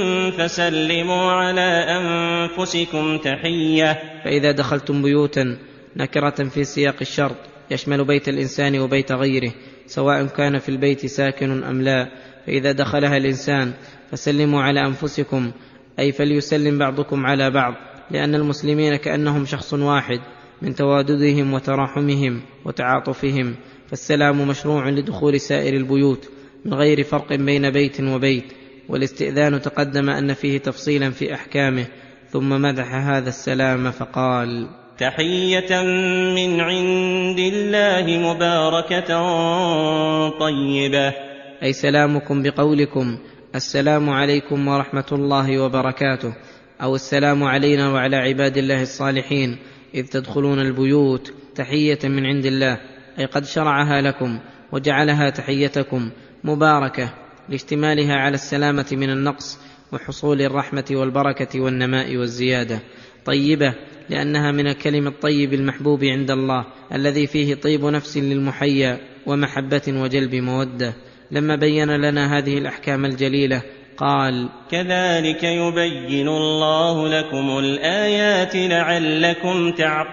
Speaker 2: فسلموا على أنفسكم تحية.
Speaker 3: فإذا دخلتم بيوتا نكرة في سياق الشرط يشمل بيت الإنسان وبيت غيره، سواء كان في البيت ساكن أم لا. فإذا دخلها الإنسان فسلموا على أنفسكم، أي فليسلم بعضكم على بعض، لأن المسلمين كأنهم شخص واحد من تواددهم وتراحمهم وتعاطفهم، فالسلام مشروع لدخول سائر البيوت من غير فرق بين بيت وبيت. والاستئذان تقدم أن فيه تفصيلا في أحكامه، ثم مدح هذا السلام فقال:
Speaker 2: تحية من عند الله مباركة طيبة،
Speaker 3: أي سلامكم بقولكم السلام عليكم ورحمة الله وبركاته، أو السلام علينا وعلى عباد الله الصالحين إذ تدخلون البيوت، تحية من عند الله، أي قد شرعها لكم وجعلها تحيتكم مباركة لاشتمالها على السلامة من النقص وحصول الرحمة والبركة والنماء والزيادة. طيبة لأنها من الكلم الطيب المحبوب عند الله الذي فيه طيب نفس للمحيا ومحبة وجلب مودة. لما بين لنا هذه الأحكام الجليلة قال:
Speaker 2: كذلك يبين الله لكم الآيات لعلكم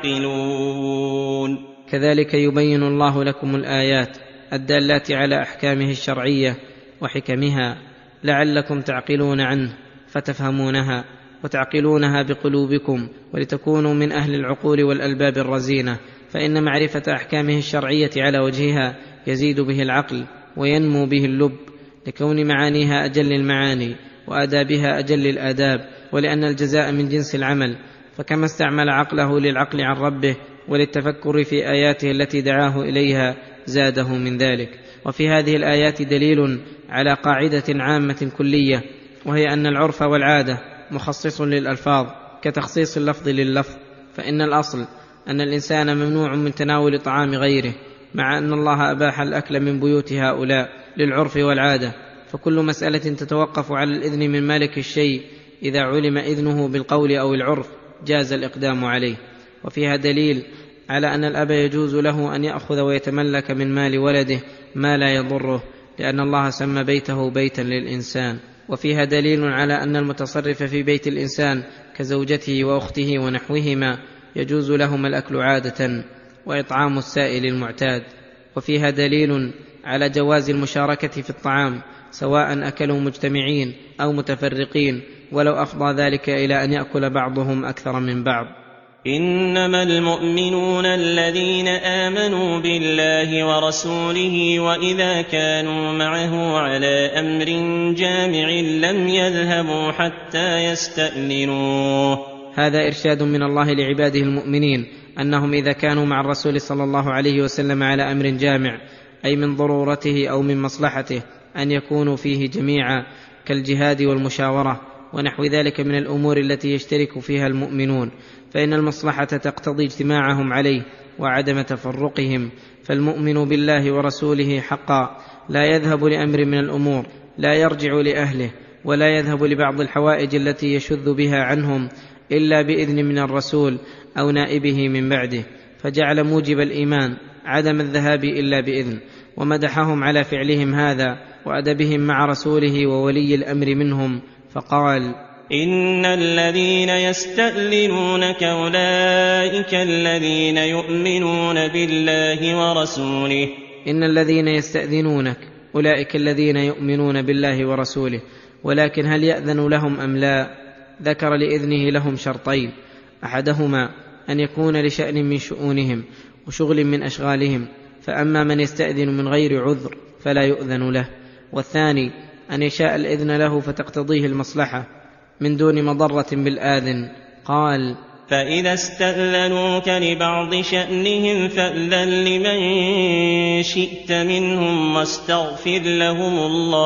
Speaker 2: تعقلون.
Speaker 3: كذلك يبين الله لكم الآيات الدالات على أحكامه الشرعية وحكمها لعلكم تعقلون عنه، فتفهمونها وتعقلونها بقلوبكم، ولتكونوا من أهل العقول والألباب الرزينة. فإن معرفة أحكامه الشرعية على وجهها يزيد به العقل وينمو به اللب، لكون معانيها أجل المعاني وآدابها أجل الآداب، ولأن الجزاء من جنس العمل. فكما استعمل عقله للعقل عن ربه وللتفكر في آياته التي دعاه إليها زاده من ذلك. وفي هذه الآيات دليل على قاعدة عامة كلية، وهي أن العرف والعادة مخصص للألفاظ كتخصيص اللفظ لللفظ. فإن الأصل أن الإنسان ممنوع من تناول طعام غيره، مع أن الله أباح الأكل من بيوت هؤلاء للعرف والعادة. فكل مسألة تتوقف على الإذن من مالك الشيء إذا علم إذنه بالقول أو العرف جاز الإقدام عليه. وفيها دليل على أن الأب يجوز له أن يأخذ ويتملك من مال ولده ما لا يضره، لأن الله سمى بيته بيتا للإنسان. وفيها دليل على أن المتصرف في بيت الإنسان كزوجته وأخته ونحوهما يجوز لهما الأكل عادة وإطعام السائل المعتاد. وفيها دليل على جواز المشاركة في الطعام، سواء أكلوا مجتمعين أو متفرقين، ولو أفضى ذلك إلى أن يأكل بعضهم أكثر من بعض.
Speaker 2: إنما المؤمنون الذين آمنوا بالله ورسوله وإذا كانوا معه على أمر جامع لم يذهبوا حتى يستأذنوه.
Speaker 3: هذا إرشاد من الله لعباده المؤمنين أنهم إذا كانوا مع الرسول صلى الله عليه وسلم على أمر جامع، أي من ضرورته أو من مصلحته أن يكونوا فيه جميعا، كالجهاد والمشاورة ونحو ذلك من الأمور التي يشترك فيها المؤمنون، فإن المصلحة تقتضي اجتماعهم عليه وعدم تفرقهم. فالمؤمن بالله ورسوله حقا لا يذهب لأمر من الأمور، لا يرجع لأهله، ولا يذهب لبعض الحوائج التي يشذ بها عنهم إلا بإذن من الرسول أو نائبه من بعده، فجعل موجب الإيمان عدم الذهاب إلا بإذن. ومدحهم على فعلهم هذا وأدبهم مع رسوله وولي الأمر منهم، فقال:
Speaker 2: إن الذين يستأذنونك أولئك الذين يؤمنون بالله ورسوله.
Speaker 3: إن الذين يستأذنونك أولئك الذين يؤمنون بالله ورسوله. ولكن هل يأذن لهم أم لا؟ ذكر لإذنه لهم شرطين: أحدهما أن يكون لشأن من شؤونهم وشغل من أشغالهم، فأما من يستأذن من غير عذر فلا يؤذن له. والثاني أن يشاء الإذن له فتقتضيه المصلحة من دون مضرة بالآذن. قال:
Speaker 2: فإذا استأذنوك لبعض شأنهم فأذن لمن شئت منهم واستغفر لهم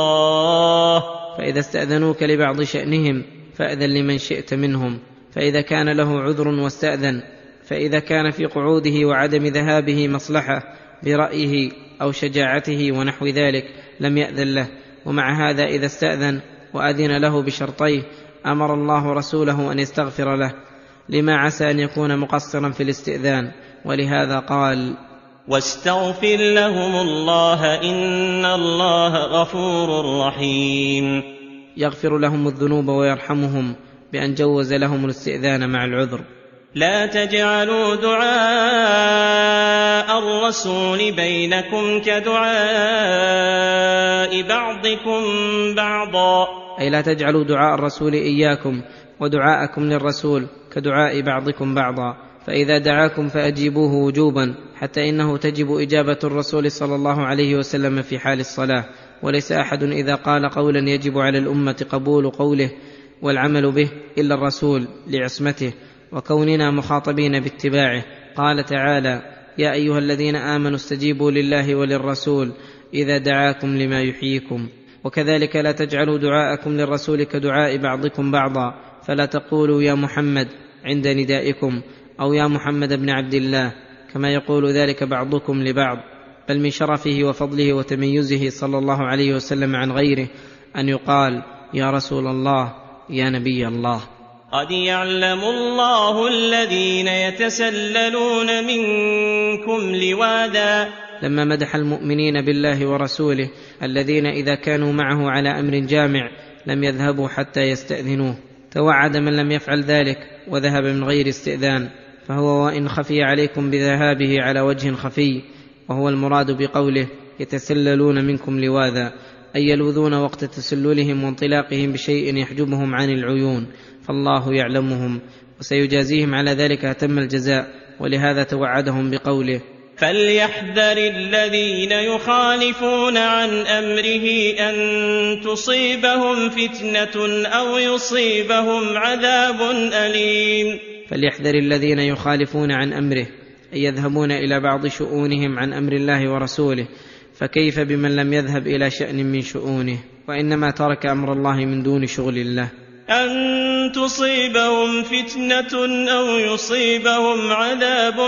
Speaker 2: الله.
Speaker 3: فإذا استأذنوك لبعض شأنهم فأذن لمن شئت منهم، فإذا كان له عذر واستأذن فإذا كان في قعوده وعدم ذهابه مصلحة برأيه أو شجاعته ونحو ذلك لم يأذن له. ومع هذا إذا استأذن وأذن له بشرطيه أمر الله رسوله أن يستغفر له، لما عسى أن يكون مقصرا في الاستئذان، ولهذا قال:
Speaker 2: واستغفر لهم الله إن الله غفور رحيم.
Speaker 3: يغفر لهم الذنوب ويرحمهم بأن جوز لهم الاستئذان مع العذر.
Speaker 2: لا تجعلوا دعاء الرسول بينكم كدعاء بعضكم بعضا،
Speaker 3: أي لا تجعلوا دعاء الرسول إياكم ودعاءكم للرسول كدعاء بعضكم بعضا، فإذا دعاكم فأجيبوه وجوبا، حتى إنه تجب إجابة الرسول صلى الله عليه وسلم في حال الصلاة، وليس أحد إذا قال قولا يجب على الأمة قبول قوله والعمل به إلا الرسول لعصمته وكوننا مخاطبين باتباعه. قال تعالى: يا أيها الذين آمنوا استجيبوا لله وللرسول إذا دعاكم لما يحييكم. وكذلك لا تجعلوا دعاءكم للرسول كدعاء بعضكم بعضا، فلا تقولوا يا محمد عند ندائكم أو يا محمد بن عبد الله، كما يقول ذلك بعضكم لبعض، بل من شرفه وفضله وتميزه صلى الله عليه وسلم عن غيره أن يقال يا رسول الله، يا نبي الله.
Speaker 2: قد يعلم الله الذين يتسللون منكم لواذا،
Speaker 3: لما مدح المؤمنين بالله ورسوله الذين إذا كانوا معه على أمر جامع لم يذهبوا حتى يستأذنوه. توعد من لم يفعل ذلك وذهب من غير استئذان، فهو وإن خفي عليكم بذهابه على وجه خفي، وهو المراد بقوله يتسللون منكم لواذا، أي يلوذون وقت تسللهم وانطلاقهم بشيء يحجبهم عن العيون، فالله يعلمهم وسيجازيهم على ذلك أتم الجزاء. ولهذا توعدهم بقوله:
Speaker 2: فليحذر الذين يخالفون عن أمره أن تصيبهم فتنة أو يصيبهم عذاب أليم.
Speaker 3: فليحذر الذين يخالفون عن أمره، أي يذهبون إلى بعض شؤونهم عن أمر الله ورسوله، فكيف بمن لم يذهب إلى شأن من شؤونه وإنما ترك أمر الله من دون شغل الله؟
Speaker 2: أن تصيبهم فتنة أو يصيبهم عذاب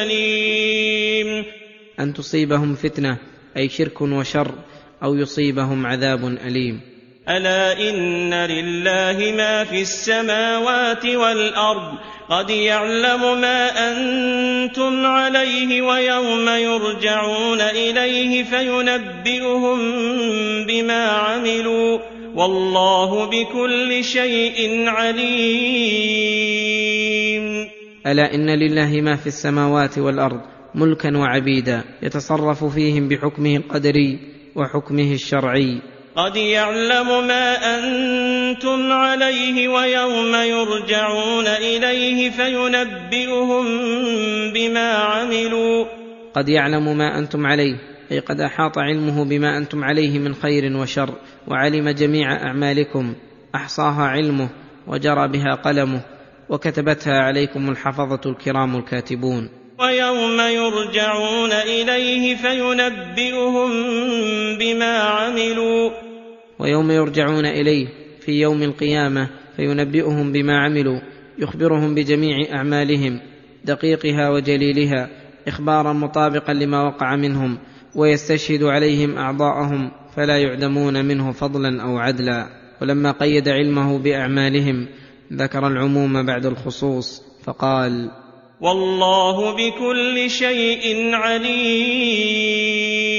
Speaker 2: أليم.
Speaker 3: أن تصيبهم فتنة أي شرك وشر، أو يصيبهم عذاب أليم.
Speaker 2: ألا إن لله ما في السماوات والأرض، قد يعلم ما أنتم عليه ويوم يرجعون إليه فينبئهم بما عملوا، والله بكل شيء عليم.
Speaker 3: ألا إن لله ما في السماوات والأرض ملكا وعبيدا يتصرف فيهم بحكمه القدري وحكمه الشرعي.
Speaker 2: قد يعلم ما أنتم عليه ويوم يرجعون إليه فينبئهم بما عملوا.
Speaker 3: قد يعلم ما أنتم عليه، أي قد أحاط علمه بما أنتم عليه من خير وشر، وعلم جميع أعمالكم، أحصاها علمه وجرى بها قلمه، وكتبتها عليكم الحفظة الكرام الكاتبون.
Speaker 2: ويوم يرجعون إليه فينبئهم بما عملوا.
Speaker 3: ويوم يرجعون إليه في يوم القيامة فينبئهم بما عملوا، يخبرهم بجميع أعمالهم دقيقها وجليلها إخبارا مطابقا لما وقع منهم، ويستشهد عليهم أعضاءهم فلا يعدمون منه فضلا أو عدلا. ولما قيد علمه بأعمالهم ذكر العموم بعد الخصوص فقال:
Speaker 2: والله بكل شيء عليم.